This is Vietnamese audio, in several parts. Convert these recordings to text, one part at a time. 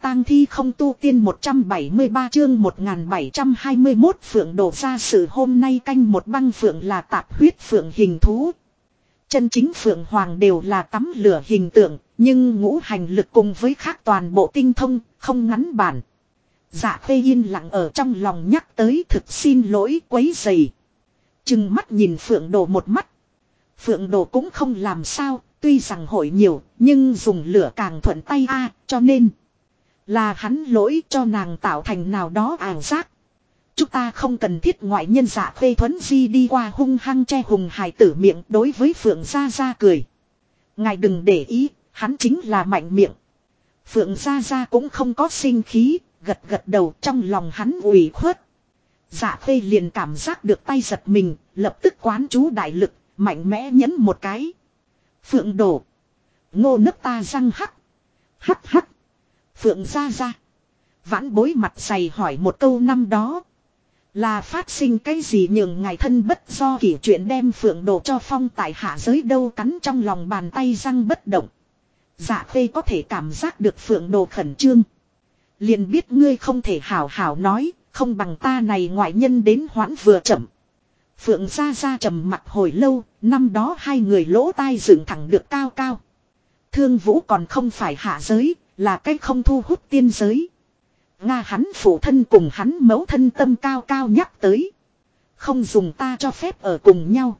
tang thi không tu tiên 173 chương 1721 phượng đổ ra sự hôm nay canh một băng phượng là tạp huyết phượng hình thú. Chân chính phượng hoàng đều là tắm lửa hình tượng, nhưng ngũ hành lực cùng với khác toàn bộ tinh thông, không ngắn bản. Dạ Khê yên lặng ở trong lòng nhắc tới thực xin lỗi quấy rầy. Chừng mắt nhìn phượng đồ một mắt. Phượng đồ cũng không làm sao, tuy rằng hội nhiều, nhưng dùng lửa càng thuận tay cho nên là hắn lỗi cho nàng tạo thành nào đó ảo giác. Chúng ta không cần thiết ngoại nhân. Dạ Khê thuấn di đi qua hung hăng che hùng hài tử miệng đối với Phượng Gia Gia cười. Ngài đừng để ý, hắn chính là mạnh miệng. Phượng Gia Gia cũng không có sinh khí, gật gật đầu trong lòng hắn ủy khuất. Dạ Khê liền cảm giác được tay giật mình, lập tức quán chú đại lực, mạnh mẽ nhấn một cái. Phượng đổ. Ngô nấc ta răng hắc. Hắc hắc. Phượng Gia Gia. Vãn bối mặt dày hỏi một câu năm đó. Là phát sinh cái gì nhường ngài thân bất do kỷ chuyện đem phượng đồ cho phong tại hạ giới đâu cắn trong lòng bàn tay răng bất động. Dạ Khê có thể cảm giác được phượng đồ khẩn trương. Liền biết ngươi không thể hảo hảo nói, không bằng ta này ngoại nhân đến hoãn vừa chậm. Phượng Gia Gia trầm mặt hồi lâu, năm đó hai người lỗ tai dựng thẳng được cao cao. Thương Vũ còn không phải hạ giới, là cái không thu hút tiên giới. Nga hắn phụ thân cùng hắn mẫu thân tâm cao cao nhắc tới. Không dùng ta cho phép ở cùng nhau.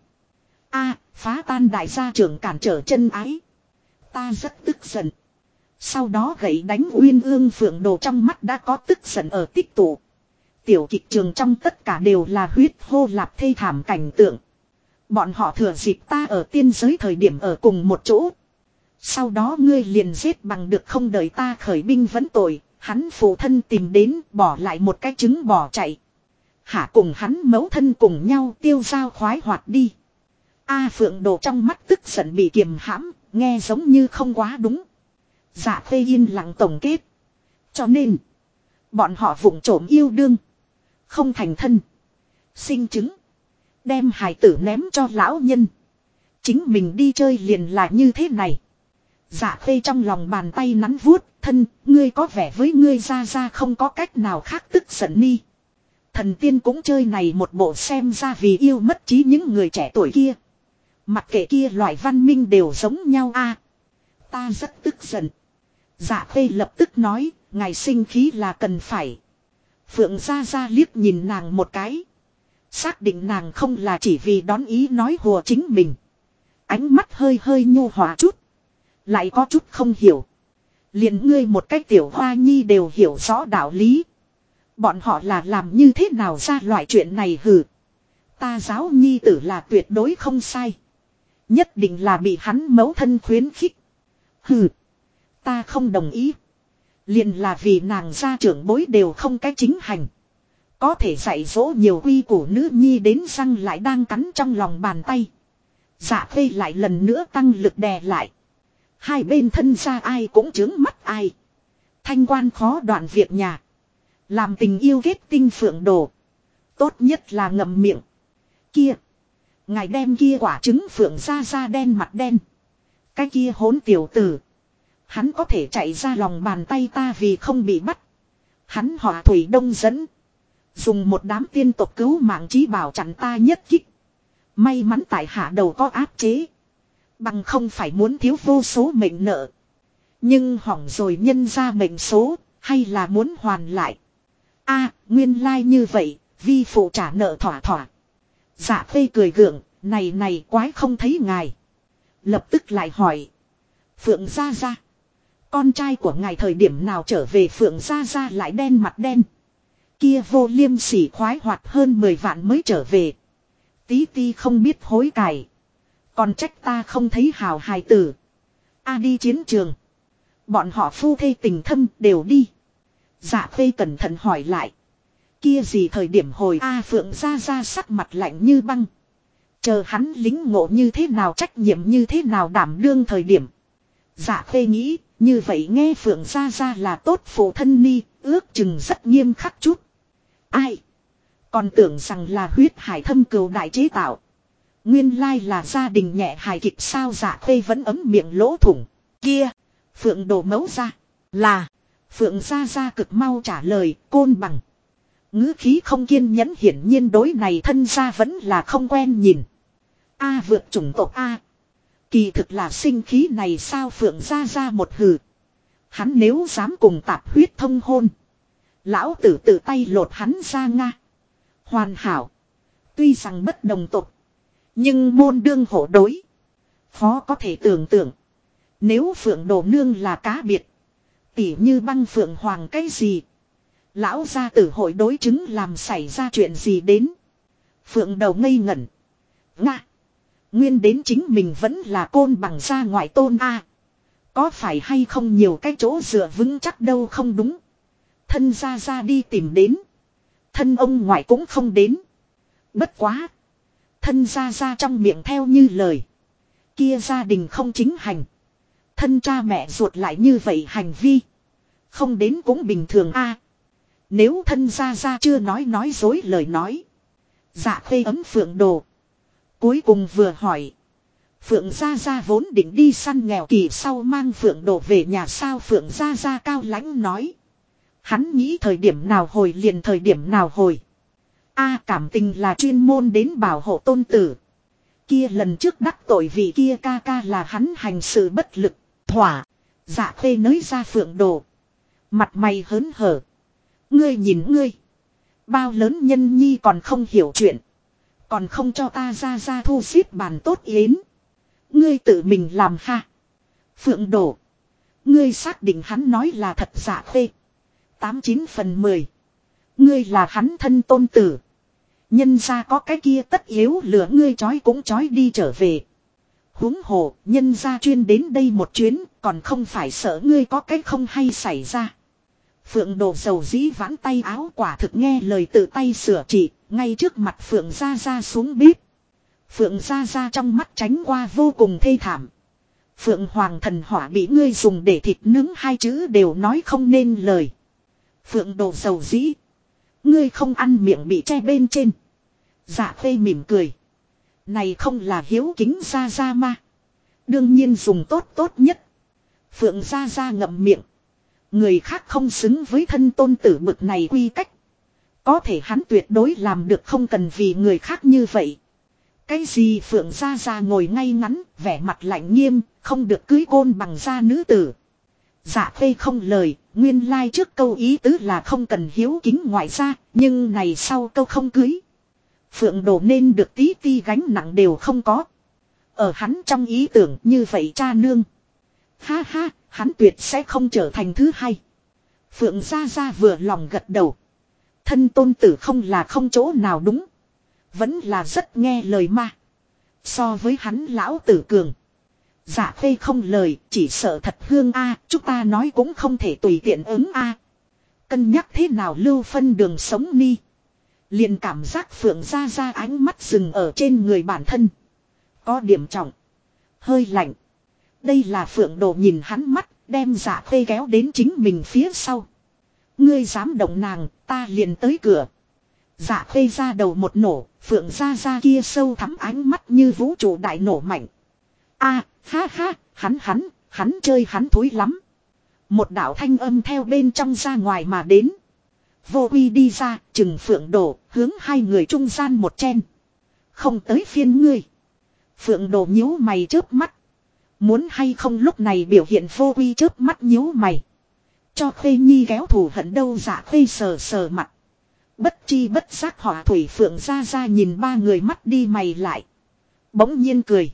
Phá tan đại gia trưởng cản trở chân ái. Ta rất tức giận. Sau đó gậy đánh uyên ương phượng đồ trong mắt đã có tức giận ở tích tụ. Tiểu kịch trường trong tất cả đều là huyết hô lạp thê thảm cảnh tượng. Bọn họ thừa dịp ta ở tiên giới thời điểm ở cùng một chỗ. Sau đó ngươi liền giết bằng được không đợi ta khởi binh vấn tội. Hắn phụ thân tìm đến bỏ lại một cái trứng bỏ chạy. Hả cùng hắn mẫu thân cùng nhau tiêu dao khoái hoạt đi. Phượng đồ trong mắt tức giận bị kiềm hãm, nghe giống như không quá đúng. Dạ Khê yên lặng tổng kết. Cho nên, bọn họ vụng trộm yêu đương. Không thành thân. Sinh chứng. Đem hài tử ném cho lão nhân. Chính mình đi chơi liền là như thế này. Dạ Khê trong lòng bàn tay nắn vuốt. Thân, ngươi có vẻ với ngươi ra không có cách nào khác tức giận đi. Thần tiên cũng chơi này một bộ xem ra vì yêu mất trí những người trẻ tuổi kia. Mặc kệ kia loại văn minh đều giống nhau ta rất tức giận. Dạ Khê lập tức nói, ngài sinh khí là cần phải. Phượng Gia Gia liếc nhìn nàng một cái. Xác định nàng không là chỉ vì đón ý nói hùa chính mình. Ánh mắt hơi hơi nhu hòa chút. Lại có chút không hiểu. Liền ngươi một cách tiểu hoa nhi đều hiểu rõ đạo lý. Bọn họ là làm như thế nào ra loại chuyện này hừ. Ta giáo nhi tử là tuyệt đối không sai. Nhất định là bị hắn mẫu thân khuyến khích. Hừ. Ta không đồng ý. Liền là vì nàng gia trưởng bối đều không cái chính hành. Có thể dạy dỗ nhiều quy củ nữ nhi đến răng lại đang cắn trong lòng bàn tay. Dạ Khê lại lần nữa tăng lực đè lại. Hai bên thân ra ai cũng trướng mắt ai. Thanh quan khó đoạn việc nhà. Làm tình yêu kết tinh phượng đồ. Tốt nhất là ngậm miệng. Kia. Ngài đem kia quả trứng phượng ra đen mặt đen. Cái kia hỗn tiểu tử. Hắn có thể chạy ra lòng bàn tay ta vì không bị bắt. Hắn họa thủy đông dẫn. Dùng một đám tiên tộc cứu mạng chí bảo chặn ta nhất kích. May mắn tại hạ đầu có áp chế. Bằng không phải muốn thiếu vô số mệnh nợ. Nhưng hỏng rồi nhân ra mệnh số. Hay là muốn hoàn lại. Nguyên lai như vậy. Vi phụ trả nợ thỏa thỏa. Dạ Khê cười gượng. Này quái không thấy ngài. Lập tức lại hỏi. Phượng Gia Gia. Con trai của ngài thời điểm nào trở về Phượng Gia Gia lại đen mặt đen. Kia vô liêm sỉ khoái hoạt hơn 10 vạn mới trở về. Tí ti không biết hối cải. Còn trách ta không thấy hào hài tử. Đi chiến trường. Bọn họ phu thê tình thâm đều đi. Dạ Khê cẩn thận hỏi lại. Kia gì thời điểm hồi Phượng Gia Gia sắc mặt lạnh như băng. Chờ hắn lính ngộ như thế nào trách nhiệm như thế nào đảm đương thời điểm. Dạ Khê nghĩ, như vậy nghe Phượng Gia Gia là tốt phụ thân ni, ước chừng rất nghiêm khắc chút. Ai? Còn tưởng rằng là huyết hải thâm cừu đại chế tạo. Nguyên lai là gia đình nhẹ hài kịch sao. Dạ Khê vẫn ấm miệng lỗ thủng. Kia, Phượng đồ mấu ra. Là, Phượng Gia Gia cực mau trả lời, Côn Bằng. Ngữ khí không kiên nhẫn, hiển nhiên đối này thân gia vẫn là không quen nhìn. A vượt chủng tộc A. Kỳ thực là sinh khí này sao? Phượng Gia Gia một hừ. Hắn nếu dám cùng tạp huyết thông hôn, lão tử tự tay lột hắn ra Nga. Hoàn hảo. Tuy rằng bất đồng tộc, nhưng môn đương hộ đối. Khó có thể tưởng tượng, nếu Phượng Đồ Nương là cá biệt, tỉ như Băng Phượng Hoàng cái gì, lão gia tử hội đối chứng làm xảy ra chuyện gì đến. Phượng Đầu ngây ngẩn. Nga. Nguyên đến chính mình vẫn là Côn Bằng gia ngoại tôn A. Có phải hay không nhiều cái chỗ dựa vững chắc đâu không đúng. Thân gia gia đi tìm đến, thân ông ngoại cũng không đến. Bất quá, thân gia gia trong miệng theo như lời, kia gia đình không chính hành, thân cha mẹ ruột lại như vậy hành vi, không đến cũng bình thường a. Nếu thân gia gia chưa nói dối lời nói. Dạ Khê ấm Phượng Đồ, cuối cùng vừa hỏi. Phượng Gia Gia vốn định đi săn nghèo kỳ sau mang Phượng Đồ về nhà sao? Phượng Gia Gia cao lãnh nói. Hắn nghĩ thời điểm nào hồi liền thời điểm nào hồi. A cảm tình là chuyên môn đến bảo hộ tôn tử. Kia lần trước đắc tội vì kia ca ca là hắn hành sự bất lực. Thỏa. Dạ Khê nới ra Phượng Đồ, mặt mày hớn hở. Ngươi nhìn ngươi, bao lớn nhân nhi còn không hiểu chuyện, còn không cho ta ra thu xếp bàn tốt yến. Ngươi tự mình làm ha. Phượng Đồ, ngươi xác định hắn nói là thật? Dạ Khê, 89/10. Ngươi là hắn thân tôn tử, nhân ra có cái kia tất yếu lửa ngươi chói cũng chói đi trở về. Huống hồ nhân ra chuyên đến đây một chuyến, còn không phải sợ ngươi có cái không hay xảy ra. Phượng Đồ dầu dĩ vãn tay áo, quả thực nghe lời tự tay sửa trị, ngay trước mặt Phượng Gia Gia xuống bếp. Phượng Gia Gia trong mắt tránh qua vô cùng thê thảm. Phượng Hoàng thần hỏa bị ngươi dùng để thịt nướng, hai chữ đều nói không nên lời. Phượng Đồ dầu dĩ, ngươi không ăn miệng bị che bên trên. Dạ Khê mỉm cười. Này không là hiếu kính Gia Gia mà. Đương nhiên dùng tốt nhất. Phượng Gia Gia ngậm miệng. Người khác không xứng với thân tôn tử bực này quy cách. Có thể hắn tuyệt đối làm được, không cần vì người khác như vậy. Cái gì? Phượng Gia Gia ngồi ngay ngắn, vẻ mặt lạnh nghiêm, không được cưới Côn Bằng gia nữ tử. Dạ Khê không lời, nguyên lai trước câu ý tứ là không cần hiếu kính ngoại gia, nhưng này sau câu không cưới. Phượng Đồ nên được tí ti gánh nặng đều không có. Ở hắn trong ý tưởng như vậy cha nương. Ha ha, hắn tuyệt sẽ không trở thành thứ hai. Phượng Gia Gia vừa lòng gật đầu. Thân tôn tử không là không chỗ nào đúng, vẫn là rất nghe lời mà. So với hắn lão tử cường. Dạ Khê không lời, chỉ sợ thật hương a, chúng ta nói cũng không thể tùy tiện ứng a. Cân nhắc thế nào lưu phân đường sống ni. Liền cảm giác Phượng Gia Gia ánh mắt dừng ở trên người bản thân. Có điểm trọng, hơi lạnh. Đây là Phượng Đồ nhìn hắn mắt, đem Dạ Khê kéo đến chính mình phía sau. Ngươi dám động nàng, ta liền tới cửa. Dạ Khê ra đầu một nổ, Phượng Gia Gia kia sâu thắm ánh mắt như vũ trụ đại nổ mạnh. A, ha ha, hắn chơi hắn thúi lắm. Một đạo thanh âm theo bên trong ra ngoài mà đến. Vô Uy đi ra, chừng Phượng Đồ, hướng hai người trung gian một chen. Không tới phiên ngươi. Phượng Đồ nhíu mày chớp mắt. Muốn hay không lúc này biểu hiện Vô Uy chớp mắt nhíu mày. Cho Khê Nhi kéo thù hận đâu? Dạ Khê sờ sờ mặt. Bất chi bất giác hỏa thủy. Phượng Gia Gia nhìn ba người mắt đi mày lại. Bỗng nhiên cười.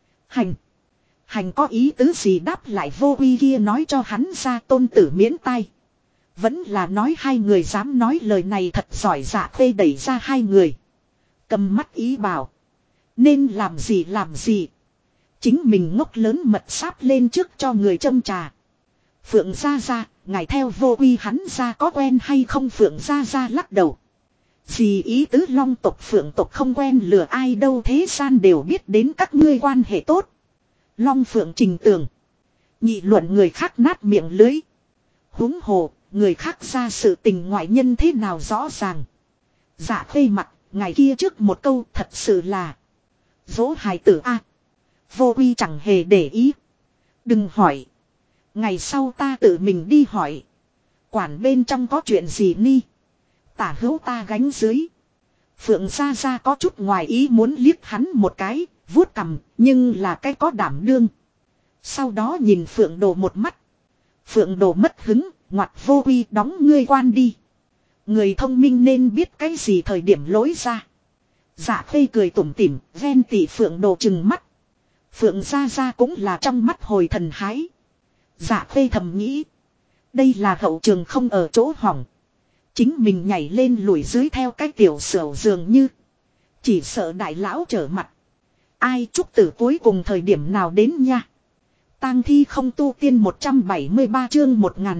Hành có ý tứ gì? Đáp lại Vô Uy kia nói cho hắn ra tôn tử miễn tai. Vẫn là nói hai người dám nói lời này thật giỏi. Dạ Khê đẩy ra hai người, cầm mắt ý bảo. Nên làm gì. Chính mình ngốc lớn mật sáp lên trước cho người châm trà. Phượng Gia Gia, ngài theo Vô Uy hắn ra có quen hay không? Phượng Gia Gia lắc đầu. Gì ý tứ? Long tộc Phượng tộc không quen lừa ai đâu, thế gian đều biết đến các ngươi quan hệ tốt. Long Phượng Trình Tường nghị luận người khác nát miệng lưới. Huống hồ, người khác ra sự tình ngoại nhân thế nào rõ ràng. Dạ Khê mặt, ngày kia trước một câu thật sự là dỗ hài tử a. Vô Uy chẳng hề để ý. Đừng hỏi. Ngày sau ta tự mình đi hỏi. Quản bên trong có chuyện gì ni? Tả hữu ta gánh dưới. Phượng Gia Gia có chút ngoài ý muốn liếc hắn một cái, vuốt cằm, nhưng là cái có đảm đương. Sau đó nhìn Phượng Đồ một mắt. Phượng Đồ mất hứng, ngoặt vô quy đóng ngươi quan đi. Người thông minh nên biết cái gì thời điểm lối ra. Dạ Khê cười tủm tỉm, ven tỉ Phượng Đồ trừng mắt. Phượng Gia Gia cũng là trong mắt hồi thần hái. Dạ Khê thầm nghĩ. Đây là hậu trường không ở chỗ hỏng. Chính mình nhảy lên lùi dưới theo cái tiểu sửu dường như. Chỉ sợ đại lão trở mặt. Ai chúc tử cuối cùng thời điểm nào đến nha. Tang thi không tu tiên 173 chương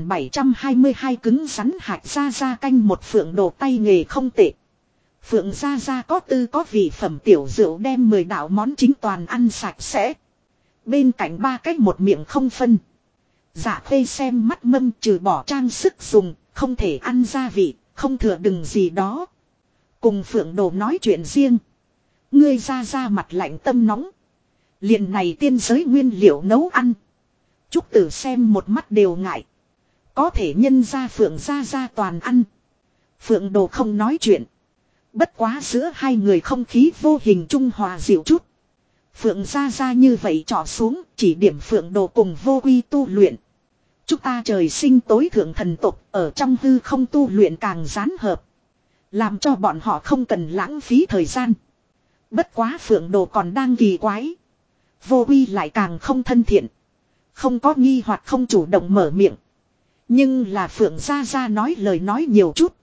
1722 cứng rắn hạt ra ra canh một Phượng Đồ tay nghề không tệ. Phượng Gia Gia có tư có vị phẩm tiểu rượu đem 10 đạo món chính toàn ăn sạch sẽ. Bên cạnh ba cách một miệng không phân. Dạ Khê xem mắt mâm trừ bỏ trang sức dùng, không thể ăn gia vị, không thừa đừng gì đó. Cùng Phượng Đồ nói chuyện riêng. Ngươi ra ra mặt lạnh tâm nóng. Liền này tiên giới nguyên liệu nấu ăn. Trúc Tử xem một mắt đều ngại. Có thể nhân ra Phượng Gia Gia toàn ăn. Phượng Đồ không nói chuyện. Bất quá giữa hai người không khí vô hình trung hòa dịu chút. Phượng Gia Gia như vậy trỏ xuống, chỉ điểm Phượng Đồ cùng vô quy tu luyện. Chúng ta trời sinh tối thượng thần tục, ở trong hư không tu luyện càng gián hợp. Làm cho bọn họ không cần lãng phí thời gian. Bất quá Phượng Đồ còn đang kỳ quái. Vô quy lại càng không thân thiện. Không có nghi hoặc không chủ động mở miệng. Nhưng là Phượng Gia Gia nói lời nói nhiều chút.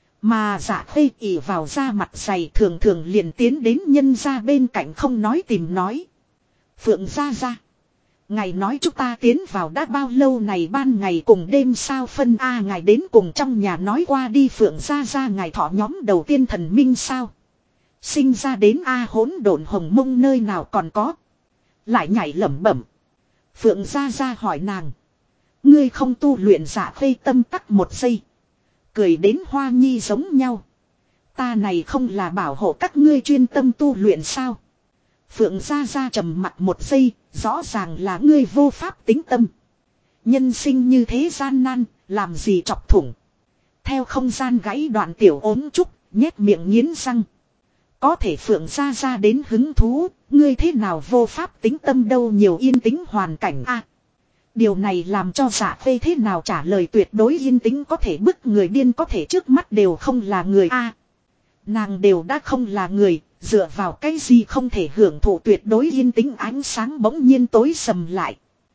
Mà Dạ Khê ỉ vào da mặt dày thường thường liền tiến đến nhân gia bên cạnh không nói tìm nói. Phượng Gia Gia. Ngài nói chúng ta tiến vào đã bao lâu này ban ngày cùng đêm sao phân A ngài đến cùng trong nhà nói qua đi Phượng Gia Gia ngài thọ nhóm đầu tiên thần minh sao. Sinh ra đến A hỗn độn hồng mông nơi nào còn có. Lại nhảy lẩm bẩm. Phượng Gia Gia hỏi nàng. Ngươi không tu luyện Dạ Khê tâm tắc một giây. Cười đến hoa nhi giống nhau. Ta này không là bảo hộ các ngươi chuyên tâm tu luyện sao. Phượng Gia Gia trầm mặt một giây. Rõ ràng là ngươi vô pháp tính tâm. Nhân sinh như thế gian nan. Làm gì chọc thủng. Theo không gian gãy đoạn tiểu ốm trúc. Nhét miệng nghiến răng. Có thể Phượng Gia Gia đến hứng thú. Ngươi thế nào vô pháp tính tâm đâu nhiều yên tĩnh hoàn cảnh a. Điều này làm cho Dạ Khê thế nào trả lời tuyệt đối yên tĩnh có thể bức người điên có thể trước mắt đều không là người a. Nàng đều đã không là người, dựa vào cái gì không thể hưởng thụ tuyệt đối yên tĩnh ánh sáng bỗng nhiên tối sầm lại.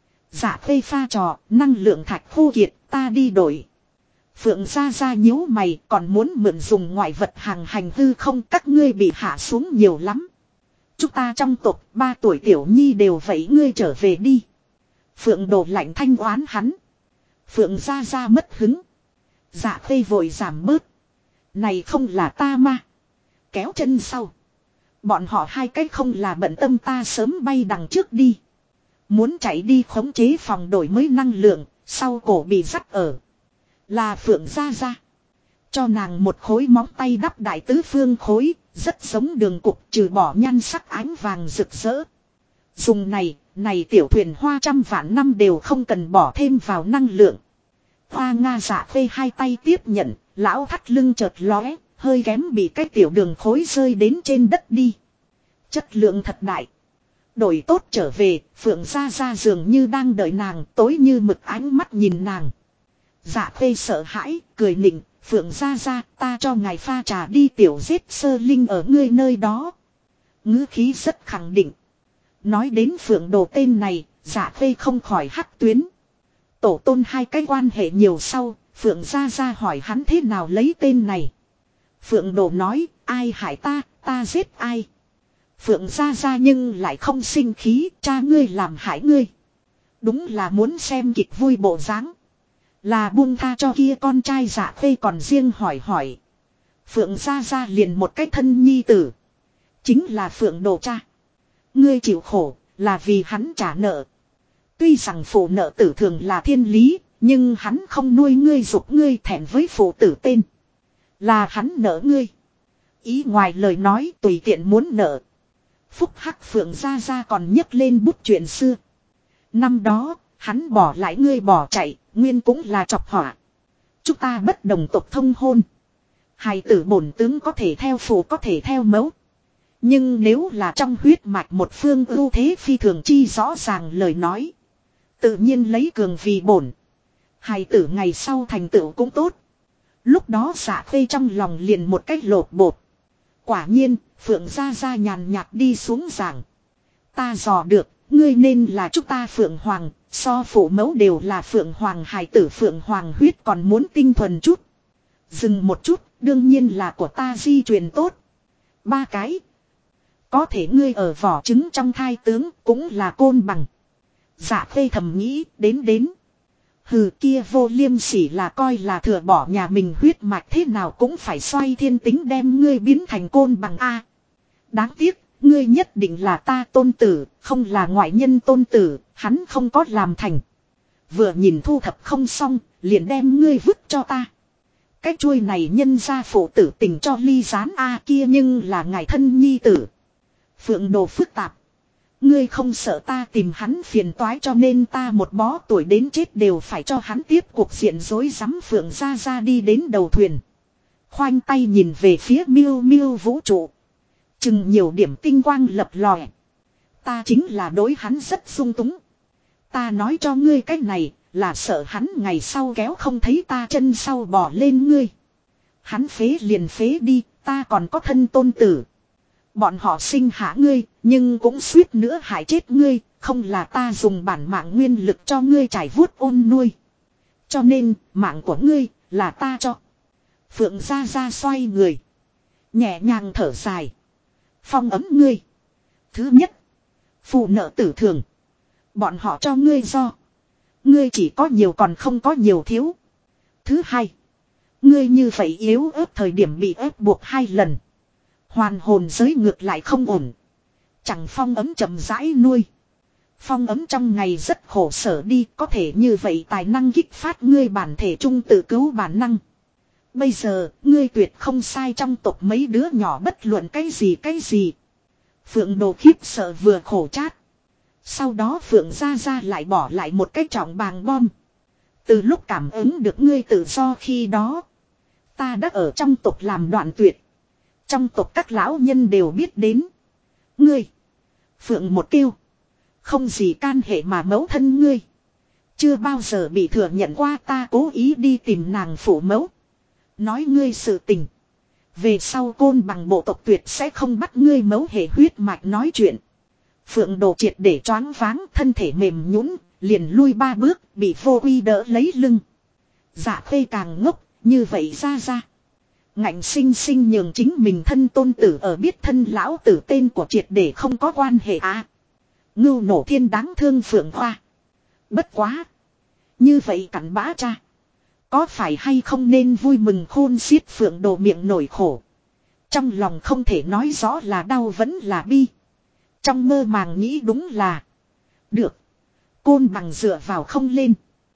Dạ Khê pha trò, năng lượng thạch khô kiệt, ta đi đổi. Phượng Gia Gia nhíu mày còn muốn mượn dùng ngoại vật hàng hành hư không các ngươi bị hạ xuống nhiều lắm. Chúng ta trong tộc 3 tuổi tiểu nhi đều vậy ngươi trở về đi. Phượng Đồ lạnh thanh oán hắn. Phượng Gia Gia mất hứng. Dạ Khê vội giảm bớt. Này không là ta ma. Kéo chân sau. Bọn họ hai cách không là bận tâm ta sớm bay đằng trước đi. Muốn chạy đi khống chế phòng đổi mới năng lượng. Sau cổ bị dắt ở. Là Phượng Gia Gia. Cho nàng một khối móng tay đắp đại tứ phương khối. Rất giống đường cục trừ bỏ nhan sắc ánh vàng rực rỡ. Dùng này tiểu thuyền hoa trăm vạn năm đều không cần bỏ thêm vào năng lượng. Hoa Nga Dạ Khê hai tay tiếp nhận, lão thắt lưng chợt lóe, hơi kém bị cái tiểu đường khối rơi đến trên đất đi. Chất lượng thật đại. Đổi tốt trở về, Phượng Gia Gia dường như đang đợi nàng, tối như mực ánh mắt nhìn nàng. Dạ Khê sợ hãi, cười nịnh, Phượng Gia Gia, ta cho ngài pha trà đi tiểu giết sơ linh ở ngươi nơi đó. Ngữ khí rất khẳng định. Nói đến Phượng Đồ tên này, Dạ Khê không khỏi hắc tuyến. Tổ tôn hai cái quan hệ nhiều sau, Phượng Gia Gia hỏi hắn thế nào lấy tên này. Phượng Đồ nói, ai hại ta, ta giết ai. Phượng Gia Gia nhưng lại không sinh khí, cha ngươi làm hại ngươi. Đúng là muốn xem kịch vui bộ dáng. Là buông tha cho kia con trai Dạ Khê còn riêng hỏi. Phượng Gia Gia liền một cái thân nhi tử. Chính là Phượng Đồ cha. Ngươi chịu khổ, là vì hắn trả nợ. Tuy rằng phụ nợ tử thường là thiên lý, nhưng hắn không nuôi ngươi dục ngươi thẹn với phụ tử tên. Là hắn nợ ngươi. Ý ngoài lời nói tùy tiện muốn nợ. Phúc Hắc Phượng Gia Gia còn nhấc lên bút chuyện xưa. Năm đó, hắn bỏ lại ngươi bỏ chạy, nguyên cũng là chọc họa. Chúng ta bất đồng tộc thông hôn. Hài tử bổn tướng có thể theo phụ có thể theo mẫu. Nhưng nếu là trong huyết mạch một phương ưu thế phi thường chi rõ ràng lời nói. Tự nhiên lấy cường vì bổn. Hài tử ngày sau thành tựu cũng tốt. Lúc đó Dạ Khê trong lòng liền một cách lột bột. Quả nhiên, Phượng Gia Gia nhàn nhạt đi xuống giảng. Ta dò được, ngươi nên là chúng ta Phượng Hoàng, so phụ mẫu đều là Phượng Hoàng hài tử Phượng Hoàng huyết còn muốn tinh thuần chút. Dừng một chút, đương nhiên là của ta di truyền tốt. 3 cái. Có thể ngươi ở vỏ trứng trong thai tướng cũng là côn bằng. Dạ Khê thầm nghĩ, đến. Hừ kia vô liêm sỉ là coi là thừa bỏ nhà mình huyết mạch thế nào cũng phải xoay thiên tính đem ngươi biến thành côn bằng A. Đáng tiếc, ngươi nhất định là ta tôn tử, không là ngoại nhân tôn tử, hắn không có làm thành. Vừa nhìn thu thập không xong, liền đem ngươi vứt cho ta. Cái chuôi này nhân ra phụ tử tình cho ly gián A kia nhưng là ngài thân nhi tử. Phượng đồ phức tạp. Ngươi không sợ ta tìm hắn phiền toái cho nên ta một bó tuổi đến chết đều phải cho hắn tiếp cuộc diện rối rắm Phượng Gia Gia đi đến đầu thuyền. Khoanh tay nhìn về phía miêu miêu vũ trụ. Chừng nhiều điểm tinh quang lập lòe. Ta chính là đối hắn rất sung túng. Ta nói cho ngươi cái này là sợ hắn ngày sau kéo không thấy ta chân sau bỏ lên ngươi. Hắn phế liền phế đi, ta còn có thân tôn tử. Bọn họ sinh hạ ngươi, nhưng cũng suýt nữa hại chết ngươi, không là ta dùng bản mạng nguyên lực cho ngươi trải vuốt ôn nuôi. Cho nên, mạng của ngươi, là ta cho. Phượng Gia Gia xoay người. Nhẹ nhàng thở dài. Phong ấm ngươi. Thứ nhất, phụ nợ tử thường. Bọn họ cho ngươi do. Ngươi chỉ có nhiều còn không có nhiều thiếu. Thứ hai, ngươi như vậy yếu ớt thời điểm bị ép buộc 2 lần. Hoàn hồn giới ngược lại không ổn. Chẳng phong ấm chậm rãi nuôi. Phong ấm trong ngày rất khổ sở đi. Có thể như vậy tài năng kích phát ngươi bản thể trung tự cứu bản năng. Bây giờ ngươi tuyệt không sai trong tộc mấy đứa nhỏ bất luận cái gì. Phượng Đồ khiếp sợ vừa khổ chát. Sau đó Phượng Gia Gia lại bỏ lại một cái trọng bàng bom. Từ lúc cảm ứng được ngươi tự do khi đó. Ta đã ở trong tộc làm đoạn tuyệt. Trong tộc các lão nhân đều biết đến. Ngươi. Phượng một kêu. Không gì can hệ mà mẫu thân ngươi. Chưa bao giờ bị thừa nhận qua ta cố ý đi tìm nàng phụ mẫu. Nói ngươi sự tình. Về sau côn bằng bộ tộc tuyệt sẽ không bắt ngươi mẫu hệ huyết mạch nói chuyện. Phượng Đồ triệt để choáng váng thân thể mềm nhũn liền lui 3 bước bị Vô Uy đỡ lấy lưng. Dạ Khê càng ngốc như vậy ra. Ngạnh sinh sinh nhường chính mình thân tôn tử ở biết thân lão tử tên của triệt để không có quan hệ Ngưu nổ thiên đáng thương Phượng Hoa. Bất quá. Như vậy cặn bã cha. Có phải hay không nên vui mừng khôn xiết Phượng Đồ miệng nổi khổ. Trong lòng không thể nói rõ là đau vẫn là bi. Trong mơ màng nghĩ đúng là. Được. Côn bằng dựa vào không lên.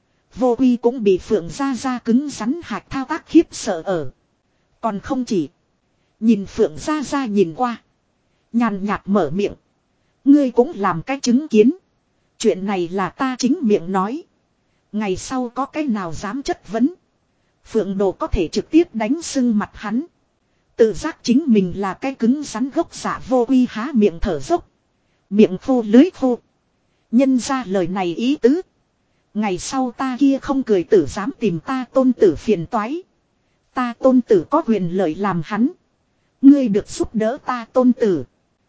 Vô Uy cũng bị Phượng Gia Gia cứng rắn hạch thao tác khiếp sợ ở. Còn không chỉ. Nhìn Phượng Gia Gia nhìn qua. Nhàn nhạt mở miệng. Ngươi cũng làm cái chứng kiến. Chuyện này là ta chính miệng nói. Ngày sau có cái nào dám chất vấn. Phượng Đồ có thể trực tiếp đánh sưng mặt hắn. Tự giác chính mình là cái cứng rắn gốc giả. Vô Uy há miệng thở dốc. Miệng khô lưới khô. Nhân ra lời này ý tứ. Ngày sau ta kia không cười tử dám tìm ta tôn tử phiền toái. Ta tôn tử có quyền lợi làm hắn. Ngươi được giúp đỡ ta tôn tử.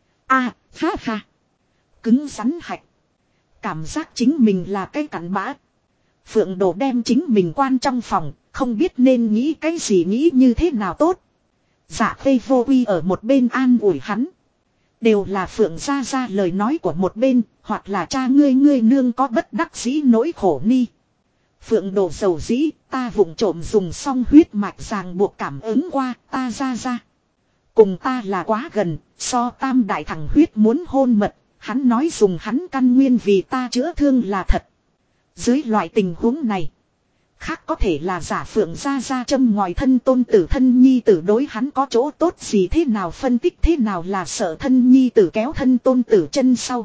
Ha ha. Cứng rắn hạch. Cảm giác chính mình là cái cặn bã. Phượng Đồ đem chính mình quan trong phòng. Không biết nên nghĩ cái gì nghĩ như thế nào tốt. Dạ Khê Vô Uy ở một bên an ủi hắn. Đều là Phượng Gia Gia lời nói của một bên. Hoặc là cha ngươi nương có bất đắc dĩ nỗi khổ ni. Phượng Đồ dầu dĩ, ta vụng trộm dùng xong huyết mạch ràng buộc cảm ứng qua, ta ra. Cùng ta là quá gần, so tam đại thằng huyết muốn hôn mật, hắn nói dùng hắn căn nguyên vì ta chữa thương là thật. Dưới loại tình huống này, khác có thể là giả Phượng ra châm ngòi thân tôn tử thân nhi tử đối hắn có chỗ tốt gì thế nào phân tích thế nào là sợ thân nhi tử kéo thân tôn tử chân sau.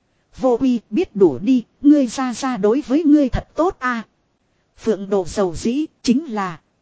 Vô Uy biết đủ đi, ngươi ra đối với ngươi thật tốt Phượng Đồ dầu dĩ chính là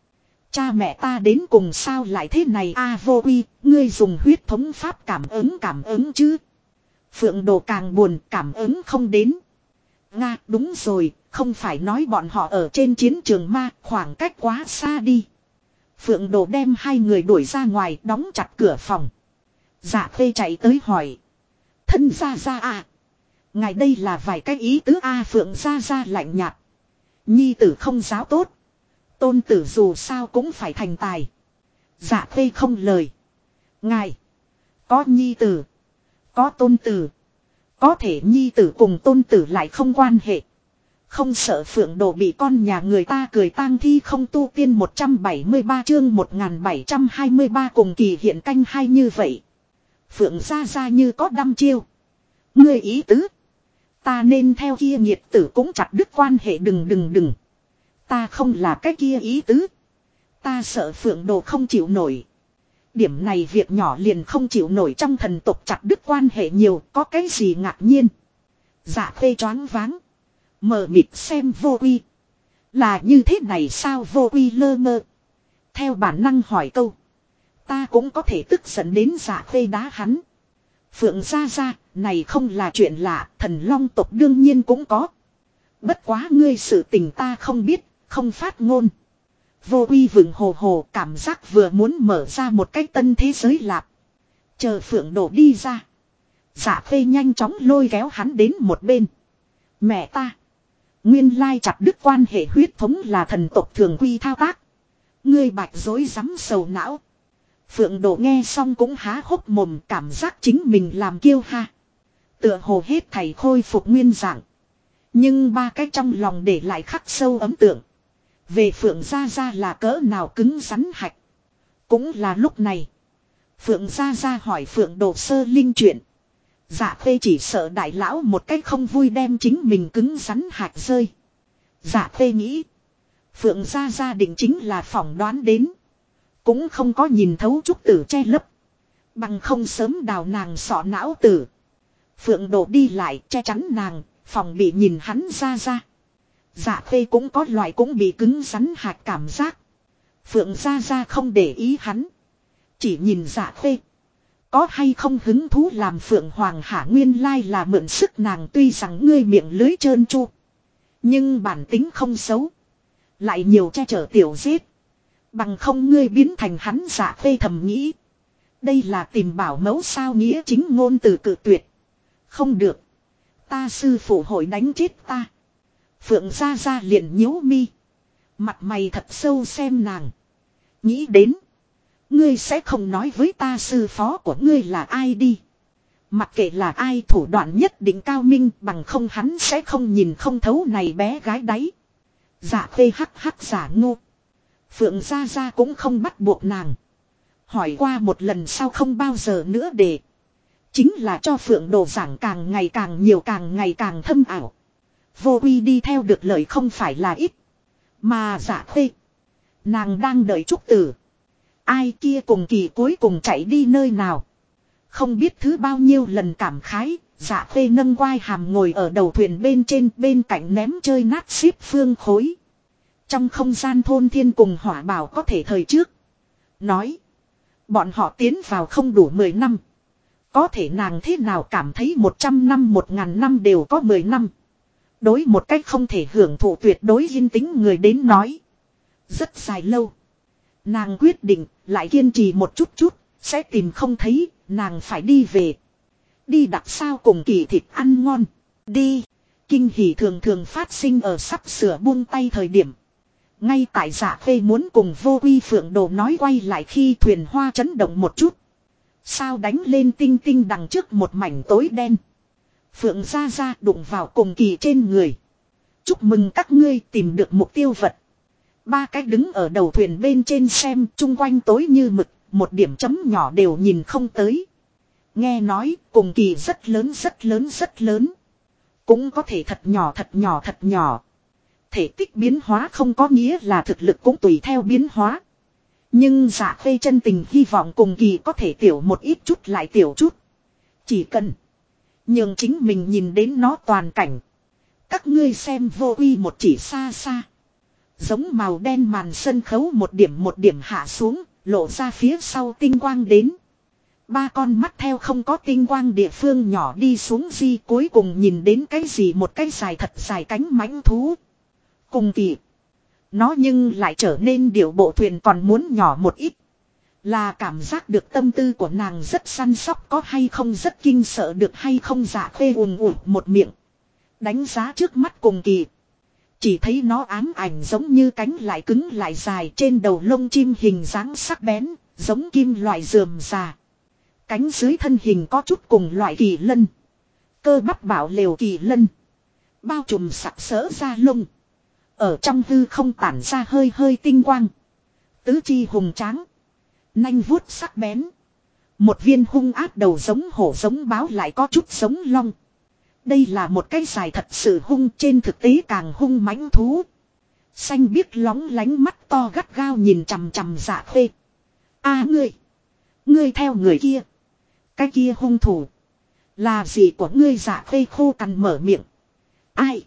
Cha mẹ ta đến cùng sao lại thế này Vô Uy, ngươi dùng huyết thống pháp cảm ứng chứ. Phượng Đồ càng buồn, cảm ứng không đến. Nga, đúng rồi, không phải nói bọn họ ở trên chiến trường ma, khoảng cách quá xa đi. Phượng Đồ đem hai người đuổi ra ngoài, đóng chặt cửa phòng. Dạ Khê chạy tới hỏi. Thân gia gia à. Ngài đây là vài cái ý tứ Phượng gia gia lạnh nhạt. Nhi tử không giáo tốt. Tôn tử dù sao cũng phải thành tài. Dạ Khê không lời. Ngài. Có nhi tử. Có tôn tử. Có thể nhi tử cùng tôn tử lại không quan hệ. Không sợ Phượng Đồ bị con nhà người ta cười tang thi không tu tiên 173 chương 1723 cùng kỳ hiện canh hai như vậy. Phượng gia gia như có đăm chiêu. Ngươi ý tứ. Ta nên theo kia nhiệt tử cũng chặt đứt quan hệ đừng. Ta không là cái kia ý tứ. Ta sợ Phượng Đồ không chịu nổi. Điểm này việc nhỏ liền không chịu nổi trong thần tộc chặt đứt quan hệ nhiều có cái gì ngạc nhiên. Dạ Khê choáng váng. Mờ mịt xem Vô Uy. Là như thế này sao Vô Uy lơ mơ. Theo bản năng hỏi câu. Ta cũng có thể tức giận đến Dạ Khê đá hắn. Phượng gia gia, này không là chuyện lạ, thần long tộc đương nhiên cũng có. Bất quá ngươi sự tình ta không biết, không phát ngôn. Vô Uy vừng hồ cảm giác vừa muốn mở ra một cái tân thế giới lạp. Chờ Phượng Đồ đi ra. Dạ Khê nhanh chóng lôi kéo hắn đến một bên. Mẹ ta. Nguyên lai chặt đứt quan hệ huyết thống là thần tộc thường quy thao tác. Ngươi bạch dối rắm sầu não. Phượng Đồ nghe xong cũng há hốc mồm cảm giác chính mình làm kiêu ha. Tựa hồ hết thầy khôi phục nguyên dạng. Nhưng ba cái trong lòng để lại khắc sâu ấn tượng. Về Phượng Gia Gia là cỡ nào cứng rắn hạch. Cũng là lúc này. Phượng Gia Gia hỏi Phượng Đồ sơ linh chuyện. Dạ Khê chỉ sợ đại lão một cách không vui đem chính mình cứng rắn hạch rơi. Dạ Khê nghĩ. Phượng Gia Gia định chính là phỏng đoán đến. Cũng không có nhìn thấu trúc tử che lấp. Bằng không sớm đào nàng sọ não tử. Phượng Đồ đi lại che chắn nàng. Phòng bị nhìn hắn ra. Dạ Khê cũng có loại cũng bị cứng rắn hạt cảm giác. Phượng ra không để ý hắn. Chỉ nhìn Dạ Khê. Có hay không hứng thú làm Phượng Hoàng Hạ nguyên lai là mượn sức nàng tuy rằng ngươi miệng lưới trơn tru. Nhưng bản tính không xấu. Lại nhiều che chở tiểu giết. Bằng không ngươi biến thành hắn Dạ Khê thầm nghĩ. Đây là tìm bảo mẫu sao nghĩa chính ngôn từ cự tuyệt. Không được. Ta sư phụ hội đánh chết ta. Phượng ra liền nhíu mi. Mặt mày thật sâu xem nàng. Nghĩ đến. Ngươi sẽ không nói với ta sư phó của ngươi là ai đi. Mặc kệ là ai thủ đoạn nhất định cao minh bằng không hắn sẽ không nhìn không thấu này bé gái đấy. Dạ Khê hắc giả ngu. Phượng ra cũng không bắt buộc nàng. Hỏi qua một lần sau không bao giờ nữa để. Chính là cho Phượng Đồ giảng càng ngày càng nhiều càng ngày càng thâm ảo. Vô Uy đi theo được lời không phải là ít. Mà Dạ Khê. Nàng đang đợi trúc tử. Ai kia cùng kỳ cuối cùng chạy đi nơi nào. Không biết thứ bao nhiêu lần cảm khái. Dạ Khê nâng quai hàm ngồi ở đầu thuyền bên cạnh ném chơi nát xíp phương khối. Trong không gian thôn thiên cùng hỏa bảo có thể thời trước. Nói. Bọn họ tiến vào không đủ 10 năm. Có thể nàng thế nào cảm thấy 100 năm 1000 năm đều có 10 năm. Đối một cách không thể hưởng thụ tuyệt đối yên tĩnh người đến nói. Rất dài lâu. Nàng quyết định lại kiên trì một chút. Sẽ tìm không thấy. Nàng phải đi về. Đi đặt sao cùng kỳ thịt ăn ngon. Đi. Kinh hỉ thường phát sinh ở sắp sửa buông tay thời điểm. Ngay tại Dạ Khê muốn cùng Vô Uy Phượng Đồ nói quay lại khi thuyền hoa chấn động một chút. Sao đánh lên tinh tinh đằng trước một mảnh tối đen. Phượng ra đụng vào cùng kỳ trên người. Chúc mừng các ngươi tìm được mục tiêu vật. Ba cái đứng ở đầu thuyền bên trên xem chung quanh tối như mực. Một điểm chấm nhỏ đều nhìn không tới. Nghe nói cùng kỳ rất lớn. Cũng có thể thật nhỏ. Thể tích biến hóa không có nghĩa là thực lực cũng tùy theo biến hóa. Nhưng Dạ Khê chân tình hy vọng cùng kỳ có thể tiểu một ít chút lại tiểu chút. Chỉ cần nhường chính mình nhìn đến nó toàn cảnh. Các ngươi xem Vô Uy một chỉ xa. Giống màu đen màn sân khấu một điểm hạ xuống, lộ ra phía sau tinh quang đến. Ba con mắt theo không có tinh quang địa phương nhỏ đi xuống di cuối cùng nhìn đến cái gì một cái dài thật dài cánh mãnh thú. Cùng kỳ. Nó nhưng lại trở nên điệu bộ thuyền còn muốn nhỏ một ít. Là cảm giác được tâm tư của nàng rất săn sóc có hay không rất kinh sợ được hay không Dạ Khê ùn ùn một miệng. Đánh giá trước mắt cùng kỳ. Chỉ thấy nó ám ảnh giống như cánh lại cứng lại dài trên đầu lông chim hình dáng sắc bén, giống kim loại rườm rà. Cánh dưới thân hình có chút cùng loại kỳ lân. Cơ bắp bảo lều kỳ lân. Bao trùm sặc sỡ da lông. Ở trong hư không tản ra hơi hơi tinh quang. Tứ chi hùng tráng. Nanh vuốt sắc bén. Một viên hung ác đầu giống hổ giống báo lại có chút giống long. Đây là một cái dài thật sự hung trên thực tế càng hung mãnh thú. Xanh biếc lóng lánh mắt to gắt gao nhìn chằm chằm Dạ Khê. A ngươi. Ngươi theo người kia. Cái kia hung thủ. Là gì của ngươi Dạ Khê khô cằn mở miệng. Ai.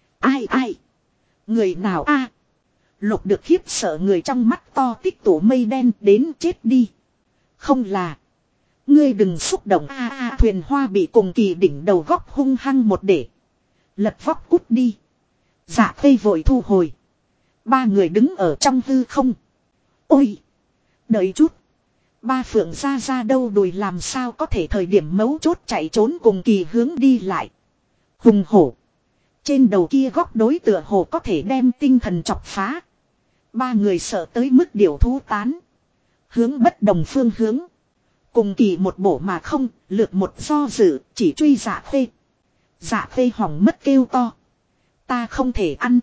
Ai. Người nào a? Lục được khiếp sợ người trong mắt to tích tụ mây đen đến chết đi. Không là. Ngươi đừng xúc động thuyền hoa bị cùng kỳ đỉnh đầu góc hung hăng một để. Lật vóc cút đi. Dạ Khê vội thu hồi. Ba người đứng ở trong hư không. Ôi. Đợi chút. Ba phượng ra đâu đùi làm sao có thể thời điểm mấu chốt chạy trốn cùng kỳ hướng đi lại. Hùng hổ. Trên đầu kia góc đối tựa hồ có thể đem tinh thần chọc phá. Ba người sợ tới mức điểu thú tán. Hướng bất đồng phương hướng. Cùng kỳ một bổ mà không, lượt một do dự, chỉ truy Dạ Khê. Dạ Khê hỏng mất kêu to. Ta không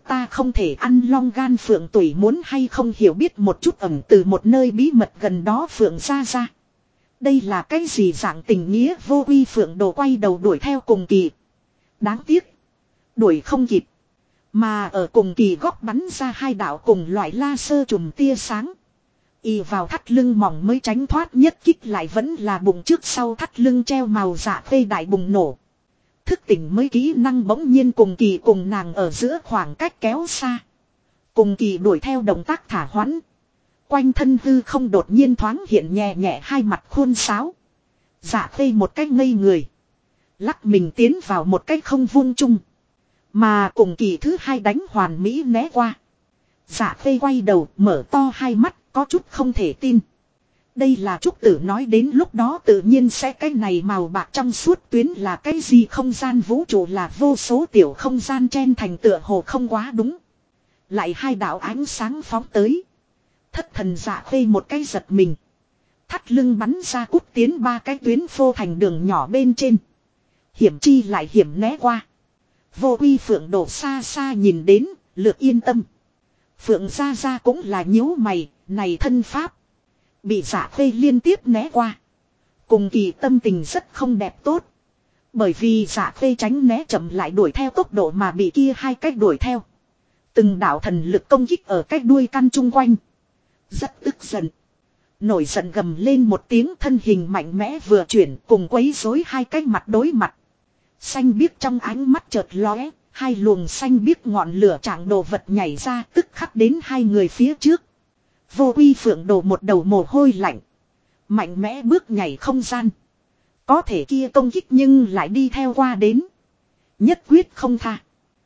thể ăn long gan phượng tủy muốn hay không hiểu biết một chút ẩm từ một nơi bí mật gần đó phượng ra. Đây là cái gì dạng tình nghĩa vô uy phượng đồ quay đầu đuổi theo cùng kỳ. Đáng tiếc. Đuổi không kịp. Mà ở cùng kỳ góc bắn ra hai đạo cùng loại laser chùm tia sáng. Y vào thắt lưng mỏng mới tránh thoát nhất kích lại vẫn là bụng trước sau thắt lưng treo màu Dạ Khê đại bùng nổ. Thức tỉnh mới kỹ năng bỗng nhiên cùng kỳ cùng nàng ở giữa khoảng cách kéo xa. Cùng kỳ đuổi theo động tác thả hoãn. Quanh thân hư không đột nhiên thoáng hiện nhẹ nhẹ hai mặt khuôn sáo. Dạ Khê một cách ngây người. Lắc mình tiến vào một cách không vuông chung. Mà cùng kỳ thứ hai đánh hoàn mỹ né qua. Dạ Khê quay đầu mở to hai mắt có chút không thể tin. Đây là Trúc Tử nói đến lúc đó tự nhiên sẽ cái này màu bạc trong suốt tuyến là cái gì không gian vũ trụ là vô số tiểu không gian chen thành tựa hồ không quá đúng. Lại hai đạo ánh sáng phóng tới. Thất thần Dạ Khê một cái giật mình. Thắt lưng bắn ra cút tiến ba cái tuyến phô thành đường nhỏ bên trên. Hiểm chi lại hiểm né qua. Vô uy phượng đổ xa xa nhìn đến, lược yên tâm. Phượng ra cũng là nhíu mày, này thân pháp. Bị Dạ Khê liên tiếp né qua. Cùng kỳ tâm tình rất không đẹp tốt. Bởi vì Dạ Khê tránh né chậm lại đuổi theo tốc độ mà bị kia hai cách đuổi theo. Từng đạo thần lực công kích ở cách đuôi căn chung quanh. Rất tức giận. Nổi giận gầm lên một tiếng thân hình mạnh mẽ vừa chuyển cùng quấy rối hai cách mặt đối mặt. Xanh biếc trong ánh mắt chợt lóe, hai luồng xanh biếc ngọn lửa trạng đồ vật nhảy ra tức khắc đến hai người phía trước. Vô uy phượng đổ một đầu mồ hôi lạnh. Mạnh mẽ bước nhảy không gian. Có thể kia công kích nhưng lại đi theo qua đến. Nhất quyết không tha.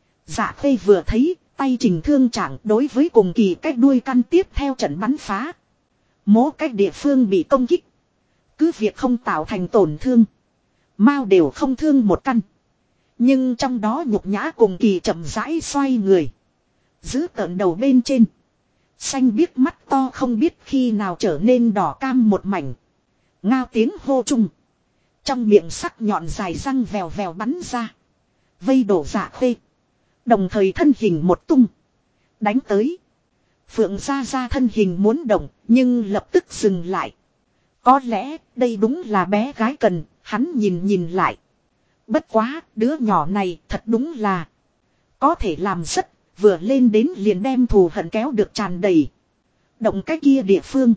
Dạ Khê vừa thấy, tay trình thương trạng đối với cùng kỳ cách đuôi căn tiếp theo trận bắn phá. Mố cách địa phương bị công kích. Cứ việc không tạo thành tổn thương. Mao đều không thương một căn. Nhưng trong đó nhục nhã cùng kỳ chậm rãi xoay người. Giữ tợn đầu bên trên. Xanh biếc mắt to không biết khi nào trở nên đỏ cam một mảnh. Ngao tiếng hô chung. Trong miệng sắc nhọn dài răng vèo vèo bắn ra. Vây đổ Dạ Khê. Đồng thời thân hình một tung. Đánh tới. Phượng ra thân hình muốn động nhưng lập tức dừng lại. Có lẽ đây đúng là bé gái cần. Hắn nhìn lại. Bất quá đứa nhỏ này thật đúng là. Có thể làm rất. Vừa lên đến liền đem thù hận kéo được tràn đầy. Động cái kia địa phương.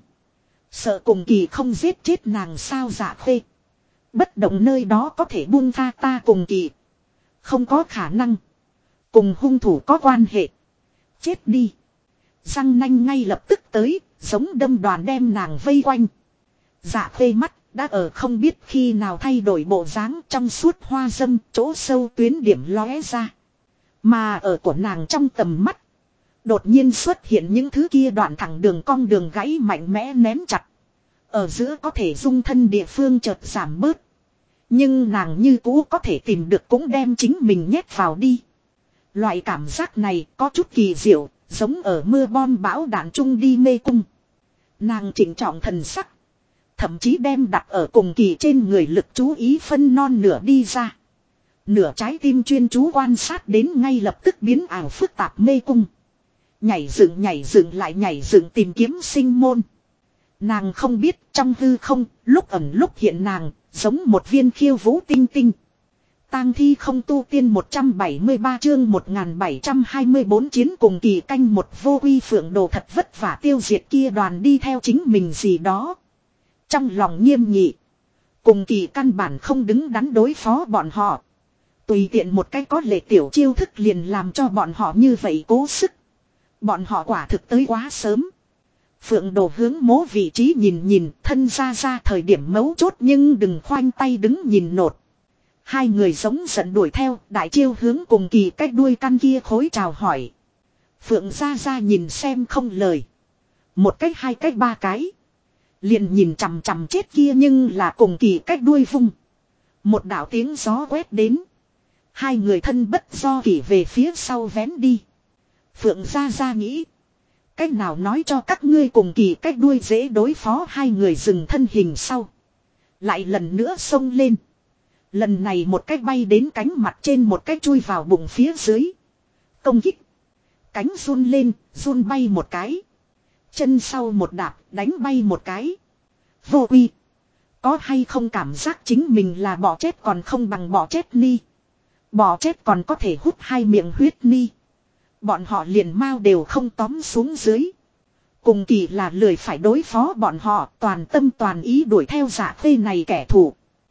Sợ cùng kỳ không giết chết nàng sao Dạ Khê. Bất động nơi đó có thể buông tha ta cùng kỳ. Không có khả năng. Cùng hung thủ có quan hệ. Chết đi. Răng nanh ngay lập tức tới, giống đâm đoàn đem nàng vây quanh. Dạ Khê mắt đã ở không biết khi nào thay đổi bộ dáng, trong suốt hoa dâm, chỗ sâu tuyến điểm lóe ra. Mà ở của nàng trong tầm mắt, đột nhiên xuất hiện những thứ kia đoạn thẳng đường cong đường gãy mạnh mẽ nén chặt. Ở giữa có thể dung thân địa phương chợt giảm bớt. Nhưng nàng như cũ có thể tìm được cũng đem chính mình nhét vào đi. Loại cảm giác này có chút kỳ diệu, giống ở mưa bom bão đạn chung đi mê cung. Nàng chỉnh trọng thần sắc. Thậm chí đem đặt ở cùng kỳ trên người lực chú ý phân non nửa đi ra. Nửa trái tim chuyên chú quan sát đến ngay lập tức biến ảo phức tạp mê cung. Nhảy dựng lại nhảy dựng tìm kiếm sinh môn. Nàng không biết trong hư không, lúc ẩn lúc hiện nàng, giống một viên khiêu vũ tinh tinh. Tang thi không tu tiên 173 chương 1724 chiến cùng kỳ canh một vô quy phượng đồ thật vất vả tiêu diệt kia đoàn đi theo chính mình gì đó. Trong lòng nghiêm nghị. Cùng kỳ căn bản không đứng đắn đối phó bọn họ. Tùy tiện một cái có lệ tiểu chiêu thức liền làm cho bọn họ như vậy cố sức. Bọn họ quả thực tới quá sớm. Phượng đồ hướng mố vị trí nhìn thân ra thời điểm mấu chốt nhưng đừng khoanh tay đứng nhìn nột. Hai người giống giận đuổi theo, đại chiêu hướng cùng kỳ cách đuôi căn kia khối chào hỏi. Phượng ra nhìn xem không lời. Một cách hai cách ba cái. Liền nhìn chằm chằm chết kia nhưng là cùng kỳ cách đuôi vung. Một đạo tiếng gió quét đến. Hai người thân bất do kỷ về phía sau vén đi. Phượng ra nghĩ. Cách nào nói cho các ngươi cùng kỳ cách đuôi dễ đối phó, hai người dừng thân hình sau. Lại lần nữa xông lên. Lần này một cách bay đến cánh mặt trên, một cách chui vào bụng phía dưới. Công kích. Cánh run lên, run bay một cái. Chân sau một đạp, đánh bay một cái. Vô quy. Có hay không cảm giác chính mình là bọ chết còn không bằng bọ chết ni. Bọ chết còn có thể hút hai miệng huyết ni. Bọn họ liền mau đều không tóm xuống dưới. Cùng kỳ là lười phải đối phó bọn họ, toàn tâm toàn ý đuổi theo Dạ Khê này kẻ thù.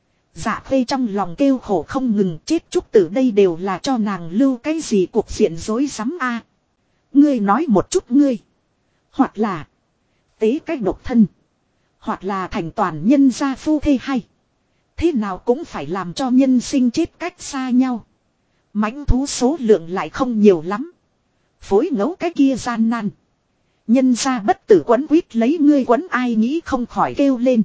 Dạ Khê trong lòng kêu khổ không ngừng, chết chúc tử đây đều là cho nàng lưu cái gì cuộc diện rối rắm a. Ngươi nói một chút ngươi. Hoặc là tế cách độc thân. Hoặc là thành toàn nhân gia phu thê hay. Thế nào cũng phải làm cho nhân sinh chết cách xa nhau. Mãnh thú số lượng lại không nhiều lắm. Phối ngẫu cái kia gian nan. Nhân gia bất tử quấn quýt lấy ngươi quấn, ai nghĩ không khỏi kêu lên.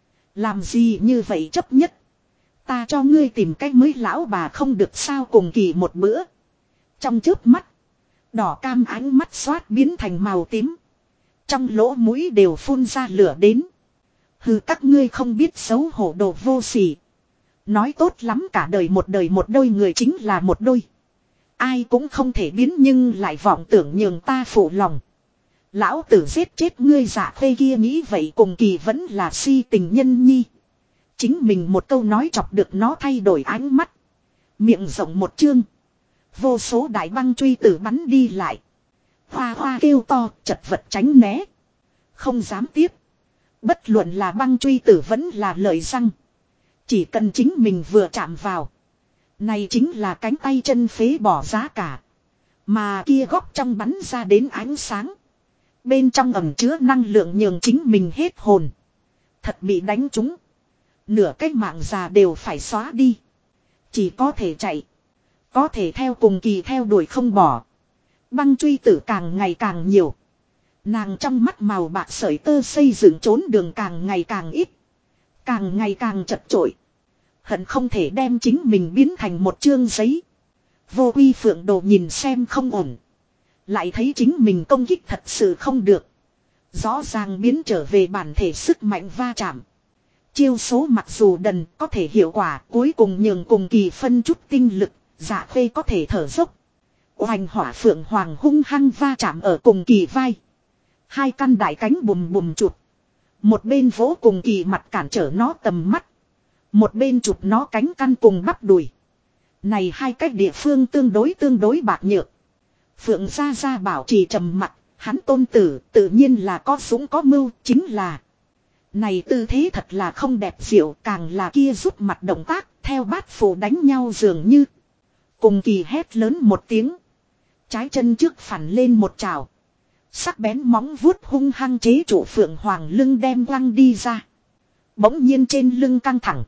Làm gì như vậy chấp nhất. Ta cho ngươi tìm cách mới lão bà không được sao, cùng kỳ một bữa. Trong chớp mắt. Đỏ cam ánh mắt xoát biến thành màu tím. Trong lỗ mũi đều phun ra lửa đến. Hừ, các ngươi không biết xấu hổ đồ vô sỉ. Nói tốt lắm cả đời một đôi người chính là một đôi. Ai cũng không thể biến nhưng lại vọng tưởng nhường ta phụ lòng. Lão tử giết chết ngươi. Dạ Khê kia nghĩ vậy cùng kỳ vẫn là si tình nhân nhi. Chính mình một câu nói chọc được nó thay đổi ánh mắt. Miệng rộng một chương. Vô số đại băng truy tử bắn đi lại. Hoa hoa kêu to, chật vật tránh né. Không dám tiếp. Bất luận là băng truy tử vẫn là lợi răng. Chỉ cần chính mình vừa chạm vào. Này chính là cánh tay chân phế bỏ giá cả. Mà kia góc trong bắn ra đến ánh sáng. Bên trong ẩm chứa năng lượng nhường chính mình hết hồn. Thật bị đánh trúng. Nửa cái mạng già đều phải xóa đi. Chỉ có thể chạy. Có thể theo cùng kỳ theo đuổi không bỏ. Băng truy tử càng ngày càng nhiều. Nàng trong mắt màu bạc sợi tơ xây dựng trốn đường càng ngày càng ít. Càng ngày càng chật chội. Hận không thể đem chính mình biến thành một chương giấy. Vô quy phượng đồ nhìn xem không ổn. Lại thấy chính mình công kích thật sự không được. Rõ ràng biến trở về bản thể sức mạnh va chạm. Chiêu số mặc dù đần có thể hiệu quả, cuối cùng nhường cùng kỳ phân chút tinh lực. Dạ Khê có thể thở dốc. Oanh hỏa phượng hoàng hung hăng va chạm ở cùng kỳ vai. Hai căn đại cánh bùm bùm chụp. Một bên vỗ cùng kỳ mặt cản trở nó tầm mắt. Một bên chụp nó cánh căn cùng bắp đùi. Này hai cách địa phương tương đối bạc nhược. Phượng ra bảo trì trầm mặt. Hắn tôn tử tự nhiên là có súng có mưu, chính là. Này tư thế thật là không đẹp diệu, càng là kia rút mặt động tác, theo bát phủ đánh nhau dường như. Cùng kỳ hét lớn một tiếng. Trái chân trước phản lên một trào. Sắc bén móng vuốt hung hăng chế trụ Phượng Hoàng lưng đem quăng đi ra. Bỗng nhiên trên lưng căng thẳng.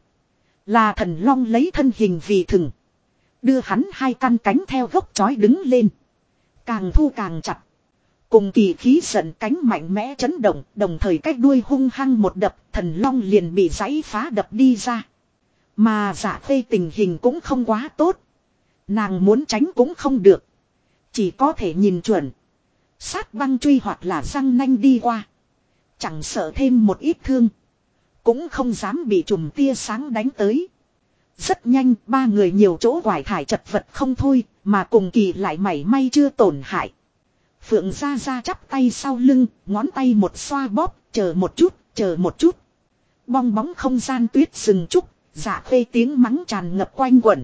Là Thần Long lấy thân hình vì thừng. Đưa hắn hai căn cánh theo gốc chói đứng lên. Càng thu càng chặt. Cùng kỳ khí giận cánh mạnh mẽ chấn động. Đồng thời cách đuôi hung hăng một đập. Thần Long liền bị giãy phá đập đi ra. Mà Dạ Khê tình hình cũng không quá tốt. Nàng muốn tránh cũng không được. Chỉ có thể nhìn chuẩn. Sát băng truy hoặc là răng nanh đi qua. Chẳng sợ thêm một ít thương. Cũng không dám bị chùm tia sáng đánh tới. Rất nhanh, ba người nhiều chỗ quải thải chật vật không thôi, mà cùng kỳ lại mảy may chưa tổn hại. Phượng Gia Gia chắp tay sau lưng, ngón tay một xoa bóp, chờ một chút, chờ một chút. Bong bóng không gian tuyết rừng trúc, Dạ Khê tiếng mắng tràn ngập quanh quẩn.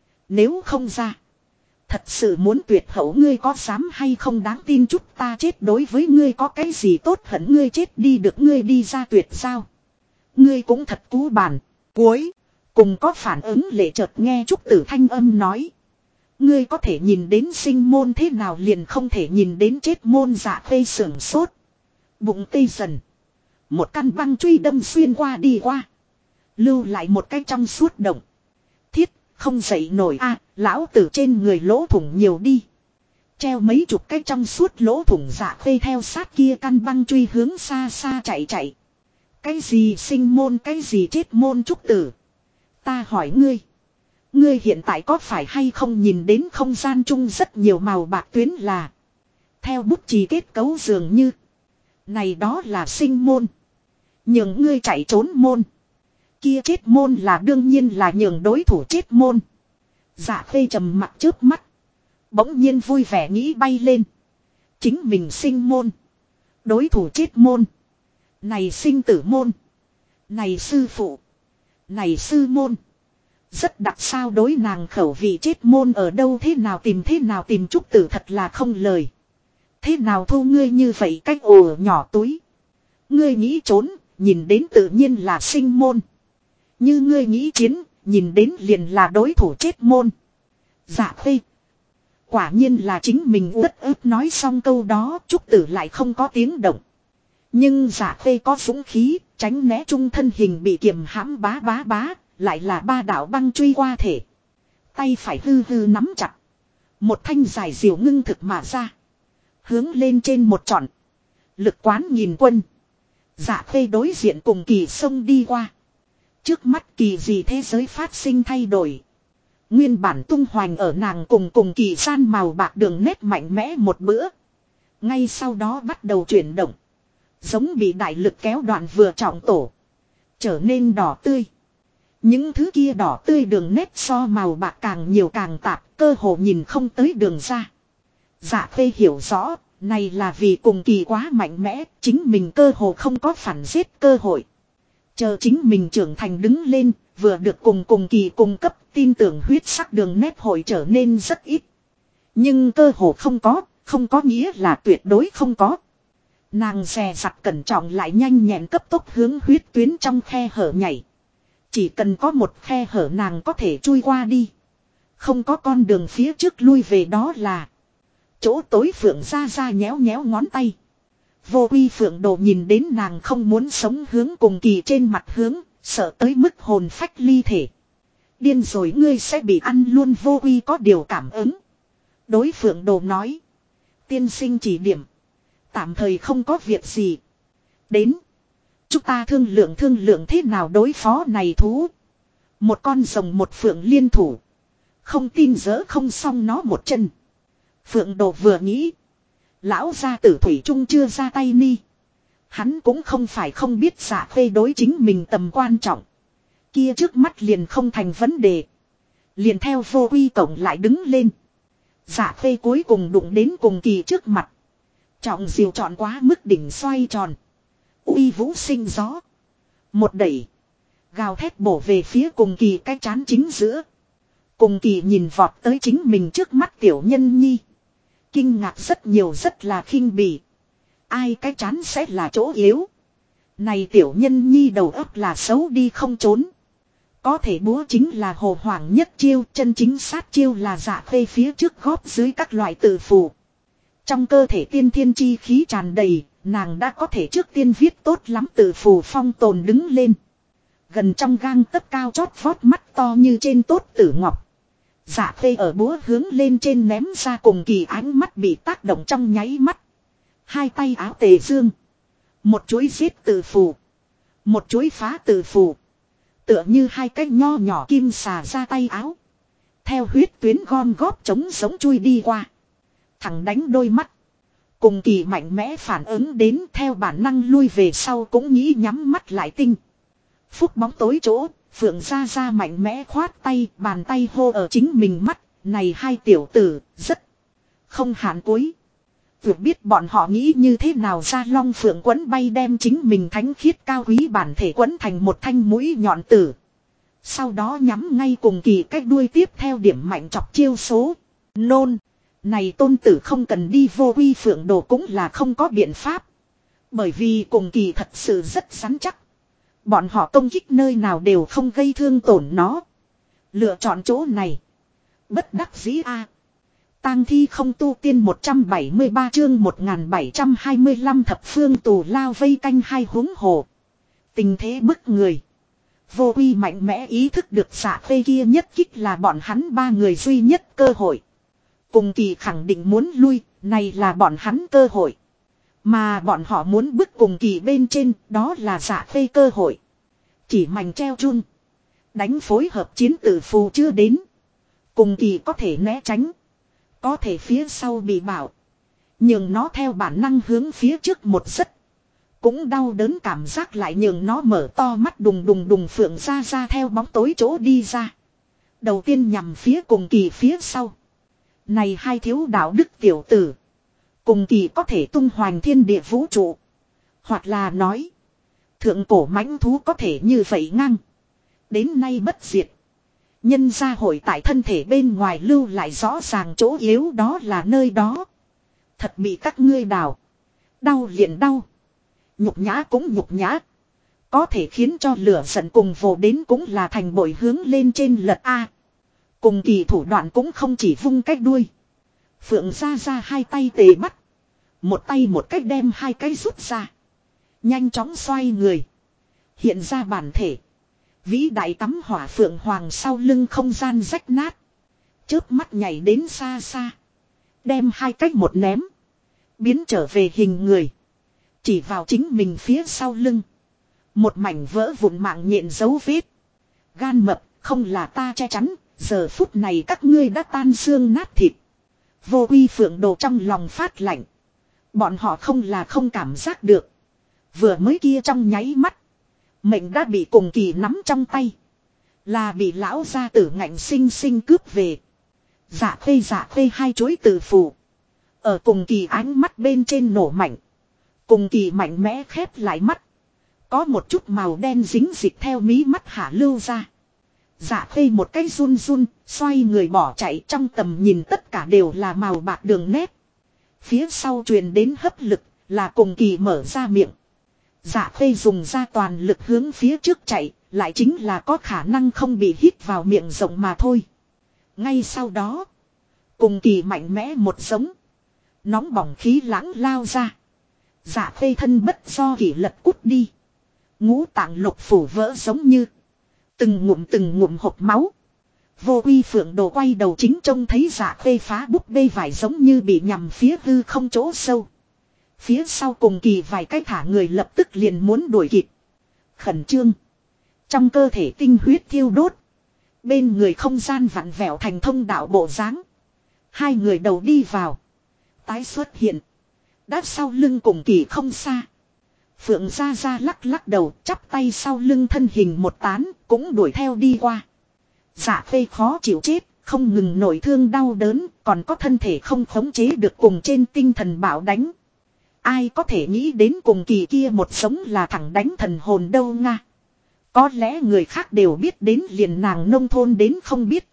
Nếu không ra, thật sự muốn tuyệt hậu ngươi có dám hay không đáng tin chút ta chết đối với ngươi có cái gì tốt hận ngươi chết đi được ngươi đi ra tuyệt sao. Ngươi cũng thật cú bàn, cuối. Cùng có phản ứng lệ chợt nghe Trúc Tử thanh âm nói. Ngươi có thể nhìn đến sinh môn thế nào liền không thể nhìn đến chết môn. Dạ Khê sưởng sốt. Bụng tê dần. Một căn băng truy đâm xuyên qua đi qua. Lưu lại một cái trong suốt động. Thiết, không dậy nổi a lão tử trên người lỗ thủng nhiều đi. Treo mấy chục cái trong suốt lỗ thủng. Dạ Khê theo sát kia căn băng truy hướng xa xa chạy chạy. Cái gì sinh môn cái gì chết môn Trúc Tử. Ta hỏi ngươi. Ngươi hiện tại có phải hay không nhìn đến không gian chung rất nhiều màu bạc tuyến là. Theo bút chì kết cấu dường như. Này đó là sinh môn. Nhường ngươi chạy trốn môn. Kia chết môn là đương nhiên là nhường đối thủ chết môn. Dạ Khê trầm mặt chớp mắt. Bỗng nhiên vui vẻ nghĩ bay lên. Chính mình sinh môn. Đối thủ chết môn. Này sinh tử môn. Này sư phụ. Này sư môn. Rất đặc sao đối nàng khẩu vị chết môn ở đâu thế nào tìm Trúc Tử thật là không lời. Thế nào thu ngươi như vậy cách ồ nhỏ túi. Ngươi nghĩ trốn, nhìn đến tự nhiên là sinh môn. Như ngươi nghĩ chiến, nhìn đến liền là đối thủ chết môn. Dạ Khê. Quả nhiên là chính mình uất ức nói xong câu đó Trúc Tử lại không có tiếng động. Nhưng Dạ Khê có dũng khí, tránh né trung thân hình bị kiềm hãm bá. Lại là ba đạo băng truy qua thể. Tay phải hư hư nắm chặt. Một thanh dài diều ngưng thực mà ra. Hướng lên trên một trọn. Lực quán nhìn quân. Dạ Khê đối diện cùng kỳ sông đi qua. Trước mắt kỳ gì thế giới phát sinh thay đổi. Nguyên bản tung hoành ở nàng cùng kỳ san màu bạc đường nét mạnh mẽ một bữa. Ngay sau đó bắt đầu chuyển động. Giống bị đại lực kéo đoạn vừa trọng tổ. Trở nên đỏ tươi. Những thứ kia đỏ tươi đường nét so màu bạc càng nhiều càng tạp, cơ hồ nhìn không tới đường ra. Dạ Khê hiểu rõ, này là vì cùng kỳ quá mạnh mẽ, chính mình cơ hồ không có phản giết cơ hội. Chờ chính mình trưởng thành đứng lên, vừa được cùng kỳ cung cấp, tin tưởng huyết sắc đường nét hội trở nên rất ít. Nhưng cơ hồ không có nghĩa là tuyệt đối không có. Nàng dè dặt cẩn trọng lại nhanh nhẹn cấp tốc hướng huyết tuyến trong khe hở nhảy. Chỉ cần có một khe hở nàng có thể chui qua đi. Không có con đường phía trước lui về đó là. Chỗ tối Phượng Gia Gia nhéo nhéo ngón tay. Vô Uy Phượng Đồ nhìn đến nàng không muốn sống hướng cùng kỳ trên mặt hướng, sợ tới mức hồn phách ly thể. Điên rồi ngươi sẽ bị ăn luôn. Vô Uy có điều cảm ứng. Đối Phượng Đồ nói. Tiên sinh chỉ điểm. Tạm thời không có việc gì. Đến. Chúng ta thương lượng thế nào đối phó này thú. Một con rồng một phượng liên thủ. Không tin dỡ không xong nó một chân. Phượng Đồ vừa nghĩ. Lão gia tử thủy trung chưa ra tay ni. Hắn cũng không phải không biết Dạ Khê đối chính mình tầm quan trọng. Kia trước mắt liền không thành vấn đề. Liền theo Vô Uy cổng lại đứng lên. Dạ Khê cuối cùng đụng đến cùng kỳ trước mặt. Trọng diều tròn quá mức đỉnh xoay tròn. Uy vũ sinh gió. Một đẩy. Gào thét bổ về phía cùng kỳ cái chán chính giữa. Cùng kỳ nhìn vọt tới chính mình trước mắt tiểu nhân nhi. Kinh ngạc rất nhiều rất là khinh bỉ. Ai cái chán sẽ là chỗ yếu. Này tiểu nhân nhi đầu óc là xấu đi không trốn. Có thể búa chính là hồ hoàng nhất chiêu. Chân chính sát chiêu là Dạ Khê phía trước góp dưới các loại tử phù. Trong cơ thể tiên thiên chi khí tràn đầy, nàng đã có thể trước tiên viết tốt lắm từ phù phong tồn đứng lên. Gần trong gang tấc cao chót vót mắt to như trên tốt tử ngọc. Dạ Khê ở búa hướng lên trên ném ra, cùng kỳ ánh mắt bị tác động trong nháy mắt. Hai tay áo tề dương. Một chuỗi giết từ phù. Một chuỗi phá từ phù. Tựa như hai cái nho nhỏ kim xà ra tay áo. Theo huyết tuyến gom góp chống sống chui đi qua. Thẳng đánh đôi mắt. Cùng kỳ mạnh mẽ phản ứng đến, theo bản năng lui về sau cũng nghĩ nhắm mắt lại tinh. Phúc bóng tối chỗ, Phượng Gia Gia mạnh mẽ khoát tay, bàn tay hô ở chính mình mắt. Này hai tiểu tử, rất không hạn cuối. Tuyệt biết bọn họ nghĩ như thế nào ra long phượng quấn bay đem chính mình thánh khiết cao quý bản thể quấn thành một thanh mũi nhọn tử. Sau đó nhắm ngay cùng kỳ cách đuôi tiếp theo điểm mạnh chọc chiêu số. Nôn. Này tôn tử không cần đi vô quy phượng đồ cũng là không có biện pháp. Bởi vì cùng kỳ thật sự rất rắn chắc. Bọn họ công kích nơi nào đều không gây thương tổn nó. Lựa chọn chỗ này. Bất đắc dĩ a. Tang thi không tu tiên 173 chương 1725 thập phương tù lao vây canh hai huống hồ. Tình thế bức người. Vô quy mạnh mẽ ý thức được Dạ Khê kia nhất kích là bọn hắn ba người duy nhất cơ hội. Cùng kỳ khẳng định muốn lui, này là bọn hắn cơ hội. Mà bọn họ muốn bức cùng kỳ bên trên, đó là Dạ Khê cơ hội. Chỉ mảnh treo chun. Đánh phối hợp chiến tử phù chưa đến. Cùng kỳ có thể né tránh. Có thể phía sau bị bảo. Nhường nó theo bản năng hướng phía trước một giấc. Cũng đau đớn cảm giác lại nhường nó mở to mắt đùng đùng đùng. Phượng Gia Gia theo bóng tối chỗ đi ra. Đầu tiên nhằm phía cùng kỳ phía sau. Này hai thiếu đạo đức tiểu tử. Cùng kỳ có thể tung hoành thiên địa vũ trụ. Hoặc là nói. Thượng cổ mãnh thú có thể như vậy ngang. Đến nay bất diệt. Nhân gia hội tại thân thể bên ngoài lưu lại rõ ràng chỗ yếu, đó là nơi đó. Thật bị các ngươi đào. Đau liền đau. Nhục nhã cũng nhục nhã. Có thể khiến cho lửa giận cùng vồ đến cũng là thành bội hướng lên trên lật A. Cùng kỳ thủ đoạn cũng không chỉ vung cách đuôi. Phượng Gia Gia hai tay tề bắt. Một tay một cách đem hai cái rút ra. Nhanh chóng xoay người. Hiện ra bản thể. Vĩ đại tắm hỏa phượng hoàng sau lưng không gian rách nát. Chớp mắt nhảy đến xa xa. Đem hai cách một ném. Biến trở về hình người. Chỉ vào chính mình phía sau lưng. Một mảnh vỡ vụn mạng nhện dấu vết. Gan mập, không là ta che chắn. Giờ phút này các ngươi đã tan xương nát thịt. Vô quy phượng đồ trong lòng phát lạnh. Bọn họ không là không cảm giác được. Vừa mới kia trong nháy mắt. Mệnh đã bị cùng kỳ nắm trong tay. Là bị lão gia tử ngạnh sinh sinh cướp về. Dạ khê hai chuỗi tử phù. Ở cùng kỳ ánh mắt bên trên nổ mạnh. Cùng kỳ mạnh mẽ khép lại mắt. Có một chút màu đen dính dịch theo mí mắt hạ lưu ra. Dạ khê một cái run run, xoay người bỏ chạy, trong tầm nhìn tất cả đều là màu bạc đường nét. Phía sau truyền đến hấp lực, là cùng kỳ mở ra miệng. Dạ khê dùng ra toàn lực hướng phía trước chạy, lại chính là có khả năng không bị hít vào miệng rộng mà thôi. Ngay sau đó, cùng kỳ mạnh mẽ một giống. Nóng bỏng khí lãng lao ra. Dạ khê thân bất do kỷ lật cút đi. Ngũ tạng lục phủ vỡ giống như. Từng ngụm hộp máu. Vô quy phượng đồ quay đầu chính trông thấy Dạ khê phá búp bê vải giống như bị nhằm phía hư không chỗ sâu. Phía sau cùng kỳ vài cái thả người lập tức liền muốn đuổi kịp. Khẩn trương. Trong cơ thể tinh huyết thiêu đốt. Bên người không gian vặn vẹo thành thông đạo bộ dáng. Hai người đầu đi vào. Tái xuất hiện. Đã sau lưng cùng kỳ không xa. Phượng Gia Gia lắc lắc đầu, chắp tay sau lưng thân hình một tán, cũng đuổi theo đi qua. Dạ khê khó chịu chết, không ngừng nổi thương đau đớn, còn có thân thể không khống chế được cùng trên tinh thần bạo đánh. Ai có thể nghĩ đến cùng kỳ kia một sống là thẳng đánh thần hồn đâu nga. Có lẽ người khác đều biết đến liền nàng nông thôn đến không biết.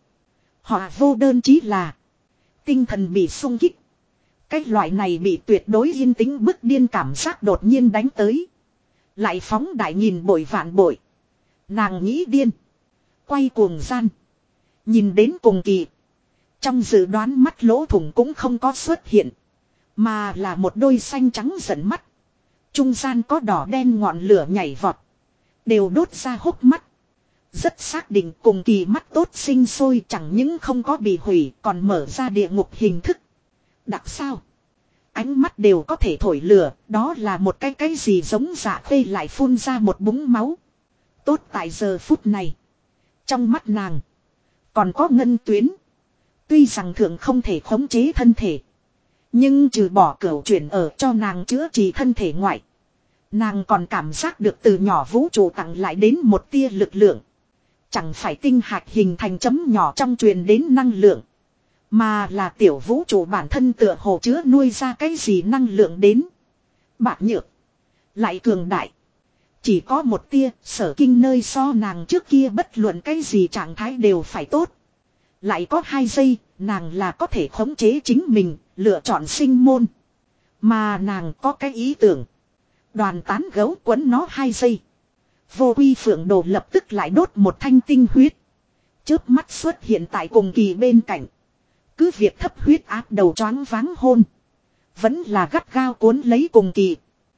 Họ vô đơn chí là tinh thần bị xung kích. Cái loại này bị tuyệt đối yên tĩnh bức điên cảm giác đột nhiên đánh tới. Lại phóng đại nhìn bội vạn bội. Nàng nghĩ điên. Quay cuồng gian. Nhìn đến cùng kỳ. Trong dự đoán mắt lỗ thủng cũng không có xuất hiện. Mà là một đôi xanh trắng giận mắt. Trung gian có đỏ đen ngọn lửa nhảy vọt. Đều đốt ra hốc mắt. Rất xác định cùng kỳ mắt tốt sinh sôi chẳng những không có bị hủy còn mở ra địa ngục hình thức. Đặc sao? Ánh mắt đều có thể thổi lửa, đó là một cái gì giống Dạ Khê lại phun ra một búng máu. Tốt tại giờ phút này. Trong mắt nàng còn có ngân tuyến. Tuy rằng thượng không thể khống chế thân thể. Nhưng trừ bỏ cửu chuyển ở cho nàng chữa trị thân thể ngoại. Nàng còn cảm giác được từ nhỏ vũ trụ tặng lại đến một tia lực lượng. Chẳng phải tinh hạch hình thành chấm nhỏ trong truyền đến năng lượng. Mà là tiểu vũ trụ bản thân tựa hồ chứa nuôi ra cái gì năng lượng đến. Bạc nhược. Lại cường đại. Chỉ có một tia sở kinh nơi so nàng trước kia bất luận cái gì trạng thái đều phải tốt. Lại có 2 giây nàng là có thể khống chế chính mình lựa chọn sinh môn. Mà nàng có cái ý tưởng. Đoàn tán gấu quấn nó 2 giây. Vô quy phượng đồ lập tức lại đốt một thanh tinh huyết. Chớp mắt xuất hiện tại cùng kỳ bên cạnh. Cứ việc thấp huyết áp đầu choáng váng hôn. Vẫn là gắt gao cuốn lấy cùng kỳ.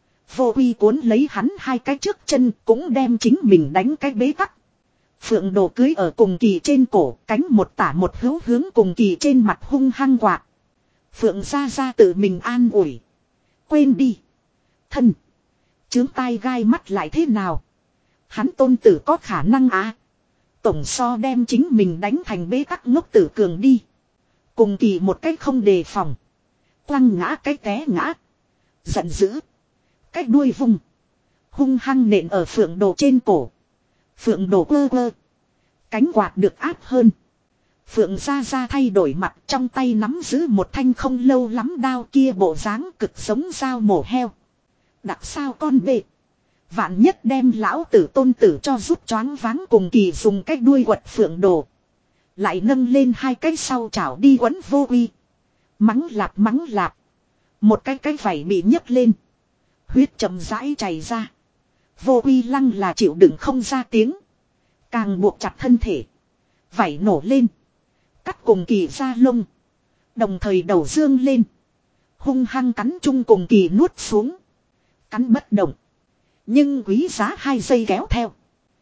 Vô quy cuốn lấy hắn 2 cái trước chân cũng đem chính mình đánh cái bế tắc. Phượng đồ cưới ở cùng kỳ trên cổ, cánh một tả một hữu hướng cùng kỳ trên mặt hung hăng quạt. Phượng ra tự mình an ủi. Quên đi. Thân. Chướng tai gai mắt lại thế nào? Hắn tôn tử có khả năng á. Tổng so đem chính mình đánh thành bế tắc ngốc tử cường đi. Cùng kỳ một cách không đề phòng. Quăng ngã cái té ngã. Giận dữ. Cái đuôi vùng. Hung hăng nện ở phượng đồ trên cổ. Phượng đồ quơ quơ. Cánh quạt được áp hơn. Phượng ra thay đổi mặt trong tay nắm giữ một thanh không lâu lắm đao kia bộ dáng cực giống dao mổ heo. Đặc sao con bệ. Vạn nhất đem lão tử tôn tử cho giúp choáng váng cùng kỳ dùng cái đuôi quật phượng đồ. Lại nâng lên 2 cái sau chảo đi quấn vô uy. Mắng lạp. Một cái vảy bị nhấc lên. Huyết chậm rãi chảy ra. Vô uy lăng là chịu đựng không ra tiếng. Càng buộc chặt thân thể. Vảy nổ lên. Cắt cùng kỳ ra lông. Đồng thời đầu dương lên. Hung hăng cắn chung cùng kỳ nuốt xuống. Cắn bất động. Nhưng quý giá 2 giây kéo theo.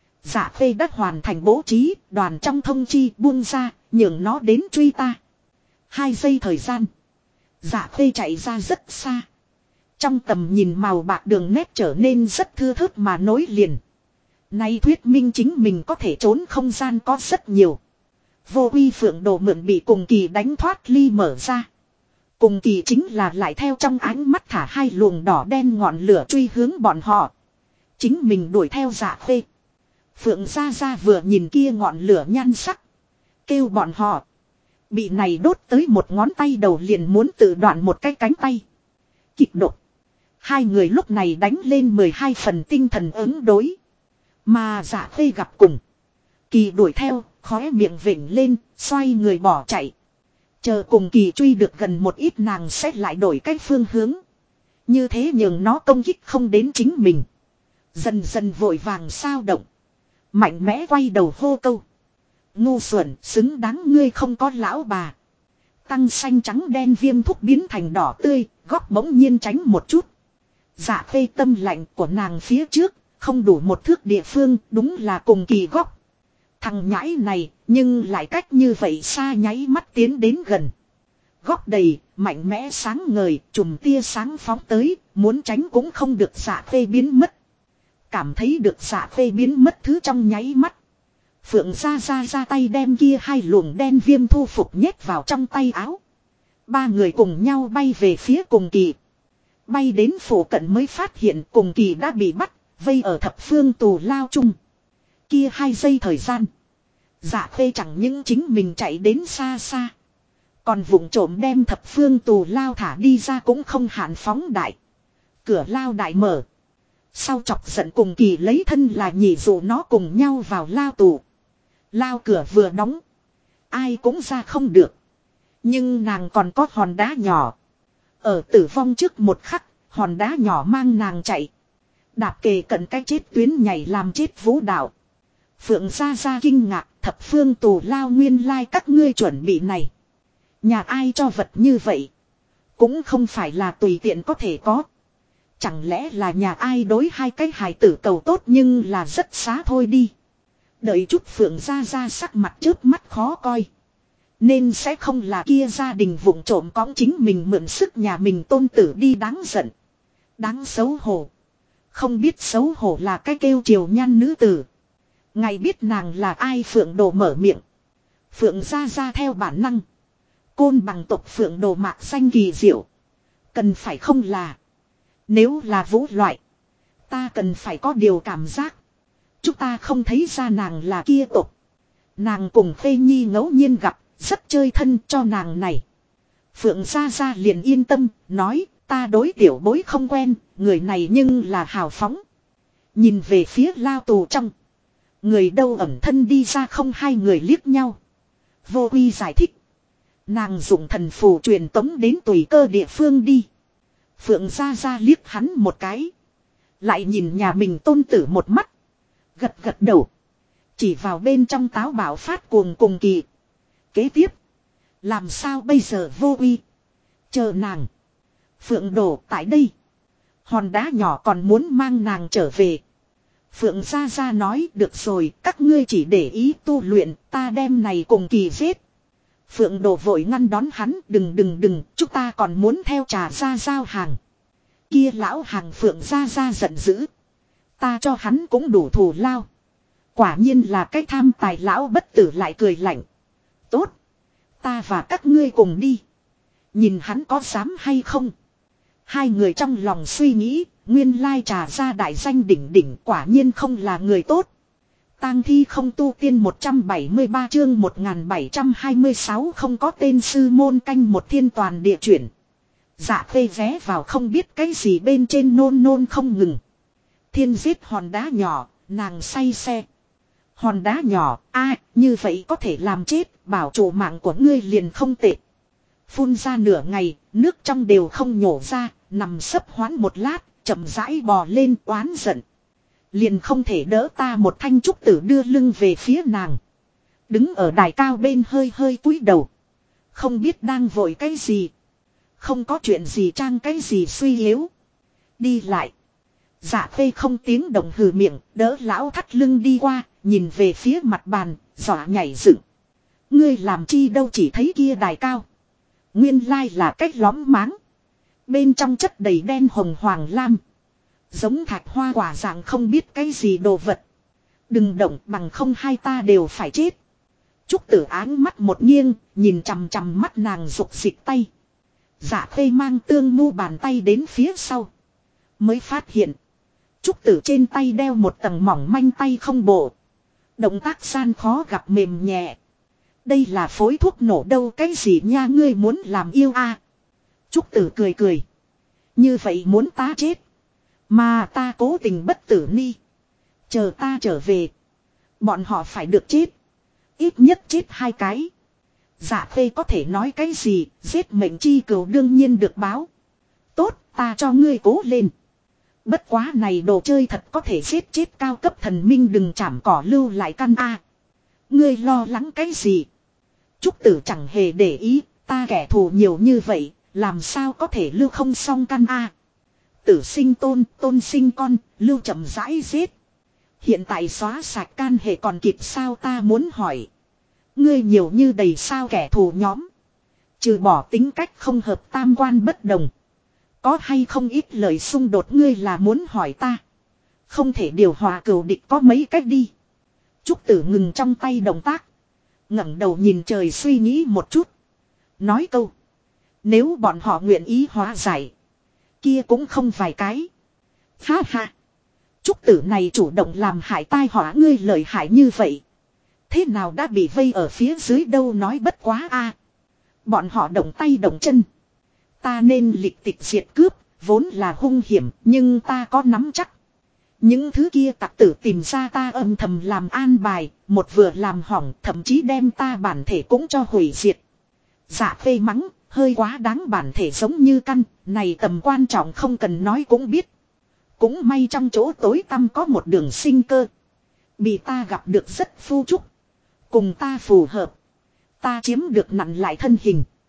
Dạ Khê đã hoàn thành bố trí, đoàn trong thông chi buông ra, nhường nó đến truy ta. 2 giây thời gian. Dạ Khê chạy ra rất xa. Trong tầm nhìn màu bạc đường nét trở nên rất thưa thớt mà nối liền. Nay thuyết minh chính mình có thể trốn không gian có rất nhiều. Vô uy phượng đồ mượn bị cùng kỳ đánh thoát ly mở ra. Cùng kỳ chính là lại theo trong ánh mắt thả 2 luồng đỏ đen ngọn lửa truy hướng bọn họ. Chính mình đuổi theo Dạ Khê. Phượng ra vừa nhìn kia ngọn lửa nhan sắc. Kêu bọn họ. Bị này đốt tới một ngón tay đầu liền muốn tự đoạn một cái cánh tay. Kịch độc. 2 người lúc này đánh lên 12 phần tinh thần ứng đối. Mà Dạ Khê gặp cùng. Kỳ đuổi theo, khóe miệng vểnh lên, xoay người bỏ chạy. Chờ cùng kỳ truy được gần một ít nàng sẽ lại đổi cái phương hướng. Như thế nhường nó công kích không đến chính mình. Dần dần vội vàng sao động. Mạnh mẽ quay đầu hô câu. Ngu xuẩn, xứng đáng ngươi không có lão bà. Tăng xanh trắng đen viêm thúc biến thành đỏ tươi, góc bỗng nhiên tránh một chút. Dạ Khê tâm lạnh của nàng phía trước, không đủ 1 thước địa phương, đúng là cùng kỳ góc. Thằng nhãi này, nhưng lại cách như vậy xa nháy mắt tiến đến gần. Góc đầy, mạnh mẽ sáng ngời, chùm tia sáng phóng tới, muốn tránh cũng không được Dạ Khê biến mất. Cảm thấy được Dạ Khê biến mất thứ trong nháy mắt. Phượng ra tay đem kia 2 luồng đen viêm thu phục nhét vào trong tay áo. 3 người cùng nhau bay về phía cùng kỳ. Bay đến phủ cận mới phát hiện cùng kỳ đã bị bắt, vây ở thập phương tù lao chung. Kia 2 giây thời gian. Dạ Khê chẳng những chính mình chạy đến xa xa. Còn vụng trộm đem thập phương tù lao thả đi ra cũng không hạn phóng đại. Cửa lao đại mở. Sau chọc giận cùng kỳ lấy thân là nhị dụ nó cùng nhau vào lao tù. Lao cửa vừa đóng. Ai cũng ra không được. Nhưng nàng còn có hòn đá nhỏ. Ở tử vong trước một khắc, hòn đá nhỏ mang nàng chạy. Đạp kề cận cái chết tuyến nhảy làm chết vũ đạo. Phượng ra kinh ngạc, thập phương tù lao nguyên lai các ngươi chuẩn bị này. Nhà ai cho vật như vậy. Cũng không phải là tùy tiện có thể có. Chẳng lẽ là nhà ai đối hai cái hài tử cầu tốt nhưng là rất xá thôi đi. Đợi chút Phượng ra sắc mặt chớp mắt khó coi. Nên sẽ không là kia gia đình vụng trộm cõng chính mình mượn sức nhà mình tôn tử đi đáng giận. Đáng xấu hổ. Không biết xấu hổ là cái kêu triều nhan nữ tử. Ngày biết nàng là ai Phượng Đồ mở miệng. Phượng ra theo bản năng. Côn bằng tộc Phượng Đồ mạc xanh kỳ diệu. Cần phải không là. Nếu là vũ loại. Ta cần phải có điều cảm giác. Chúng ta không thấy ra nàng là kia tộc. Nàng cùng Phê Nhi ngẫu nhiên gặp. Rất chơi thân cho nàng này. Phượng ra liền yên tâm. Nói ta đối tiểu bối không quen. Người này nhưng là hào phóng. Nhìn về phía lao tù trong. Người đâu ẩn thân đi ra không hai người liếc nhau. Vô Uy giải thích. Nàng dùng thần phù truyền tống đến tùy cơ địa phương đi. Phượng ra liếc hắn một cái. Lại nhìn nhà mình tôn tử một mắt. Gật gật đầu. Chỉ vào bên trong táo bảo phát cuồng cùng kỳ. Kế tiếp. Làm sao bây giờ Vô Uy. Chờ nàng. Phượng Đồ tại đây. Hòn đá nhỏ còn muốn mang nàng trở về. Phượng ra nói được rồi các ngươi chỉ để ý tu luyện ta đem này cùng kỳ giết. Phượng Đồ vội ngăn đón hắn đừng chúng ta còn muốn theo trà ra giao hàng. Kia lão hàng Phượng ra giận dữ. Ta cho hắn cũng đủ thù lao. Quả nhiên là cái tham tài lão bất tử lại cười lạnh. Tốt. Ta và các ngươi cùng đi. Nhìn hắn có dám hay không. Hai người trong lòng suy nghĩ. Nguyên lai trà ra đại danh đỉnh quả nhiên không là người tốt. Tang thi không tu tiên 173 chương 1726 không có tên sư môn canh một thiên toàn địa chuyển. Dạ phê vé vào không biết cái gì bên trên nôn không ngừng. Thiên giết hòn đá nhỏ, nàng say xe. Hòn đá nhỏ, như vậy có thể làm chết, bảo chủ mạng của ngươi liền không tệ. Phun ra nửa ngày, nước trong đều không nhổ ra, nằm sấp hoán một lát, chậm rãi bò lên oán giận. Liền không thể đỡ ta một thanh trúc tử đưa lưng về phía nàng. Đứng ở đài cao bên hơi cúi đầu. Không biết đang vội cái gì. Không có chuyện gì trang cái gì suy yếu. Đi lại. Dạ phê không tiếng động hừ miệng, đỡ lão thắt lưng đi qua, nhìn về phía mặt bàn, dọa nhảy dựng. Ngươi làm chi đâu chỉ thấy kia đài cao. Nguyên lai là cách lõm máng. Bên trong chất đầy đen hồng hoàng lam. Giống thạch hoa quả dạng không biết cái gì đồ vật. Đừng động bằng không hai ta đều phải chết. Trúc tử áng mắt một nghiêng, nhìn chằm chằm mắt nàng rục dịch tay. Dạ phê mang tương mu bàn tay đến phía sau. Mới phát hiện. Trúc tử trên tay đeo một tầng mỏng manh tay không bộ. Động tác gian khó gặp mềm nhẹ. Đây là phối thuốc nổ đâu cái gì nha ngươi muốn làm yêu Trúc tử cười. Như vậy muốn ta chết. Mà ta cố tình bất tử ni. Chờ ta trở về. Bọn họ phải được chết. Ít nhất chết hai cái. Dạ phê có thể nói cái gì. Giết mệnh chi cừu đương nhiên được báo. Tốt ta cho ngươi cố lên. Bất quá này đồ chơi thật có thể giết chết cao cấp thần minh đừng chảm cỏ lưu lại căn Ngươi lo lắng cái gì. Trúc tử chẳng hề để ý. Ta kẻ thù nhiều như vậy. Làm sao có thể lưu không xong căn Tử sinh tôn sinh con, lưu chậm rãi giết. Hiện tại xóa sạch can hệ còn kịp sao ta muốn hỏi. Ngươi nhiều như đầy sao kẻ thù nhóm. Trừ bỏ tính cách không hợp tam quan bất đồng. Có hay không ít lời xung đột ngươi là muốn hỏi ta. Không thể điều hòa cửu địch có mấy cách đi. Trúc tử ngừng trong tay động tác. ngẩng đầu nhìn trời suy nghĩ một chút. Nói câu. Nếu bọn họ nguyện ý hóa giải. Kia cũng không vài cái. Ha ha. Trúc tử này chủ động làm hại tai họa ngươi lợi hại như vậy. Thế nào đã bị vây ở phía dưới đâu nói bất quá Bọn họ động tay động chân. Ta nên lịch tịch diệt cướp. Vốn là hung hiểm nhưng ta có nắm chắc. Những thứ kia tặc tử tìm ra ta âm thầm làm an bài. Một vừa làm hỏng thậm chí đem ta bản thể cũng cho hủy diệt. Dạ phê mắng. Hơi quá đáng bản thể giống như căn. Này tầm quan trọng không cần nói cũng biết. Cũng may trong chỗ tối tăm có một đường sinh cơ. Bị ta gặp được rất phu trúc. Cùng ta phù hợp. Ta chiếm được nặn lại thân hình.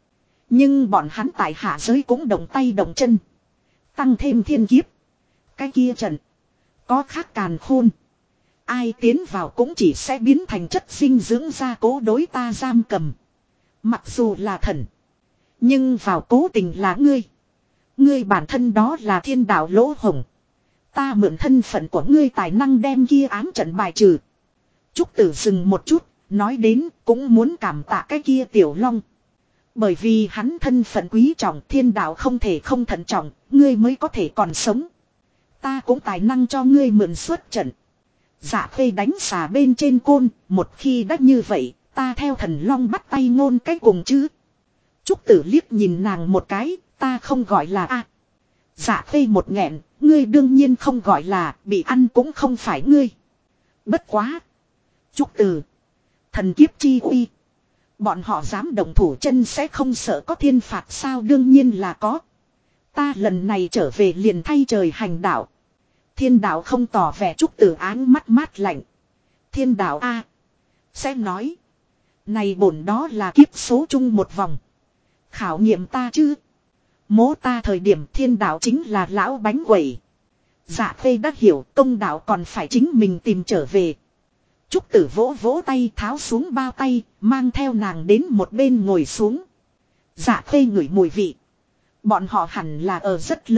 Nhưng bọn hắn tại hạ giới cũng động tay động chân. Tăng thêm thiên kiếp. Cái kia trận. Có khác càn khôn. Ai tiến vào cũng chỉ sẽ biến thành chất dinh dưỡng gia cố đối ta giam cầm. Mặc dù là thần. Nhưng vào cố tình là ngươi. Ngươi bản thân đó là thiên đạo lỗ hổng. Ta mượn thân phận của ngươi tài năng đem kia ám trận bài trừ. Trúc Tử dừng một chút. Nói đến cũng muốn cảm tạ cái kia tiểu long. Bởi vì hắn thân phận quý trọng, thiên đạo không thể không thận trọng. Ngươi mới có thể còn sống. Ta cũng tài năng cho ngươi mượn xuất trận. Dạ Khê đánh xà bên trên côn. Một khi đã như vậy, ta theo thần long bắt tay ngôn cái cùng chứ. Trúc Tử liếc nhìn nàng một cái. Ta không gọi là a. Dạ Khê một nghẹn. Ngươi đương nhiên không gọi là, bị ăn cũng không phải ngươi. Bất quá. Trúc Tử. Thần kiếp chi uy. Bọn họ dám động thủ chân sẽ không sợ có thiên phạt sao, đương nhiên là có. Ta lần này trở về liền thay trời hành đạo. Thiên đạo không tỏ vẻ. Trúc Tử áng mắt mát lạnh. Thiên đạo a. Sẽ nói. Này bổn đó là kiếp số chung một vòng. Khảo nghiệm ta chứ. Mố ta thời điểm thiên đạo chính là lão bánh quẩy. Dạ Khê đã hiểu công đạo còn phải chính mình tìm trở về. Trúc Tử vỗ vỗ tay tháo xuống bao tay, mang theo nàng đến một bên ngồi xuống. Dạ Khê ngửi mùi vị. Bọn họ hẳn là ở rất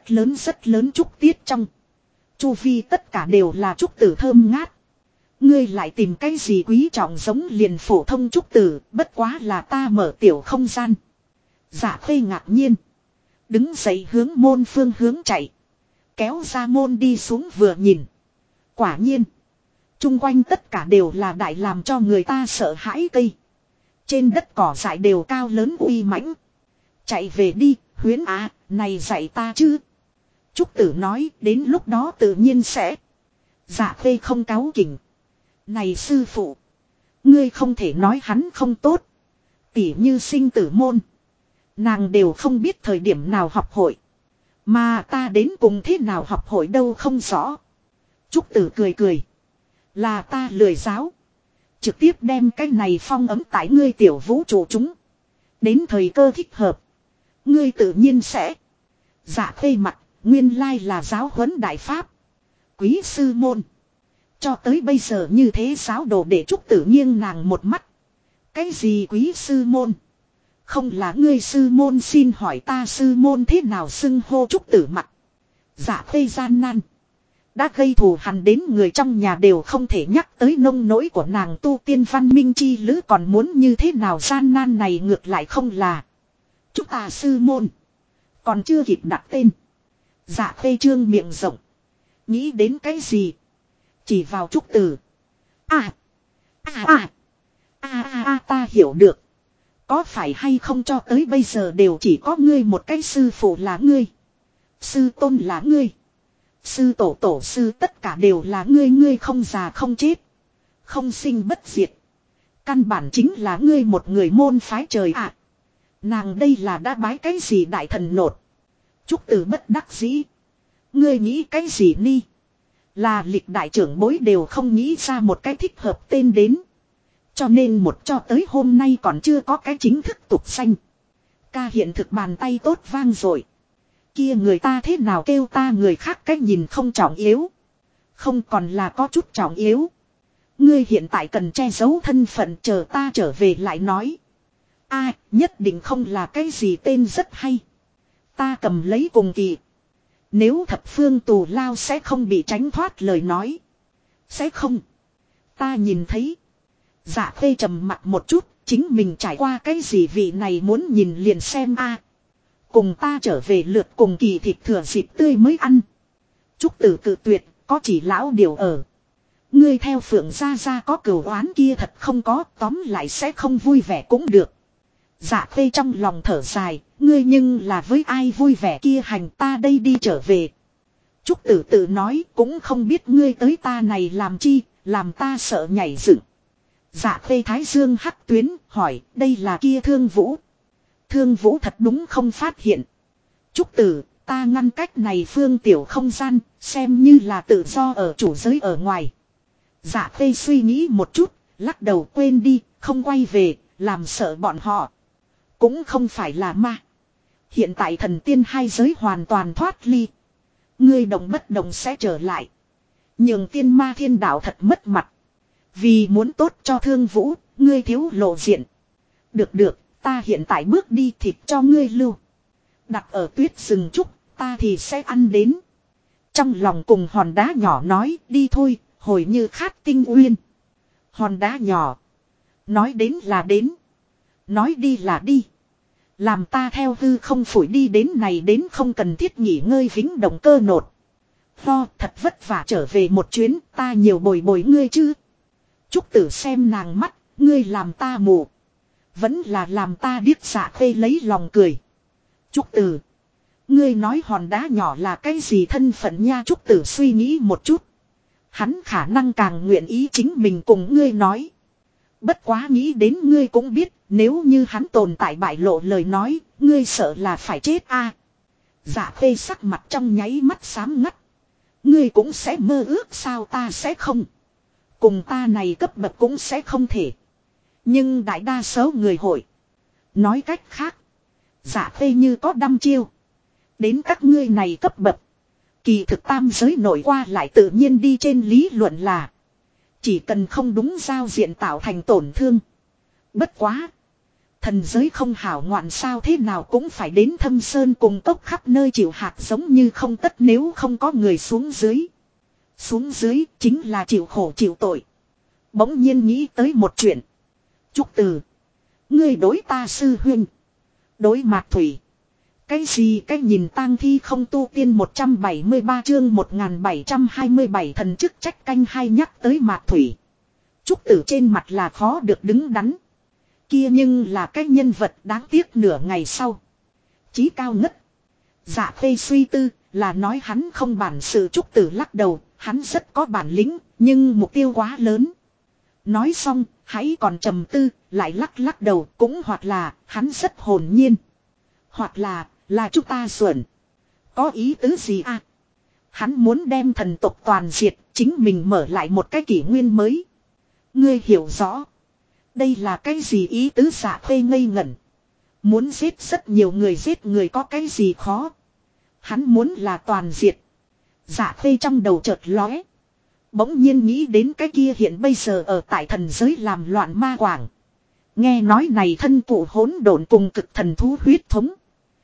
lớn trúc tiết trong. Chu vi tất cả đều là trúc tử thơm ngát. Ngươi lại tìm cái gì quý trọng giống liền phổ thông trúc tử, bất quá là ta mở tiểu không gian. Dạ Khê ngạc nhiên. Đứng dậy hướng môn phương hướng chạy. Kéo ra môn đi xuống vừa nhìn. Quả nhiên. Trung quanh tất cả đều là đại làm cho người ta sợ hãi cây. Trên đất cỏ dại đều cao lớn uy mãnh. Chạy về đi, Huyến á, này dạy ta chứ. Trúc Tử nói, đến lúc đó tự nhiên sẽ. Dạ Khê không cáu kỉnh. Này sư phụ. Ngươi không thể nói hắn không tốt. Tỉ như sinh tử môn. Nàng đều không biết thời điểm nào học hội. Mà ta đến cùng thế nào học hội đâu không rõ. Trúc Tử cười cười. Là ta lười giáo. Trực tiếp đem cái này phong ấm tại ngươi tiểu vũ trụ chúng. Đến thời cơ thích hợp. Ngươi tự nhiên sẽ. Dạ Khê mặt, nguyên lai là giáo huấn đại pháp. Quý sư môn. Cho tới bây giờ như thế giáo đồ để Trúc Tử nghiêng nàng một mắt. Cái gì quý sư môn? Không là ngươi sư môn, xin hỏi ta sư môn thế nào xưng hô. Trúc Tử mặt. Dạ Khê gian nan. Đã gây thù hằn đến người trong nhà đều không thể nhắc tới nông nỗi của nàng tu tiên văn minh chi lữ, còn muốn như thế nào gian nan này ngược lại không là. Chúng ta sư môn. Còn chưa kịp đặt tên. Dạ Khê trương miệng rộng. Nghĩ đến cái gì? Chỉ vào Trúc Tử. Ta hiểu được. Có phải hay không cho tới bây giờ đều chỉ có ngươi một cái sư phụ là ngươi. Sư tôn là ngươi. Sư tổ sư tất cả đều là ngươi, ngươi không già không chết. Không sinh bất diệt. Căn bản chính là ngươi một người môn phái trời ạ. Nàng đây là đã bái cái gì đại thần nột. Trúc Tử bất đắc dĩ. Ngươi nghĩ cái gì ni? Là lịch đại trưởng bối đều không nghĩ ra một cái thích hợp tên đến. Cho nên một cho tới hôm nay còn chưa có cái chính thức tục danh. Ca hiện thực bàn tay tốt vang rồi. Kia người ta thế nào kêu ta, người khác cách nhìn không trọng yếu. Không còn là có chút trọng yếu. Ngươi hiện tại cần che giấu thân phận, chờ ta trở về lại nói. Nhất định không là cái gì tên rất hay. Ta cầm lấy cùng kỳ. Nếu thập phương tù lao sẽ không bị tránh thoát lời nói. Sẽ không. Ta nhìn thấy. Dạ Khê trầm mặt một chút. Chính mình trải qua cái gì vị này muốn nhìn liền xem Cùng ta trở về lượt cùng kỳ thịt thừa dịp tươi mới ăn. Trúc Tử cự tuyệt, có chỉ lão điều ở. Ngươi theo Phượng gia có cừu oán kia thật không có, tóm lại sẽ không vui vẻ cũng được. Dạ Khê trong lòng thở dài, ngươi nhưng là với ai vui vẻ kia hành, ta đây đi trở về. Trúc Tử tự nói, cũng không biết ngươi tới ta này làm chi, làm ta sợ nhảy dựng. Dạ Khê thái dương hắc tuyến, hỏi, đây là kia Thương Vũ. Thương Vũ thật đúng không phát hiện. Trúc Tử, ta ngăn cách này phương tiểu không gian, xem như là tự do ở chủ giới ở ngoài. Dạ Khê suy nghĩ một chút, lắc đầu quên đi, không quay về, làm sợ bọn họ. cũng không phải là ma. Hiện tại thần tiên hai giới hoàn toàn thoát ly. Ngươi động bất động sẽ trở lại. Nhường tiên ma thiên đạo thật mất mặt. Vì muốn tốt cho Thương Vũ, ngươi thiếu lộ diện. Được được, ta hiện tại bước đi thịt cho ngươi lưu. Đặt ở tuyết rừng trúc, ta thì sẽ ăn đến. Trong lòng cùng hòn đá nhỏ nói, đi thôi, hồi như khát tinh uyên. Hòn đá nhỏ. Nói đến là đến. Nói đi là đi. Làm ta theo hư không phủi đi đến này đến không cần thiết nghỉ ngơi vĩnh động cơ nột. Lo thật vất vả trở về một chuyến, ta nhiều bồi bồi ngươi chứ. Trúc Tử xem nàng mắt, ngươi làm ta mù. Vẫn là làm ta điếc dạ khê lấy lòng cười. Trúc Tử. Ngươi nói hòn đá nhỏ là cái gì thân phận nha. Trúc Tử suy nghĩ một chút. Hắn khả năng càng nguyện ý chính mình cùng ngươi nói. Bất quá nghĩ đến ngươi cũng biết, nếu như hắn tồn tại bại lộ lời nói, ngươi sợ là phải chết a. Dạ khê sắc mặt trong nháy mắt xám ngắt. Ngươi cũng sẽ mơ ước sao ta sẽ không. Cùng ta này cấp bậc cũng sẽ không thể. Nhưng đại đa số người hội. Nói cách khác. Dạ khê như có đăm chiêu. Đến các ngươi này cấp bậc. Kỳ thực tam giới nổi qua lại tự nhiên đi trên lý luận là. Chỉ cần không đúng giao diện tạo thành tổn thương. Bất quá. Thần giới không hảo ngoạn sao thế nào cũng phải đến thâm sơn cùng cốc khắp nơi chịu hạt giống như không tất nếu không có người xuống dưới. Xuống dưới chính là chịu khổ chịu tội. Bỗng nhiên nghĩ tới một chuyện. Trúc Từ. Ngươi đối ta sư huynh. Đối Mạc Thủy. Cái gì cái nhìn tang thi không tu tiên 173 chương 1727 thần chức trách canh hai nhắc tới Mạc Thủy. Trúc Tử trên mặt là khó được đứng đắn. Kia nhưng là cái nhân vật đáng tiếc nửa ngày sau. Chí cao ngất. Dạ phê suy tư là nói hắn không bản sự. Trúc Tử lắc đầu, hắn rất có bản lĩnh, nhưng mục tiêu quá lớn. Nói xong, hãy còn trầm tư, lại lắc đầu cũng hoặc là hắn rất hồn nhiên. Hoặc là chúng ta xuẩn. Có ý tứ gì à? Hắn muốn đem thần tộc toàn diệt, chính mình mở lại một cái kỷ nguyên mới. Ngươi hiểu rõ. Đây là cái gì ý tứ Dạ phê ngây ngẩn. Muốn giết rất nhiều người giết người có cái gì khó. Hắn muốn là toàn diệt. Dạ phê trong đầu chợt lóe. Bỗng nhiên nghĩ đến cái kia hiện bây giờ ở tại thần giới làm loạn ma quảng. Nghe nói này thân cụ hỗn độn cùng cực thần thú huyết thống.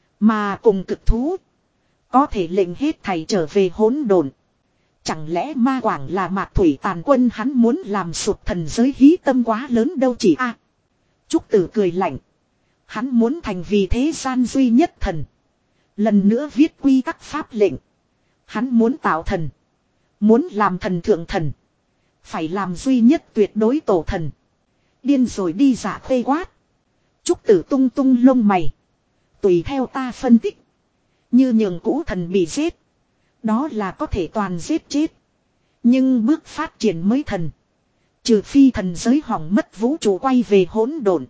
Mà cùng cực thú. Có thể lệnh hết thảy trở về hỗn độn. Chẳng lẽ ma quảng là Mạc Thủy tàn quân hắn muốn làm sụp thần giới hí tâm quá lớn đâu chỉ a. Trúc Tử cười lạnh. Hắn muốn thành vì thế gian duy nhất thần. Lần nữa viết quy tắc pháp lệnh. Hắn muốn tạo thần. Muốn làm thần thượng thần. Phải làm duy nhất tuyệt đối tổ thần. Điên rồi đi Dạ phê quát. Trúc Tử tung tung lông mày. Tùy theo ta phân tích. Như nhường cũ thần bị giết. Đó là có thể toàn giết chết. Nhưng bước phát triển mới thần. Trừ phi thần giới hỏng mất vũ trụ quay về hỗn độn.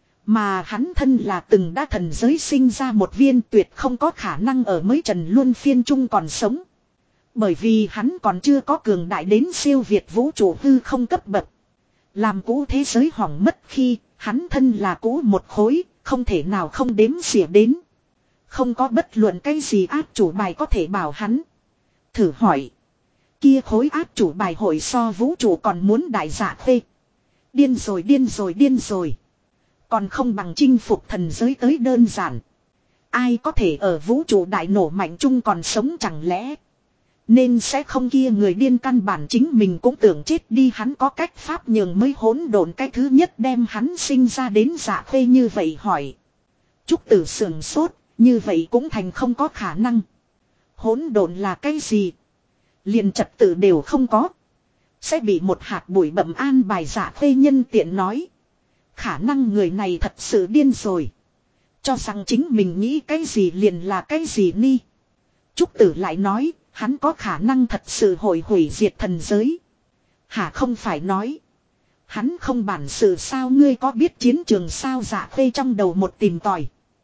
Mà hắn thân là từng đã thần giới sinh ra một viên tuyệt không có khả năng ở mới trần luân phiên trung còn sống. Bởi vì hắn còn chưa có cường đại đến siêu việt vũ trụ hư không cấp bậc. Làm cũ thế giới hỏng mất khi hắn thân là cũ một khối, không thể nào không đếm xỉa đến. Không có bất luận cái gì áp chủ bài có thể bảo hắn. Thử hỏi. Kia khối áp chủ bài hội so vũ trụ còn muốn đại dạ phê. Điên rồi điên rồi điên rồi. Còn không bằng chinh phục thần giới tới đơn giản. Ai có thể ở vũ trụ đại nổ mạnh chung còn sống chẳng lẽ. Nên sẽ không kia người điên căn bản chính mình cũng tưởng chết đi hắn có cách pháp nhường mới hỗn độn cái thứ nhất đem hắn sinh ra đến dạ phê như vậy hỏi. Trúc Tử sườn sốt, như vậy cũng thành không có khả năng. Hỗn độn là cái gì? Liền trật tự đều không có. Sẽ bị một hạt bụi bẩm an bài dạ phê nhân tiện nói. Khả năng người này thật sự điên rồi. Cho rằng chính mình nghĩ cái gì liền là cái gì ni. Trúc Tử lại nói, hắn có khả năng thật sự hội hủy diệt thần giới. Hả không phải nói. Hắn không bản sự sao ngươi có biết chiến trường sao dạ phê trong đầu một tìm tòi.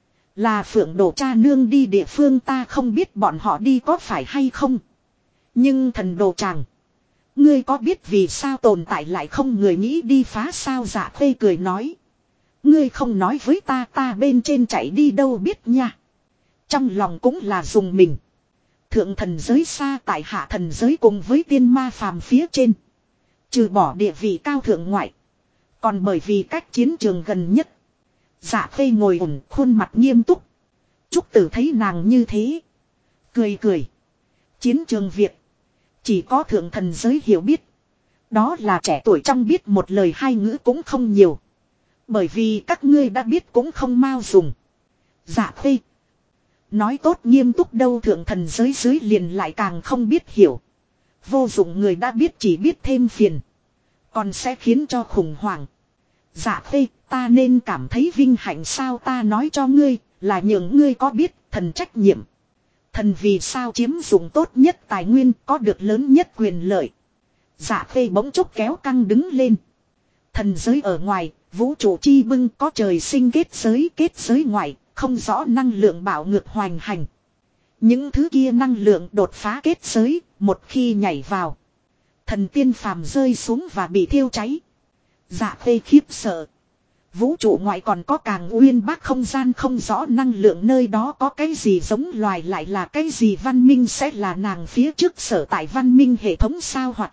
Là Phượng Đồ cha nương đi địa phương ta không biết bọn họ đi có phải hay không. Nhưng thần đồ chàng. Ngươi có biết vì sao tồn tại lại không người nghĩ đi phá sao dạ phê cười nói. Ngươi không nói với ta bên trên chạy đi đâu biết nha. Trong lòng cũng là dùng mình. Thượng thần giới xa tại hạ thần giới cùng với tiên ma phàm phía trên. Trừ bỏ địa vị cao thượng ngoại. Còn bởi vì cách chiến trường gần nhất. Dạ Khê ngồi ổn khuôn mặt nghiêm túc. Trúc Tử thấy nàng như thế. Cười cười. Chiến trường Việt. Chỉ có thượng thần giới hiểu biết. Đó là trẻ tuổi trong biết một lời hai ngữ cũng không nhiều. Bởi vì các ngươi đã biết cũng không mau dùng. Dạ Khê. Nói tốt nghiêm túc đâu thượng thần giới dưới liền lại càng không biết hiểu. Vô dụng người đã biết chỉ biết thêm phiền. Còn sẽ khiến cho khủng hoảng. Dạ Khê, ta nên cảm thấy vinh hạnh sao ta nói cho ngươi, là những ngươi có biết, thần trách nhiệm. Thần vì sao chiếm dụng tốt nhất tài nguyên, có được lớn nhất quyền lợi. Dạ Khê bỗng chốc kéo căng đứng lên. Thần giới ở ngoài, vũ trụ chi bưng có trời sinh kết giới ngoài, không rõ năng lượng bạo ngược hoành hành. Những thứ kia năng lượng đột phá kết giới, một khi nhảy vào. Thần tiên phàm rơi xuống và bị thiêu cháy. Dạ Khê khiếp sợ. Vũ trụ ngoại còn có càng uyên bác không gian không rõ năng lượng nơi đó có cái gì giống loài lại là cái gì văn minh sẽ là nàng phía trước sở tại văn minh hệ thống sao hoặc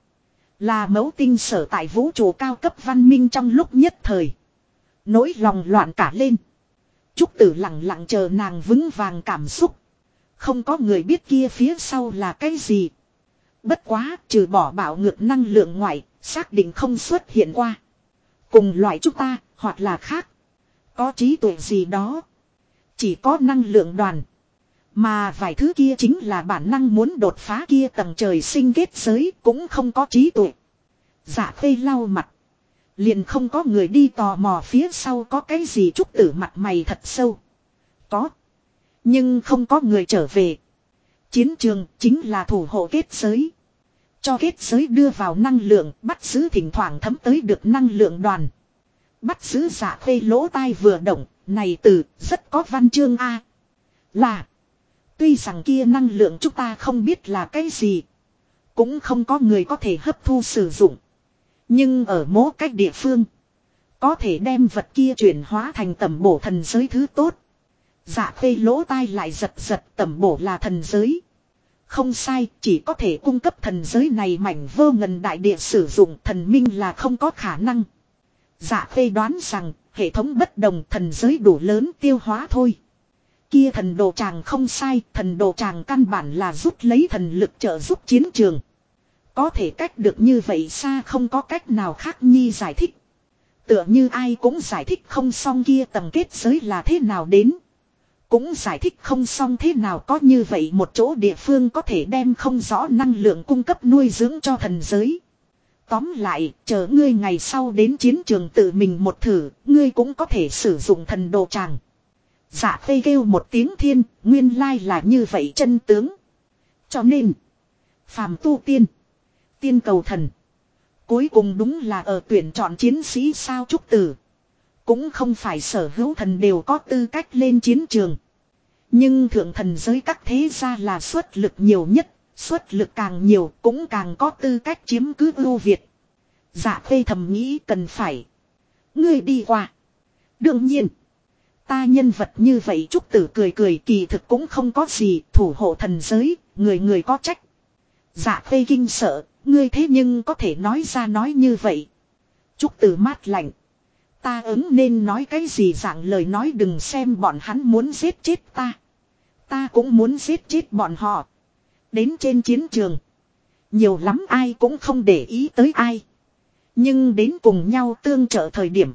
là mẫu tinh sở tại vũ trụ cao cấp văn minh trong lúc nhất thời. Nỗi lòng loạn cả lên. Trúc Tử lặng lặng chờ nàng vững vàng cảm xúc. Không có người biết kia phía sau là cái gì. Bất quá trừ bỏ bạo ngược năng lượng ngoại, xác định không xuất hiện qua. Cùng loại chúng ta, hoặc là khác. Có trí tuệ gì đó. Chỉ có năng lượng đoàn. Mà vài thứ kia chính là bản năng muốn đột phá kia tầng trời sinh kết giới cũng không có trí tuệ. Dạ Khê lau mặt. Liền không có người đi tò mò phía sau có cái gì Trúc Tử mặt mày thật sâu. Có. Nhưng không có người trở về. Chiến trường chính là thủ hộ kết giới. Cho kết giới đưa vào năng lượng, bắt giữ thỉnh thoảng thấm tới được năng lượng đoàn. Bắt giữ Dạ Khê lỗ tai vừa động, này từ rất có văn chương a. Là. Tuy rằng kia năng lượng chúng ta không biết là cái gì. Cũng không có người có thể hấp thu sử dụng. Nhưng ở mỗi cách địa phương. Có thể đem vật kia chuyển hóa thành tẩm bổ thần giới thứ tốt. Dạ Khê lỗ tai lại giật giật tẩm bổ là thần giới. Không sai, chỉ có thể cung cấp thần giới này mảnh vô ngần đại địa sử dụng thần minh là không có khả năng. Dạ Khê đoán rằng, hệ thống bất đồng thần giới đủ lớn tiêu hóa thôi. Kia thần đồ tràng không sai, thần đồ tràng căn bản là rút lấy thần lực trợ giúp chiến trường. Có thể cách được như vậy xa không có cách nào khác nhi giải thích. Tựa như ai cũng giải thích không xong kia tầng kết giới là thế nào đến. Cũng giải thích không xong thế nào có như vậy một chỗ địa phương có thể đem không rõ năng lượng cung cấp nuôi dưỡng cho thần giới. Tóm lại, chờ ngươi ngày sau đến chiến trường tự mình một thử, ngươi cũng có thể sử dụng thần đồ tràng. Dạ Khê kêu một tiếng thiên, nguyên lai là như vậy chân tướng. Cho nên, phàm tu tiên, tiên cầu thần. Cuối cùng đúng là ở tuyển chọn chiến sĩ sao Trúc Tử. Cũng không phải sở hữu thần đều có tư cách lên chiến trường. Nhưng thượng thần giới các thế gia là xuất lực nhiều nhất, xuất lực càng nhiều cũng càng có tư cách chiếm cứ ưu việt. Dạ Khê thầm nghĩ cần phải. Ngươi đi qua. Đương nhiên. Ta nhân vật như vậy Trúc Tử cười cười kỳ thực cũng không có gì thủ hộ thần giới, người người có trách. Dạ Khê kinh sợ, ngươi thế nhưng có thể nói ra nói như vậy. Trúc Tử mát lạnh. Ta ứng nên nói cái gì dạng lời nói đừng xem bọn hắn muốn giết chết ta. Ta cũng muốn giết chết bọn họ. Đến trên chiến trường. Nhiều lắm ai cũng không để ý tới ai. Nhưng đến cùng nhau tương trợ thời điểm.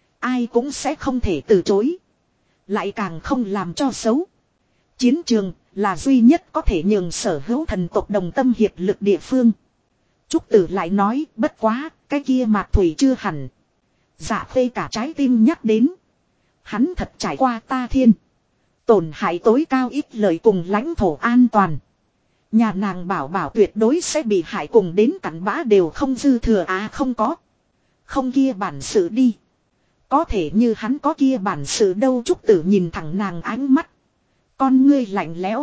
Ai cũng sẽ không thể từ chối. Lại càng không làm cho xấu. Chiến trường là duy nhất có thể nhường sở hữu thần tộc đồng tâm hiệp lực địa phương. Trúc Tử lại nói bất quá cái kia Mạc Thủy chưa hẳn. Dạ Khê cả trái tim nhắc đến. Hắn thật trải qua ta thiên. Tổn hại tối cao ít lời cùng lãnh thổ an toàn. Nhà nàng bảo bảo tuyệt đối sẽ bị hại cùng đến cặn bã đều không dư thừa không có. Không kia bản sự đi. Có thể như hắn có kia bản sự đâu Trúc Tử nhìn thẳng nàng ánh mắt. Con ngươi lạnh lẽo.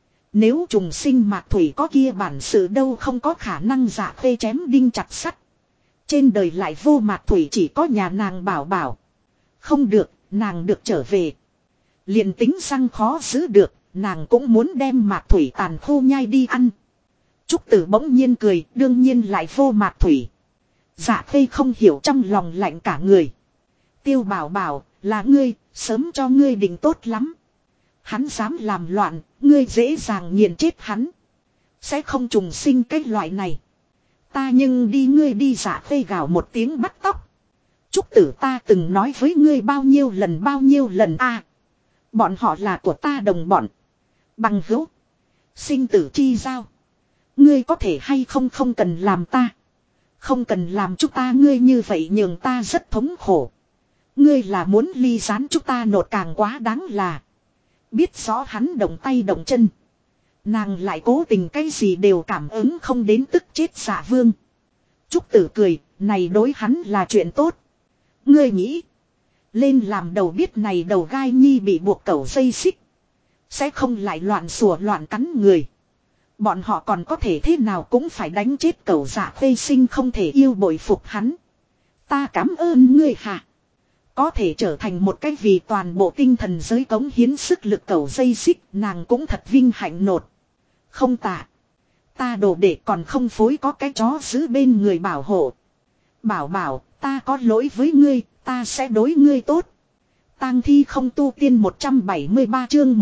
Nếu trùng sinh Mạc Thủy có kia bản sự đâu không có khả năng Dạ Khê chém đinh chặt sắt. Trên đời lại vô Mạc Thủy chỉ có nhà nàng bảo bảo. Không được, nàng được trở về. Liền tính răng khó giữ được, nàng cũng muốn đem mạt thủy tàn khô nhai đi ăn. Trúc Tử bỗng nhiên cười, đương nhiên lại vô mạt thủy. Dạ Khê không hiểu trong lòng lạnh cả người. Tiêu Bảo Bảo, là ngươi, sớm cho ngươi định tốt lắm. Hắn dám làm loạn, ngươi dễ dàng nghiền chết hắn. Sẽ không trùng sinh cái loại này. Ta nhưng đi, ngươi đi. Dạ Khê gào một tiếng bắt tóc. Trúc Tử, ta từng nói với ngươi bao nhiêu lần a. Bọn họ là của ta đồng bọn. Bằng hữu. Sinh tử chi giao. Ngươi có thể hay không cần làm ta. Không cần làm chúng ta, ngươi như vậy nhường ta rất thống khổ. Ngươi là muốn ly gián chúng ta nột càng quá đáng là. Biết rõ hắn động tay động chân. Nàng lại cố tình cái gì đều cảm ứng không đến, tức chết Dạ Vương. Trúc Tử cười, này đối hắn là chuyện tốt. Ngươi nghĩ. Lên làm đầu biết này đầu gai nhi bị buộc cẩu dây xích. Sẽ không lại loạn sủa loạn cắn người. Bọn họ còn có thể thế nào cũng phải đánh chết cẩu. Dạ Khê sinh không thể yêu, bội phục hắn. Ta cảm ơn ngươi hả. Có thể trở thành một cái vì toàn bộ tinh thần giới cống hiến sức lực cẩu dây xích, nàng cũng thật vinh hạnh nột. Không tạ. Ta đồ để còn không phối có cái chó giữ bên người bảo hộ. Bảo Bảo, ta có lỗi với ngươi, ta sẽ đối ngươi tốt. Tang thi không tu tiên 173 chương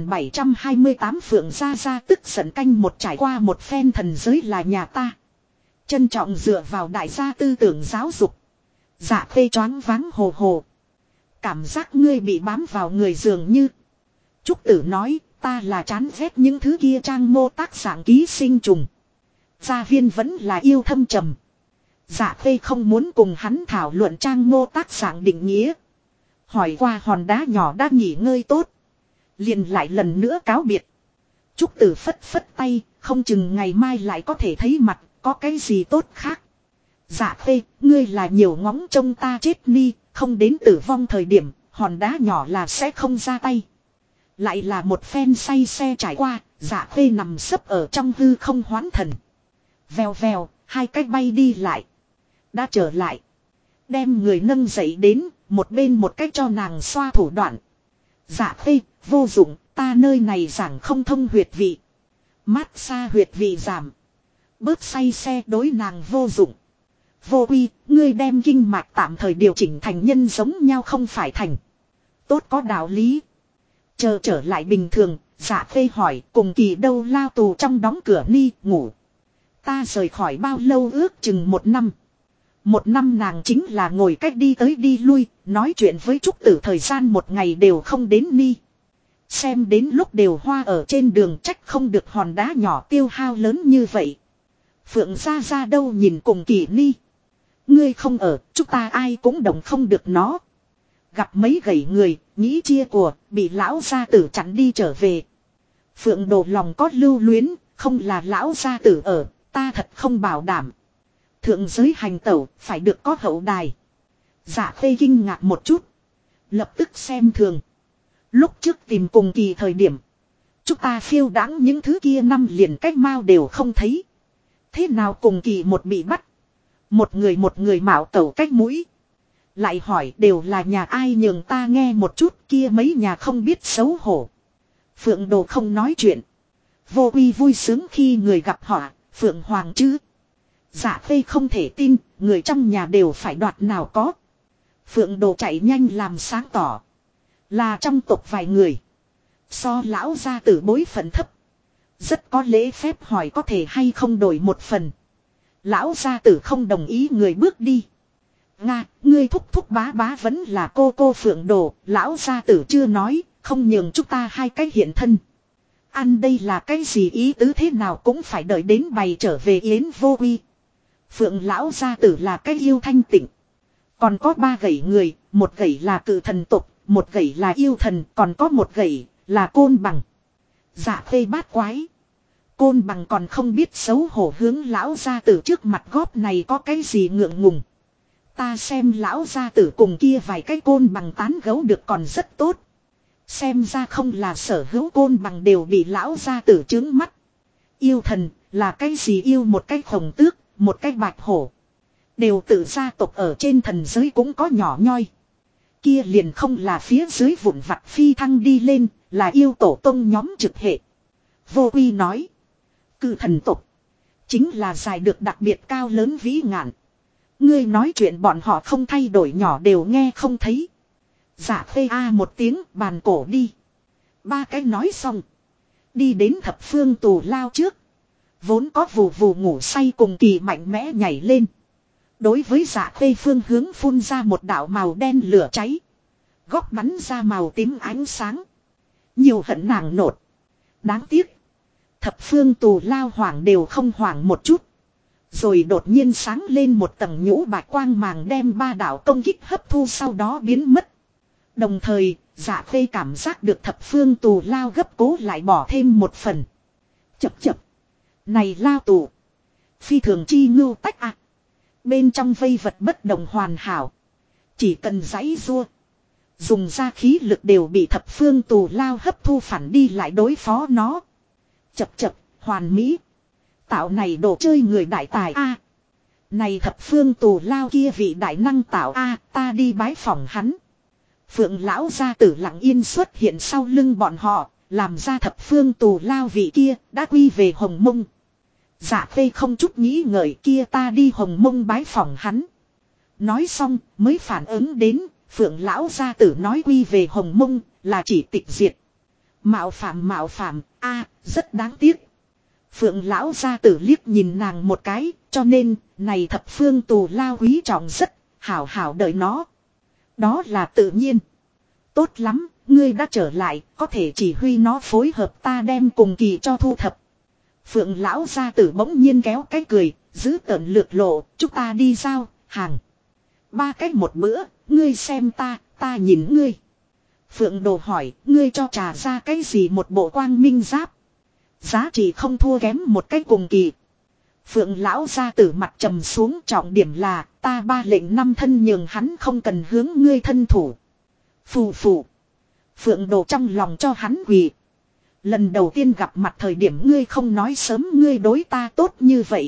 1728 Phượng Gia Gia tức giận canh một, trải qua một phen thần giới là nhà ta. Trân trọng dựa vào đại gia tư tưởng giáo dục. Dạ Khê choáng váng hồ hồ. Cảm giác ngươi bị bám vào người dường như. Trúc Tử nói, ta là chán ghét những thứ kia trang mô tác dạng ký sinh trùng. Gia Viên vẫn là yêu thâm trầm. Dạ Khê không muốn cùng hắn thảo luận trang mô tác dạng định nghĩa. Hỏi qua hòn đá nhỏ đã nghỉ ngơi tốt. Liền lại lần nữa cáo biệt. Trúc Tử phất phất tay, không chừng ngày mai lại có thể thấy mặt, có cái gì tốt khác. Dạ Khê, ngươi là nhiều ngóng trông ta chết ni, không đến tử vong thời điểm, hòn đá nhỏ là sẽ không ra tay. Lại là một phen say xe trải qua, Dạ Khê nằm sấp ở trong hư không hoán thần. Vèo vèo, hai cách bay đi lại. Đã trở lại. Đem người nâng dậy đến, một bên một cách cho nàng xoa thủ đoạn. Dạ Khê, vô dụng, ta nơi này giảng không thông huyệt vị. Mát xa huyệt vị giảm. Bớt say xe đối nàng vô dụng. Vô uy, ngươi đem kinh mạch tạm thời điều chỉnh thành nhân giống nhau không phải thành. Tốt có đạo lý. Chờ trở lại bình thường, Dạ Khê hỏi cùng kỳ đâu lao tù trong đóng cửa ni ngủ. Ta rời khỏi bao lâu, ước chừng 1 năm. 1 năm nàng chính là ngồi cách đi tới đi lui, nói chuyện với Trúc Tử thời gian 1 ngày đều không đến ni. Xem đến lúc đều hoa ở trên đường, trách không được hòn đá nhỏ tiêu hao lớn như vậy. Phượng Gia Gia đâu nhìn cùng kỳ ni. Ngươi không ở, chúng ta ai cũng đồng không được nó. Gặp mấy gầy người, nghĩ chia của, bị lão gia tử chặn đi trở về. Phượng Đồ lòng có lưu luyến, không là lão gia tử ở, ta thật không bảo đảm. Thượng giới hành tẩu, phải được có hậu đài. Dạ Khê kinh ngạc một chút. Lập tức xem thường. Lúc trước tìm cùng kỳ thời điểm. Chúng ta phiêu đãng những thứ kia năm liền cách mau đều không thấy. Thế nào cùng kỳ một bị bắt. Một người mạo tẩu cách mũi. Lại hỏi đều là nhà ai nhường ta nghe một chút, kia mấy nhà không biết xấu hổ. Phượng Đồ không nói chuyện. Vô uy vui sướng khi người gặp họ, Phượng Hoàng chứ. Dạ Khê không thể tin, người trong nhà đều phải đoạt nào có. Phượng Đồ chạy nhanh làm sáng tỏ. Là trong tộc vài người. So lão gia tử bối phận thấp. Rất có lễ phép hỏi có thể hay không đổi một phần. Lão gia tử không đồng ý, người bước đi. Nga, ngươi thúc thúc bá bá vẫn là cô Phượng Đồ. Lão gia tử chưa nói, không nhường chúng ta hai cái hiện thân. Ăn đây là cái gì ý tứ, thế nào cũng phải đợi đến bày trở về yến vô uy. Phượng lão gia tử là cái yêu thanh tịnh. Còn có 3 gẩy người, một gẩy là cự thần tộc, một gẩy là yêu thần, còn có một gẩy là côn bằng. Dạ Khê bát quái. Côn bằng còn không biết xấu hổ hướng lão gia tử trước mặt góp này có cái gì ngượng ngùng. Ta xem lão gia tử cùng kia vài cái côn bằng tán gấu được còn rất tốt. Xem ra không là sở hữu côn bằng đều bị lão gia tử trướng mắt. Yêu thần là cái gì, yêu một cái khổng tước, một cái bạch hổ. Đều tự gia tộc ở trên thần giới cũng có nhỏ nhoi. Kia liền không là phía dưới vụn vặt phi thăng đi lên, là yêu tổ tông nhóm trực hệ. Vô Uy nói. Cự thần tục. Chính là dài được đặc biệt cao lớn vĩ ngạn. Ngươi nói chuyện bọn họ không thay đổi nhỏ đều nghe không thấy. Dạ phê a một tiếng bàn cổ đi. Ba cái nói xong. Đi đến thập phương tù lao trước. Vốn có vù vù ngủ say cùng kỳ mạnh mẽ nhảy lên. Đối với dạ phê phương hướng phun ra một đạo màu đen lửa cháy. Góc bắn ra màu tím ánh sáng. Nhiều hận nàng nột. Đáng tiếc. Thập phương tù lao hoảng đều không hoảng một chút. Rồi đột nhiên sáng lên một tầng nhũ bạch quang màng đem ba đạo công kích hấp thu sau đó biến mất. Đồng thời, dạ phê cảm giác được thập phương tù lao gấp cố lại bỏ thêm một phần. Chập chập. Này lao tù. Phi thường chi ngưu tách ạ. Bên trong vây vật bất động hoàn hảo. Chỉ cần giãy rua. Dùng ra khí lực đều bị thập phương tù lao hấp thu phản đi lại đối phó nó. Chập chập, hoàn mỹ. Tạo này đồ chơi người đại tài a. Này thập phương tù lao kia vị đại năng tạo a, ta đi bái phỏng hắn. Phượng lão gia tử lặng yên xuất hiện sau lưng bọn họ, làm ra thập phương tù lao vị kia đã quy về Hồng Mông. Dạ phê không chút nghĩ ngợi kia ta đi Hồng Mông bái phỏng hắn. Nói xong mới phản ứng đến, Phượng lão gia tử nói quy về Hồng Mông là chỉ tịch diệt. Mạo phạm a, rất đáng tiếc. Phượng lão gia tử liếc nhìn nàng một cái, cho nên này thập phương tù lao quý trọng rất, hảo hảo đợi nó. Đó là tự nhiên. Tốt lắm, ngươi đã trở lại, có thể chỉ huy nó phối hợp ta đem cùng kỳ cho thu thập. Phượng lão gia tử bỗng nhiên kéo cái cười, giữ tợn lược lộ, chúng ta đi giao, hàng. Ba cách một bữa, ngươi xem ta nhìn ngươi. Phượng đồ hỏi, ngươi cho trà ra cái gì một bộ quang minh giáp. Giá trị không thua kém một cái cùng kỳ. Phượng lão gia tử mặt trầm xuống trọng điểm là ta ba lệnh năm thân nhường hắn không cần hướng ngươi thân thủ. Phù phù. Phượng đồ trong lòng cho hắn quỳ. Lần đầu tiên gặp mặt thời điểm ngươi không nói sớm ngươi đối ta tốt như vậy.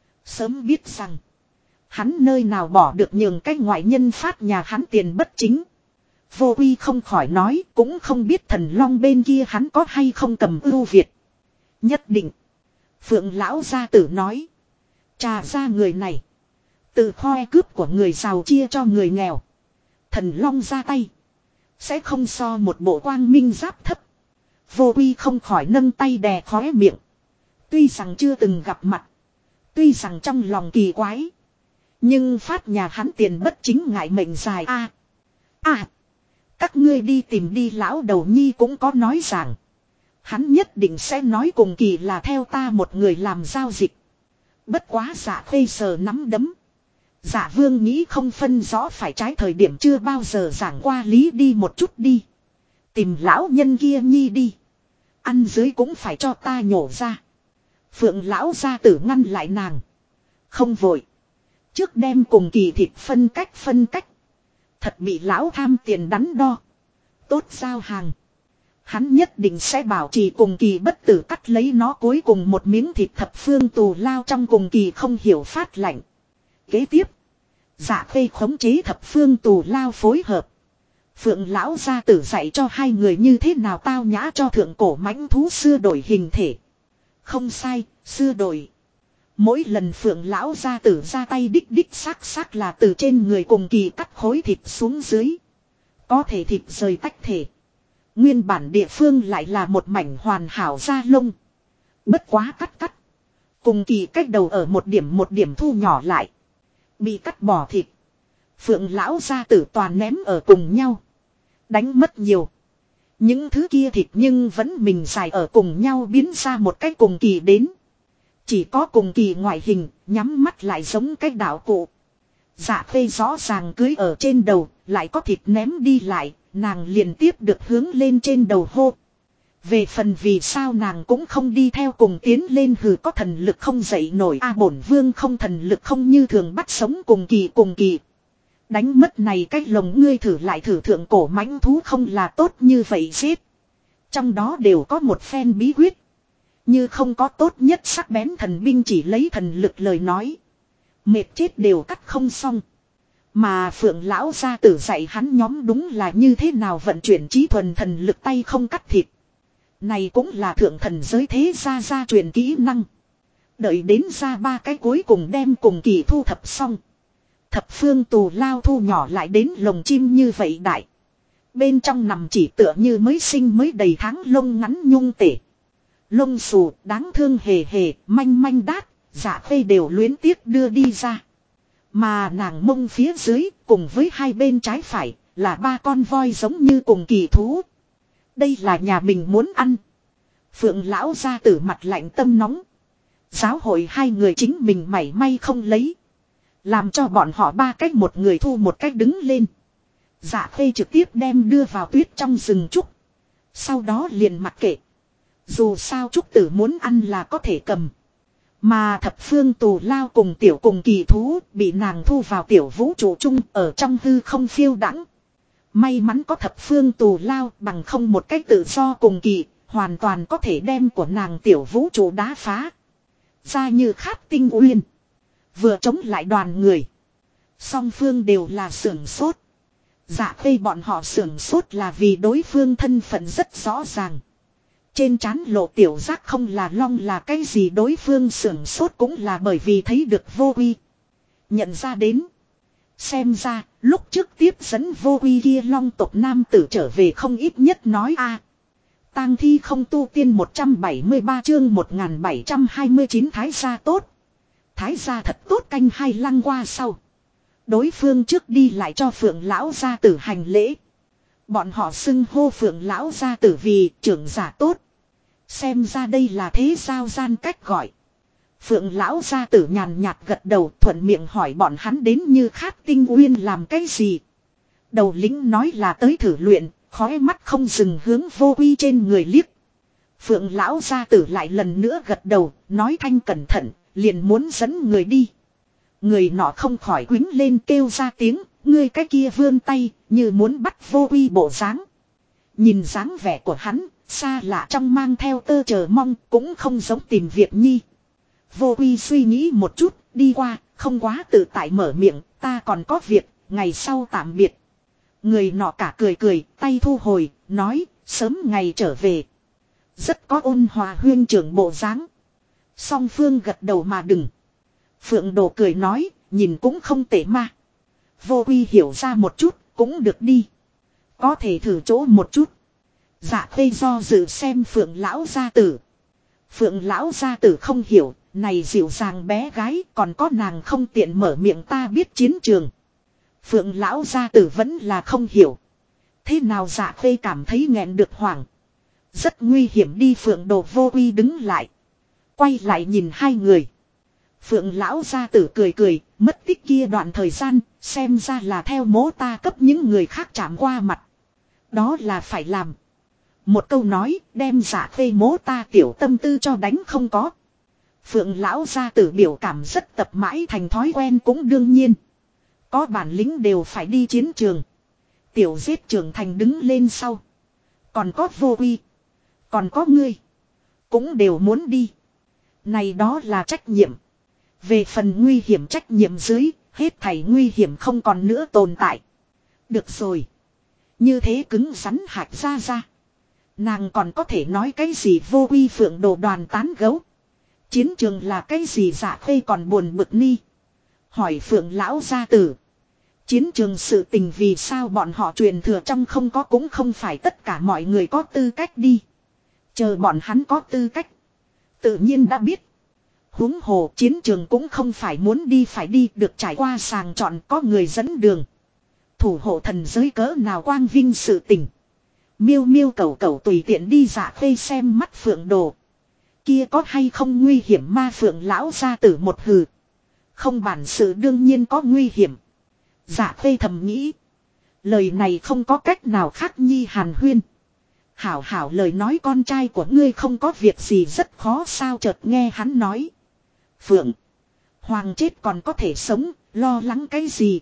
Sớm biết rằng. Hắn nơi nào bỏ được nhường cái ngoại nhân phát nhà hắn tiền bất chính. Vô Uy không khỏi nói cũng không biết thần long bên kia hắn có hay không cầm ưu việt. Nhất định. Phượng lão gia tử nói. Trà ra người này. Từ khoe cướp của người giàu chia cho người nghèo. Thần long ra tay. Sẽ không so một bộ quang minh giáp thấp. Vô Uy không khỏi nâng tay đè khóe miệng. Tuy rằng chưa từng gặp mặt. Tuy rằng trong lòng kỳ quái. Nhưng phát nhà hắn tiền bất chính ngại mệnh dài a. Các ngươi đi tìm đi lão đầu nhi cũng có nói rằng. Hắn nhất định sẽ nói cùng kỳ là theo ta một người làm giao dịch. Bất quá dạ phê sờ nắm đấm. Dạ vương nghĩ không phân rõ phải trái thời điểm chưa bao giờ giảng qua lý đi một chút đi. Tìm lão nhân kia nhi đi. Ăn dưới cũng phải cho ta nhổ ra. Phượng lão gia tử ngăn lại nàng. Không vội. Trước đem cùng kỳ thịt phân cách. Thật bị lão tham tiền đắn đo. Tốt giao hàng. Hắn nhất định sẽ bảo trì cùng kỳ bất tử cắt lấy nó cuối cùng một miếng thịt thập phương tù lao trong cùng kỳ không hiểu phát lạnh. Kế tiếp. Dạ phê khống chế thập phương tù lao phối hợp. Phượng lão gia tử dạy cho hai người như thế nào tao nhã cho thượng cổ mãnh thú xưa đổi hình thể. Không sai, xưa đổi. Mỗi lần Phượng lão gia tử ra tay đích xác là từ trên người cùng kỳ cắt khối thịt xuống dưới. Có thể thịt rời tách thể. Nguyên bản địa phương lại là một mảnh hoàn hảo da lông. Bất quá cắt. Cùng kỳ cách đầu ở một điểm thu nhỏ lại. Bị cắt bỏ thịt. Phượng lão gia tử toàn ném ở cùng nhau. Đánh mất nhiều. Những thứ kia thịt nhưng vẫn mình xài ở cùng nhau biến ra một cái cùng kỳ đến. Chỉ có cùng kỳ ngoại hình, nhắm mắt lại giống cái đạo cụ. Dạ phê rõ ràng cưới ở trên đầu, lại có thịt ném đi lại, nàng liền tiếp được hướng lên trên đầu hô. Về phần vì sao nàng cũng không đi theo cùng tiến lên hừ có thần lực không dậy nổi bổn vương không thần lực không như thường bắt sống cùng kỳ. Đánh mất này cách lồng ngươi thử lại thử thượng cổ mãnh thú không là tốt như vậy giết. Trong đó đều có một phen bí quyết. Như không có tốt nhất sắc bén thần binh chỉ lấy thần lực lời nói. Mệt chết đều cắt không xong. Mà Phượng lão gia tử dạy hắn nhóm đúng là như thế nào vận chuyển trí thuần thần lực tay không cắt thịt. Này cũng là thượng thần giới thế gia truyền kỹ năng. Đợi đến ra ba cái cuối cùng đem cùng kỳ thu thập xong. Thập phương tù lao thu nhỏ lại đến lồng chim như vậy đại. Bên trong nằm chỉ tựa như mới sinh mới đầy tháng lông ngắn nhung tể. Lông xù đáng thương hề hề, manh manh đát, Dạ Khê đều luyến tiếc đưa đi ra. Mà nàng mông phía dưới cùng với hai bên trái phải là ba con voi giống như cùng kỳ thú. Đây là nhà mình muốn ăn. Phượng lão gia tử mặt lạnh tâm nóng. Giáo hội hai người chính mình mảy may không lấy. Làm cho bọn họ ba cách một người thu một cách đứng lên. Dạ Khê trực tiếp đem đưa vào tuyết trong rừng trúc. Sau đó liền mặc kệ. Dù sao trúc tử muốn ăn là có thể cầm. Mà thập phương tù lao cùng tiểu cùng kỳ thú bị nàng thu vào tiểu vũ trụ chung ở trong hư không phiêu đãng. May mắn có thập phương tù lao bằng không một cách tự do cùng kỳ, hoàn toàn có thể đem của nàng tiểu vũ trụ đá phá. Ra như khát tinh uyên. Vừa chống lại đoàn người. Song phương đều là sưởng sốt. Dạ Khê bọn họ sưởng sốt là vì đối phương thân phận rất rõ ràng. Trên trán lộ tiểu giác không là long là cái gì đối phương sưởng sốt cũng là bởi vì thấy được vô uy. Nhận ra đến. Xem ra lúc trước tiếp dẫn vô uy kia long tộc nam tử trở về không ít nhất nói a. Tang thi không tu tiên 173 chương 1729 thái gia tốt. Thái gia thật tốt canh hai lăng qua sau. Đối phương trước đi lại cho Phượng lão gia tử hành lễ. Bọn họ xưng hô Phượng lão gia tử vì trưởng giả tốt. Xem ra đây là thế giao gian cách gọi. Phượng lão gia tử nhàn nhạt gật đầu thuận miệng hỏi bọn hắn đến như khát tinh uyên làm cái gì. Đầu lính nói là tới thử luyện, khói mắt không dừng hướng vô uy trên người liếc. Phượng lão gia tử lại lần nữa gật đầu, nói thanh cẩn thận, liền muốn dẫn người đi. Người nọ không khỏi quýnh lên kêu ra tiếng, ngươi cái kia vươn tay, như muốn bắt vô uy bộ dáng. Nhìn dáng vẻ của hắn, xa lạ trong mang theo tơ chờ mong, cũng không giống tìm việc nhi. Vô uy suy nghĩ một chút, đi qua, không quá tự tại mở miệng, ta còn có việc, ngày sau tạm biệt. Người nọ cả cười cười, tay thu hồi, nói, sớm ngày trở về. Rất có ôn hòa huyên trưởng bộ dáng. Song phương gật đầu mà đừng. Phượng Đồ cười nói, nhìn cũng không tệ mà. Vô uy hiểu ra một chút, cũng được đi. Có thể thử chỗ một chút. Dạ Khê do dự xem Phượng lão gia tử. Phượng lão gia tử không hiểu, này dịu dàng bé gái còn có nàng không tiện mở miệng ta biết chiến trường. Phượng lão gia tử vẫn là không hiểu. Thế nào Dạ Khê cảm thấy nghẹn được hoảng. Rất nguy hiểm đi Phượng Đồ vô uy đứng lại. Quay lại nhìn hai người. Phượng lão gia tử cười cười, mất tích kia đoạn thời gian, xem ra là theo mố ta cấp những người khác chạm qua mặt. Đó là phải làm. Một câu nói, đem Dạ Khê mố ta tiểu tâm tư cho đánh không có. Phượng lão gia tử biểu cảm rất tập mãi thành thói quen cũng đương nhiên. Có bản lĩnh đều phải đi chiến trường. Tiểu giết trưởng thành đứng lên sau. Còn có vô uy. Còn có ngươi. Cũng đều muốn đi. Này đó là trách nhiệm. Về phần nguy hiểm trách nhiệm dưới, hết thảy nguy hiểm không còn nữa tồn tại. Được rồi. Như thế cứng rắn hạch ra. Nàng còn có thể nói cái gì vô uy Phượng Đồ đoàn tán gấu. Chiến trường là cái gì Dạ Khê còn buồn bực ni. Hỏi Phượng lão gia tử. Chiến trường sự tình vì sao bọn họ truyền thừa trong không có cũng không phải tất cả mọi người có tư cách đi. Chờ bọn hắn có tư cách. Tự nhiên đã biết. Huống hồ chiến trường cũng không phải muốn đi phải đi được trải qua sàng chọn có người dẫn đường. Thủ hộ thần giới cỡ nào quang vinh sự tình. Miêu miêu cầu cầu tùy tiện đi Dạ Khê xem mắt Phượng Đồ. Kia có hay không nguy hiểm ma Phượng lão gia tử một hừ. Không bản sự đương nhiên có nguy hiểm. Dạ Khê thầm nghĩ. Lời này không có cách nào khác nhi hàn huyên. Hảo hảo lời nói con trai của ngươi không có việc gì rất khó sao chợt nghe hắn nói. Phượng. Hoàng chết còn có thể sống, lo lắng cái gì.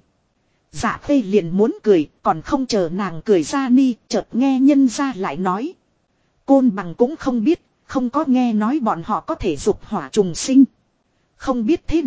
Dạ Khê liền muốn cười, còn không chờ nàng cười ra ni, chợt nghe nhân ra lại nói. Côn Bằng cũng không biết, không có nghe nói bọn họ có thể dục hỏa trùng sinh. Không biết thế nào,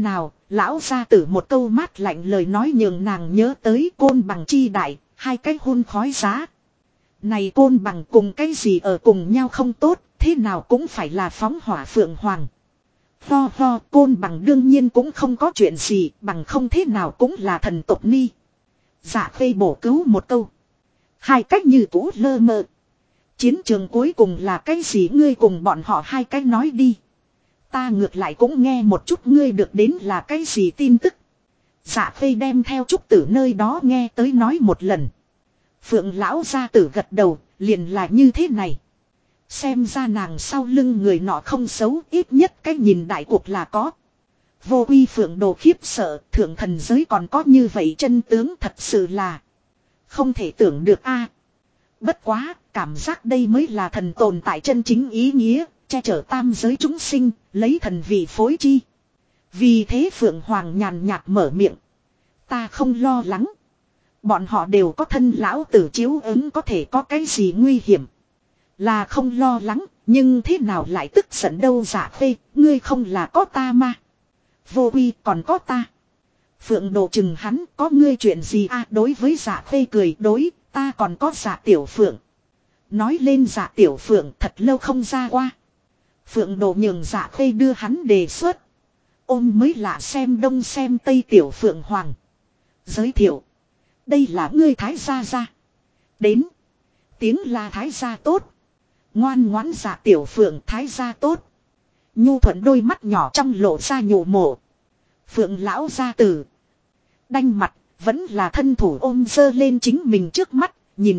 Lão gia tử một câu mát lạnh lời nói nhường nàng nhớ tới Côn Bằng chi đại, hai cái hôn khói giá. Này Côn Bằng cùng cái gì ở cùng nhau không tốt, thế nào cũng phải là phóng hỏa phượng hoàng. Ho ho, Côn Bằng đương nhiên cũng không có chuyện gì, bằng không thế nào cũng là thần tộc ni. Dạ Khê bổ cứu một câu. Hai cách như cũ lơ mơ. Chiến trường cuối cùng là cái gì ngươi cùng bọn họ hai cách nói đi. Ta ngược lại cũng nghe một chút ngươi được đến là cái gì tin tức. Dạ Khê đem theo Trúc Tử nơi đó nghe tới nói một lần. Phượng lão gia tử gật đầu, liền là như thế này. Xem ra nàng sau lưng người nọ không xấu, ít nhất cái nhìn đại cuộc là có. Vô Uy Phượng Đồ khiếp sợ, thượng thần giới còn có như vậy chân tướng thật sự là không thể tưởng được a. Bất quá, cảm giác đây mới là thần tồn tại chân chính ý nghĩa, che chở tam giới chúng sinh, lấy thần vị phối chi. Vì thế Phượng Hoàng nhàn nhạt mở miệng. Ta không lo lắng. Bọn họ đều có thân lão tử chiếu ứng có thể có cái gì nguy hiểm. Là không lo lắng, nhưng thế nào lại tức giận đâu Dạ Khê, ngươi không là có ta mà. Vô Uy còn có ta. Phượng Đồ chừng hắn có ngươi chuyện gì à đối với Dạ Khê cười đối, ta còn có Dạ Tiểu Phượng. Nói lên Dạ Tiểu Phượng thật lâu không ra qua. Phượng Đồ nhường Dạ Khê đưa hắn đề xuất. Ôm mới lạ xem đông xem tây Tiểu Phượng Hoàng. Giới thiệu. Đây là ngươi Thái gia gia. Đến. Tiếng là Thái gia tốt. Ngoan ngoãn Dạ Tiểu Phượng Thái gia tốt. Nhu thuận đôi mắt nhỏ trong lộ ra nhổ mổ. Phượng lão gia tử. Đanh mặt, vẫn là thân thủ ôm dơ lên chính mình trước mắt,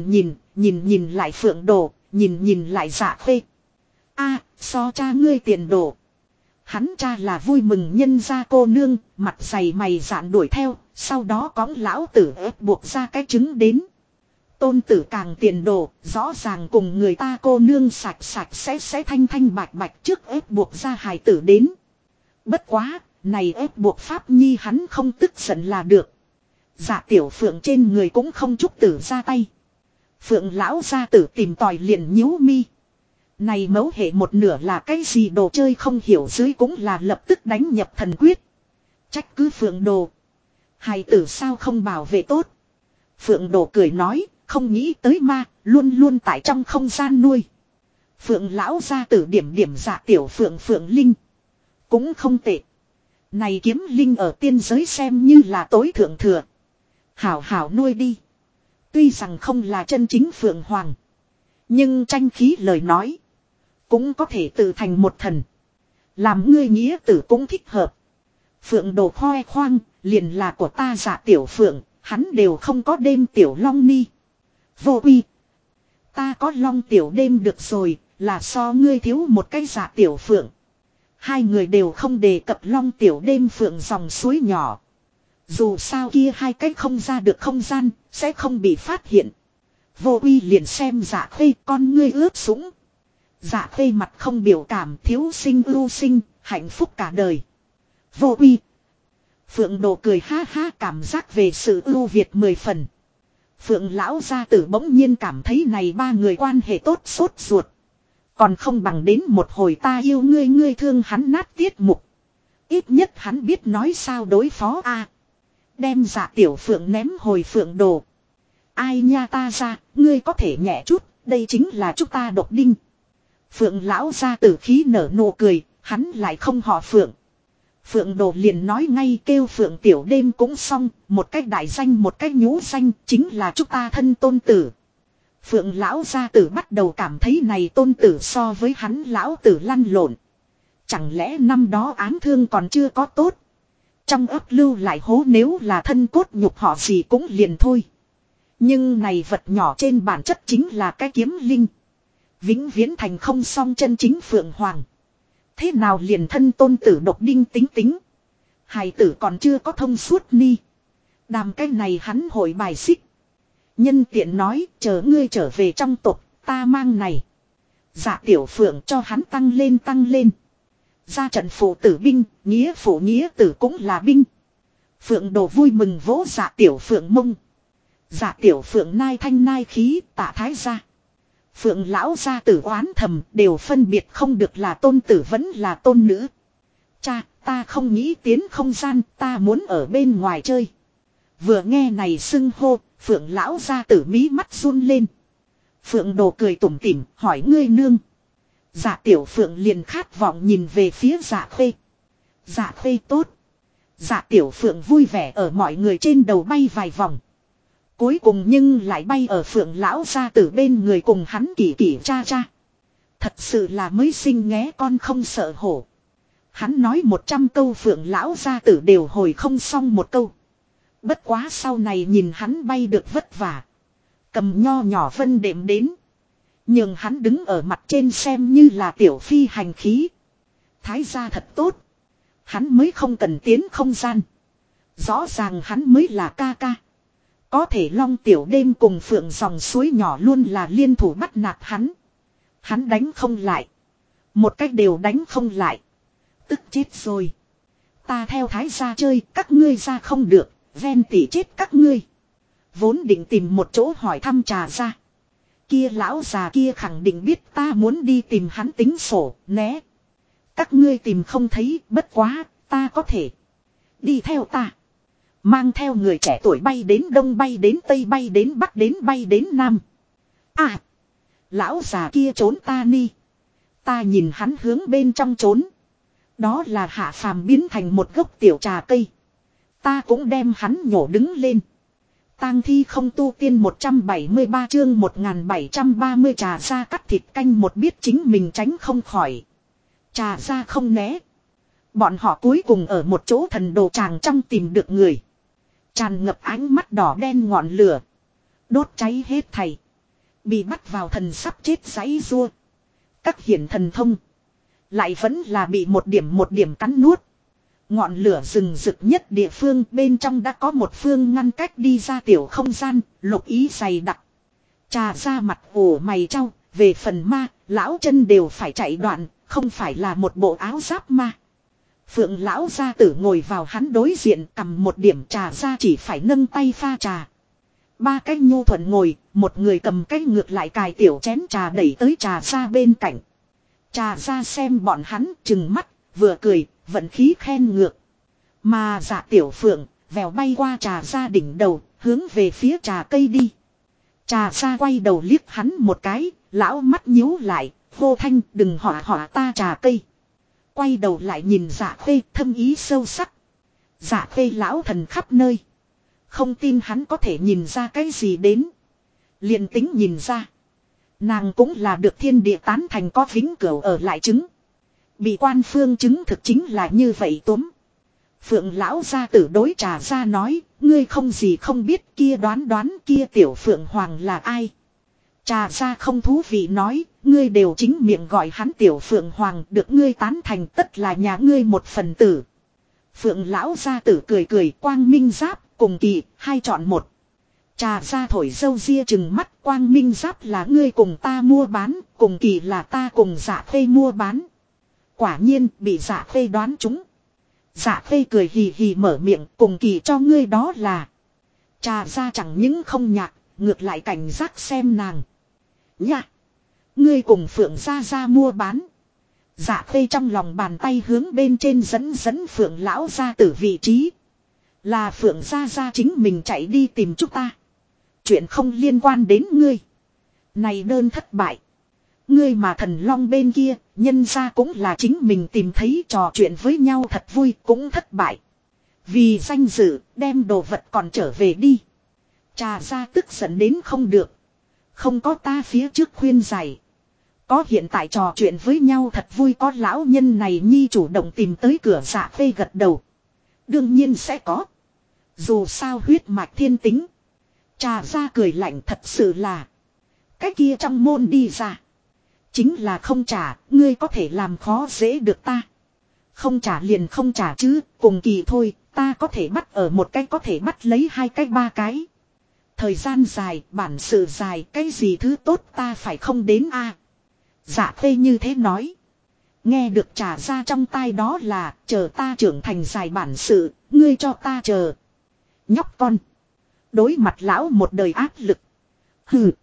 nhìn lại Phượng Đồ, nhìn lại Dạ Khê. A, so cha ngươi tiền đồ. Hắn cha là vui mừng nhân gia cô nương, mặt dày mày dạn đuổi theo, sau đó cõng lão tử ép buộc ra cái trứng đến. Tôn tử càng tiền đồ, rõ ràng cùng người ta cô nương sạch sẽ thanh thanh bạch bạch trước ép buộc ra hài tử đến. Bất quá, này ép buộc Pháp Nhi hắn không tức giận là được. Dạ Tiểu Phượng trên người cũng không Trúc Tử ra tay. Phượng lão gia tử tìm tòi liền nhíu mi. Này mẫu hệ một nửa là cái gì đồ chơi không hiểu dưới cũng là lập tức đánh nhập thần quyết. Trách cứ Phượng Đồ. Hài tử sao không bảo vệ tốt. Phượng Đồ cười nói, không nghĩ tới ma, luôn luôn tại trong không gian nuôi. Phượng lão gia tử điểm Dạ Tiểu Phượng Phượng Linh. Cũng không tệ. Này kiếm linh ở tiên giới xem như là tối thượng thừa. Hảo hảo nuôi đi. Tuy rằng không là chân chính Phượng Hoàng. Nhưng tranh khí lời nói. Cũng có thể tự thành một thần. Làm ngươi nghĩa tử cũng thích hợp. Phượng Đồ khoe khoang, liền là của ta Dạ Tiểu Phượng, hắn đều không có đêm tiểu long ni. Vô Uy. Ta có long tiểu đêm được rồi, là so ngươi thiếu một cái Dạ Tiểu Phượng. Hai người đều không đề cập long tiểu đêm phượng dòng suối nhỏ. Dù sao kia hai cái không ra được không gian, sẽ không bị phát hiện. Vô Uy liền xem Dạ Khê con ngươi ướt sũng. Dạ Khê mặt không biểu cảm thiếu sinh ưu sinh, hạnh phúc cả đời. Vô Uy. Phượng Đồ cười ha ha cảm giác về sự ưu việt 10 phần. Phượng lão gia tử bỗng nhiên cảm thấy này ba người quan hệ tốt sốt ruột. Còn không bằng đến một hồi ta yêu ngươi ngươi thương hắn nát tiết mục. Ít nhất hắn biết nói sao đối phó a. Đem Dạ Tiểu Phượng ném hồi Phượng Đồ. Ai nha ta ra, ngươi có thể nhẹ chút, đây chính là chúng ta độc đinh. Phượng lão gia tử khí nở nụ cười, hắn lại không họ Phượng. Phượng Đồ liền nói ngay kêu Phượng Tiểu Đêm cũng xong, một cách đại danh một cách nhũ danh, chính là chúng ta thân tôn tử. Phượng lão gia tử bắt đầu cảm thấy này tôn tử so với hắn lão tử lăn lộn. Chẳng lẽ năm đó ám thương còn chưa có tốt. Trong ấp lưu lại hố nếu là thân cốt nhục họ gì cũng liền thôi. Nhưng này vật nhỏ trên bản chất chính là cái kiếm linh. Vĩnh viễn thành không song chân chính Phượng Hoàng. Thế nào liền thân tôn tử độc đinh tính tính. Hài tử còn chưa có thông suốt ni. Đàm cái này hắn hội bài xích. Nhân tiện nói chờ ngươi trở về trong tộc ta mang này. Dạ Tiểu Phượng cho hắn tăng lên. Ra trận phụ tử binh, nghĩa phụ nghĩa tử cũng là binh. Phượng Đồ vui mừng vỗ Dạ Tiểu Phượng mông. Dạ Tiểu Phượng nai thanh nai khí tạ thái ra. Phượng lão gia tử oán thầm đều phân biệt không được là tôn tử vẫn là tôn nữ. Cha, ta không nghĩ tiến không gian, ta muốn ở bên ngoài chơi. Vừa nghe này xưng hô, Phượng lão gia tử mí mắt run lên. Phượng Đồ cười tủm tỉm, hỏi ngươi nương. Dạ Tiểu Phượng liền khát vọng nhìn về phía Dạ Khê. Dạ Khê tốt. Dạ Tiểu Phượng vui vẻ ở mọi người trên đầu bay vài vòng. Cuối cùng nhưng lại bay ở Phượng lão gia tử bên người cùng hắn kỳ kỳ cha cha. Thật sự là mới sinh nghé con không sợ hổ. Hắn nói 100 câu Phượng lão gia tử đều hồi không xong một câu. Bất quá sau này nhìn hắn bay được vất vả. Cầm nho nhỏ vân đệm đến. Nhưng hắn đứng ở mặt trên xem như là tiểu phi hành khí. Thái gia thật tốt. Hắn mới không cần tiến không gian. Rõ ràng hắn mới là ca ca. Có thể Long Tiểu Đêm cùng Phượng dòng suối nhỏ luôn là liên thủ bắt nạt hắn. Hắn đánh không lại. Một cách đều đánh không lại. Tức chết rồi. Ta theo Thái gia chơi, các ngươi ra không được, ven tỉ chết các ngươi. Vốn định tìm một chỗ hỏi thăm Trà gia. Kia lão già kia khẳng định biết ta muốn đi tìm hắn tính sổ, né. Các ngươi tìm không thấy, bất quá, ta có thể. Đi theo ta. Mang theo người trẻ tuổi bay đến đông, bay đến tây, bay đến bắc, đến bay đến nam. À. Lão già kia trốn ta đi. Ta nhìn hắn hướng bên trong trốn. Đó là hạ phàm biến thành một gốc tiểu trà cây. Ta cũng đem hắn nhổ đứng lên. Tang thi không tu tiên 173 chương 1730 Trà gia cắt thịt canh một biết chính mình tránh không khỏi. Trà gia không né. Bọn họ cuối cùng ở một chỗ thần đồ tràng trong tìm được người. Tràn ngập ánh mắt đỏ đen ngọn lửa. Đốt cháy hết thảy. Bị bắt vào thần sắp chết giãy rua. Các hiển thần thông. Lại vẫn là bị một điểm cắn nuốt. Ngọn lửa rừng rực nhất địa phương bên trong đã có một phương ngăn cách đi ra tiểu không gian, lục ý dày đặc. Trà ra mặt ủ mày trao, về phần ma, lão chân đều phải chạy đoạn, không phải là một bộ áo giáp ma. Phượng lão gia tử ngồi vào hắn đối diện cầm một điểm trà ra chỉ phải nâng tay pha trà. Ba cái nhu thuận ngồi, một người cầm cái ngược lại cài tiểu chén trà đẩy tới trà ra bên cạnh. Trà ra xem bọn hắn trừng mắt, vừa cười, vận khí khen ngược. Mà Dạ Tiểu Phượng, vèo bay qua trà ra đỉnh đầu, hướng về phía trà cây đi. Trà ra quay đầu liếc hắn một cái, lão mắt nhíu lại, hô thanh đừng họa ta trà cây. Quay đầu lại nhìn Dạ Khê thâm ý sâu sắc. Dạ Khê lão thần khắp nơi. Không tin hắn có thể nhìn ra cái gì đến. Liền tính nhìn ra. Nàng cũng là được thiên địa tán thành có vĩnh cửu ở lại chứng. Bị quan phương chứng thực chính là như vậy túm. Phượng lão gia tử đối Trà ra nói, ngươi không gì không biết kia đoán kia tiểu Phượng Hoàng là ai. Trà ra không thú vị nói, ngươi đều chính miệng gọi hắn tiểu Phượng Hoàng được ngươi tán thành tất là nhà ngươi một phần tử. Phượng lão gia tử cười cười quang minh giáp cùng kỳ, hai chọn một. Trà ra thổi dâu ria chừng mắt quang minh giáp là ngươi cùng ta mua bán, cùng kỳ là ta cùng Dạ Khê mua bán. Quả nhiên bị Dạ Khê đoán trúng. Dạ Khê cười hì hì mở miệng cùng kỳ cho ngươi đó là. Trà ra chẳng những không nhạc, ngược lại cảnh giác xem nàng. Nhạc! Ngươi cùng Phượng ra mua bán. Dạ Khê trong lòng bàn tay hướng bên trên dẫn Phượng lão ra từ vị trí. Là Phượng ra chính mình chạy đi tìm chúng ta. Chuyện không liên quan đến ngươi. Này đơn thất bại. Ngươi mà thần long bên kia, nhân ra cũng là chính mình tìm thấy trò chuyện với nhau thật vui cũng thất bại. Vì danh dự, đem đồ vật còn trở về đi. Trà ra tức giận đến không được. Không có ta phía trước khuyên giải. Có hiện tại trò chuyện với nhau thật vui có lão nhân này nhi chủ động tìm tới cửa Dạ Khê gật đầu. Đương nhiên sẽ có. Dù sao huyết mạch thiên tính. Trà ra cười lạnh thật sự là. Cái kia trong môn đi ra. Chính là không trả, ngươi có thể làm khó dễ được ta. Không trả liền không trả chứ, cùng kỳ thôi, ta có thể bắt ở một cái có thể bắt lấy hai cái ba cái. Thời gian dài, bản sự dài, cái gì thứ tốt ta phải không đến a. Dạ Khê như thế nói. Nghe được Trà ra trong tai đó là, chờ ta trưởng thành dài bản sự, ngươi cho ta chờ. Nhóc con. Đối mặt lão một đời áp lực. Hừ.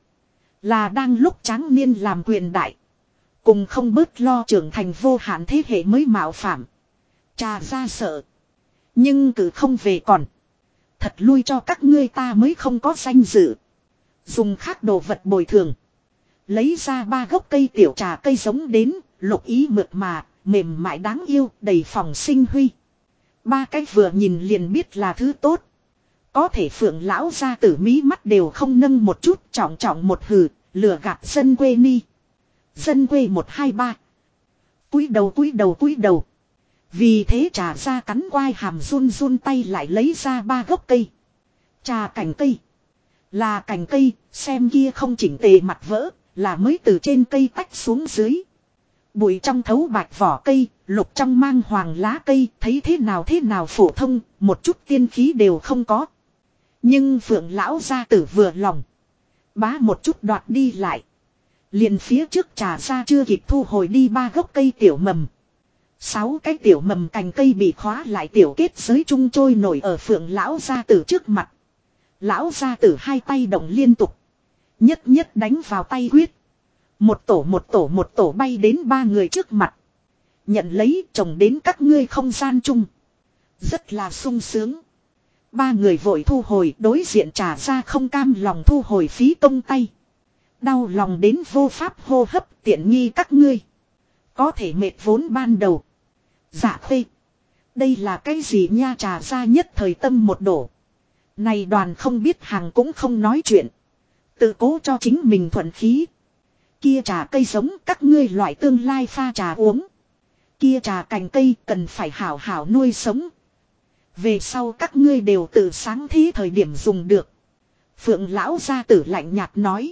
Là đang lúc tráng niên làm quyền đại. Cùng không bớt lo trưởng thành vô hạn thế hệ mới mạo phạm. Trà ra sợ. Nhưng cử không về còn. Thật lui cho các ngươi ta mới không có danh dự. Dùng khác đồ vật bồi thường. Lấy ra 3 gốc cây tiểu trà cây giống đến, lục ý mượt mà, mềm mại đáng yêu, đầy phòng sinh huy. 3 cái vừa nhìn liền biết là thứ tốt. Có thể Phượng lão gia tử mí mắt đều không nâng một chút, trọng trọng một hừ, lừa gạt dân quê ni. Dân quê 123. Cúi đầu cúi đầu cúi đầu. Vì thế Trà ra cắn quai hàm run run tay lại lấy ra 3 gốc cây. Trà cành cây. Là cành cây, xem kia không chỉnh tề mặt vỡ, là mới từ trên cây tách xuống dưới. Bụi trong thấu bạch vỏ cây, lục trong mang hoàng lá cây, thấy thế nào phổ thông, một chút tiên khí đều không có. Nhưng Phượng lão gia tử vừa lòng. Bá một chút đoạt đi lại. Liền phía trước Trà ra chưa kịp thu hồi đi 3 gốc cây tiểu mầm. 6 cái tiểu mầm cành cây bị khóa lại tiểu kết giới chung trôi nổi ở Phượng lão gia tử trước mặt. Lão gia tử 2 tay động liên tục. Nhất nhất đánh vào tay quyết. Một tổ bay đến 3 người trước mặt. Nhận lấy trồng đến các ngươi không gian chung. Rất là sung sướng. 3 người vội thu hồi, đối diện Trà ra không cam lòng thu hồi phí công tay. Đau lòng đến vô pháp hô hấp, tiện nghi các ngươi. Có thể mệt vốn ban đầu. Dạ khê. Đây là cái gì nha? Trà ra nhất thời tâm một đổ. Này đoàn không biết hàng cũng không nói chuyện. Tự cố cho chính mình thuận khí. Kia trà cây giống các ngươi loại tương lai pha trà uống. Kia trà cành cây cần phải hảo hảo nuôi sống. Về sau các ngươi đều tự sáng thí thời điểm dùng được. Phượng lão gia tử lạnh nhạt nói.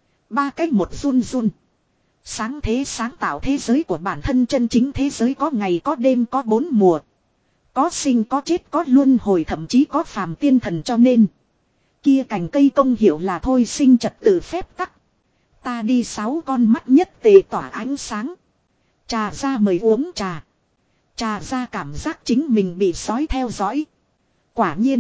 3 cái một run run. Sáng thế sáng tạo thế giới của bản thân, chân chính thế giới có ngày có đêm có 4 mùa. Có sinh có chết có luân hồi, thậm chí có phàm tiên thần, cho nên kia cành cây công hiệu là thôi sinh trật tự phép tắc. Ta đi 6 con mắt nhất tề tỏa ánh sáng. Trà ra mời uống trà. Trà ra cảm giác chính mình bị sói theo dõi. Quả nhiên.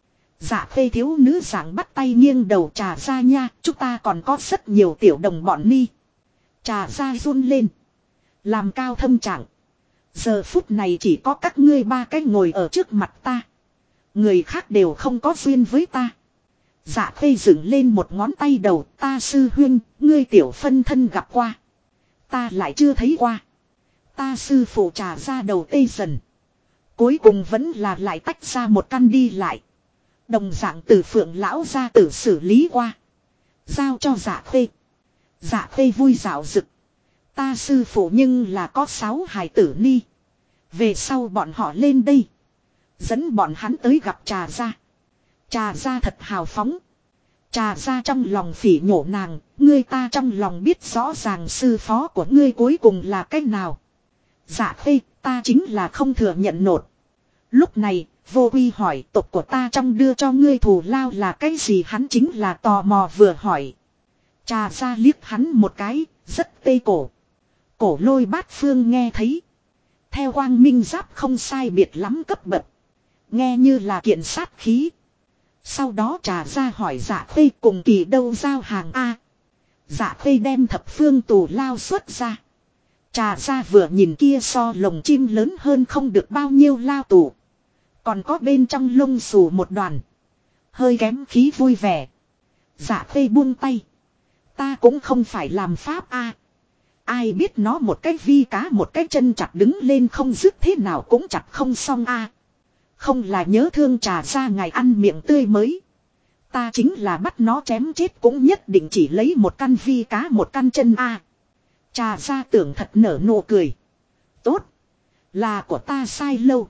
Dạ khê thiếu nữ dạng bắt tay nghiêng đầu. Trà ra nha, chúng ta còn có rất nhiều tiểu đồng bọn ni. Trà ra run lên. Làm cao thâm trạng. Giờ phút này chỉ có các ngươi 3 cái ngồi ở trước mặt ta. Người khác đều không có duyên với ta. Dạ khê dựng lên một ngón tay đầu. Ta sư huynh, ngươi tiểu phân thân gặp qua. Ta lại chưa thấy qua. Ta sư phụ Trà ra đầu tê dần. Cuối cùng vẫn là lại tách ra một căn đi lại. Đồng dạng từ Phượng lão gia tử xử lý qua. Giao cho dạ khê. Dạ khê vui dạo rực. Ta sư phụ nhưng là có 6 hài tử ni. Về sau bọn họ lên đây. Dẫn bọn hắn tới gặp Trà ra. Trà ra thật hào phóng. Trà ra trong lòng phỉ nhổ nàng. Ngươi ta trong lòng biết rõ ràng sư phó của ngươi cuối cùng là cách nào. Dạ khê, ta chính là không thừa nhận nột. Lúc này, Vô Uy hỏi tộc của ta trong đưa cho ngươi thù lao là cái gì, hắn chính là tò mò vừa hỏi. Trà ra liếc hắn một cái, rất tê cổ. Cổ Lôi Bát Phương nghe thấy. Theo Quang Minh Giáp không sai biệt lắm cấp bậc. Nghe như là kiện sát khí. Sau đó Trà ra hỏi Dạ khê cùng kỳ đâu giao hàng A. Dạ khê đem thập phương tù lao xuất ra. Trà ra vừa nhìn kia so lồng chim lớn hơn không được bao nhiêu lao tù. Còn có bên trong lông xù một đoàn. Hơi kém khí vui vẻ. Dạ khê buông tay. Ta cũng không phải làm pháp A. Ai biết nó một cái vi cá một cái chân chặt đứng lên không dứt thế nào cũng chặt không xong A. Không là nhớ thương Trà ra ngày ăn miệng tươi mới. Ta chính là bắt nó chém chết cũng nhất định chỉ lấy một căn vi cá một căn chân A. Trà ra tưởng thật nở nụ cười. Tốt. Là của ta sai lâu.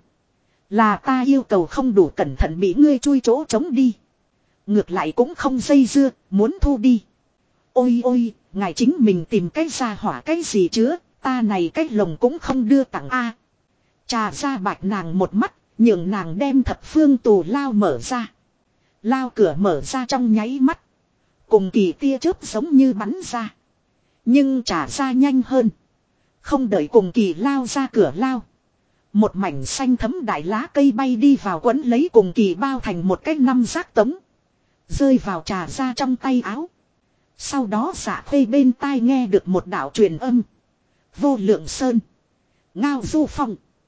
Là ta yêu cầu không đủ cẩn thận bị ngươi chui chỗ trống đi. Ngược lại cũng không dây dưa, muốn thu đi. Ôi ôi, ngài chính mình tìm cái ra hỏa cái gì chứa, ta này cái lồng cũng không đưa tặng A. Trà ra bạch nàng một mắt, nhường nàng đem thập phương tù lao mở ra. Lao cửa mở ra trong nháy mắt. Cùng kỳ tia chớp giống như bắn ra. Nhưng Trà ra nhanh hơn. Không đợi cùng kỳ lao ra cửa lao. Một mảnh xanh thấm đại lá cây bay đi vào quấn lấy cùng kỳ bao thành một cái 5 giác tống. Rơi vào Trà ra trong tay áo. Sau đó Dạ khê bên tai nghe được một đạo truyền âm. Vô lượng sơn. Ngao du phong.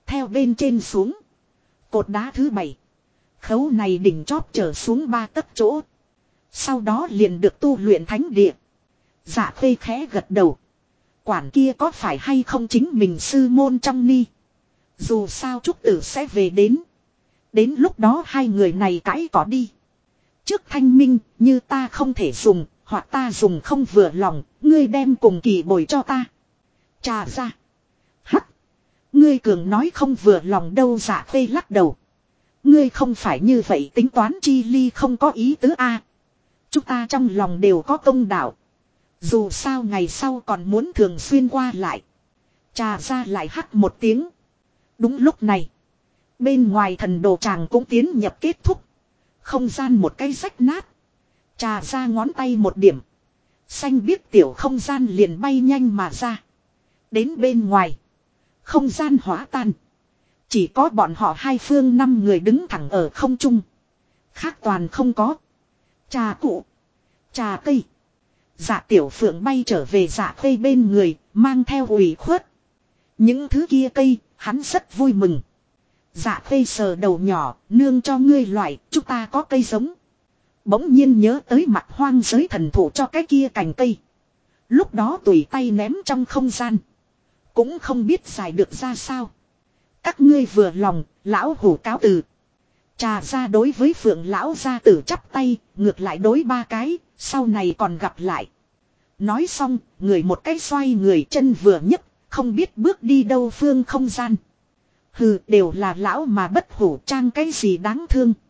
Theo bên trên xuống. Cột đá thứ 7. Khấu này đỉnh chóp trở xuống 3 tấc chỗ. Sau đó liền được tu luyện thánh địa. Dạ Khê khẽ gật đầu. Quản kia có phải hay không chính mình sư môn trong ni. Dù sao Trúc Tử sẽ về đến. Đến lúc đó hai người này cãi cỏ đi. Trước thanh minh như ta không thể dùng. Hoặc ta dùng không vừa lòng. Ngươi đem cùng kỳ bồi cho ta. Trà ra. Hắc. Ngươi cường nói không vừa lòng đâu. Dạ Khê lắc đầu. Ngươi không phải như vậy tính toán chi ly không có ý tứ a. Chúng ta trong lòng đều có công đạo. Dù sao ngày sau còn muốn thường xuyên qua lại. Trà ra lại hắt một tiếng. Đúng lúc này. Bên ngoài thần đồ tràng cũng tiến nhập kết thúc. Không gian một cái rách nát. Trà ra ngón tay một điểm. Xanh biếc tiểu không gian liền bay nhanh mà ra. Đến bên ngoài. Không gian hóa tan. Chỉ có bọn họ hai phương 5 người đứng thẳng ở không trung. Khác toàn không có. Trà cụ. Trà cây. Dạ tiểu phượng bay trở về dạ cây bên người. Mang theo ủy khuất. Những thứ kia cây. Hắn rất vui mừng. Dạ cây sờ đầu nhỏ. Nương cho ngươi loại. Chúng ta có cây giống. Bỗng nhiên nhớ tới mặt hoang giới thần thụ cho cái kia cành cây. Lúc đó tùy tay ném trong không gian. Cũng không biết giải được ra sao. Các ngươi vừa lòng, lão hủ cáo từ. Trà ra đối với phượng lão gia tử chắp tay, ngược lại đối 3 cái, sau này còn gặp lại. Nói xong, người một cái xoay người chân vừa nhấc, không biết bước đi đâu phương không gian. Hừ, đều là lão mà bất hủ trang cái gì đáng thương.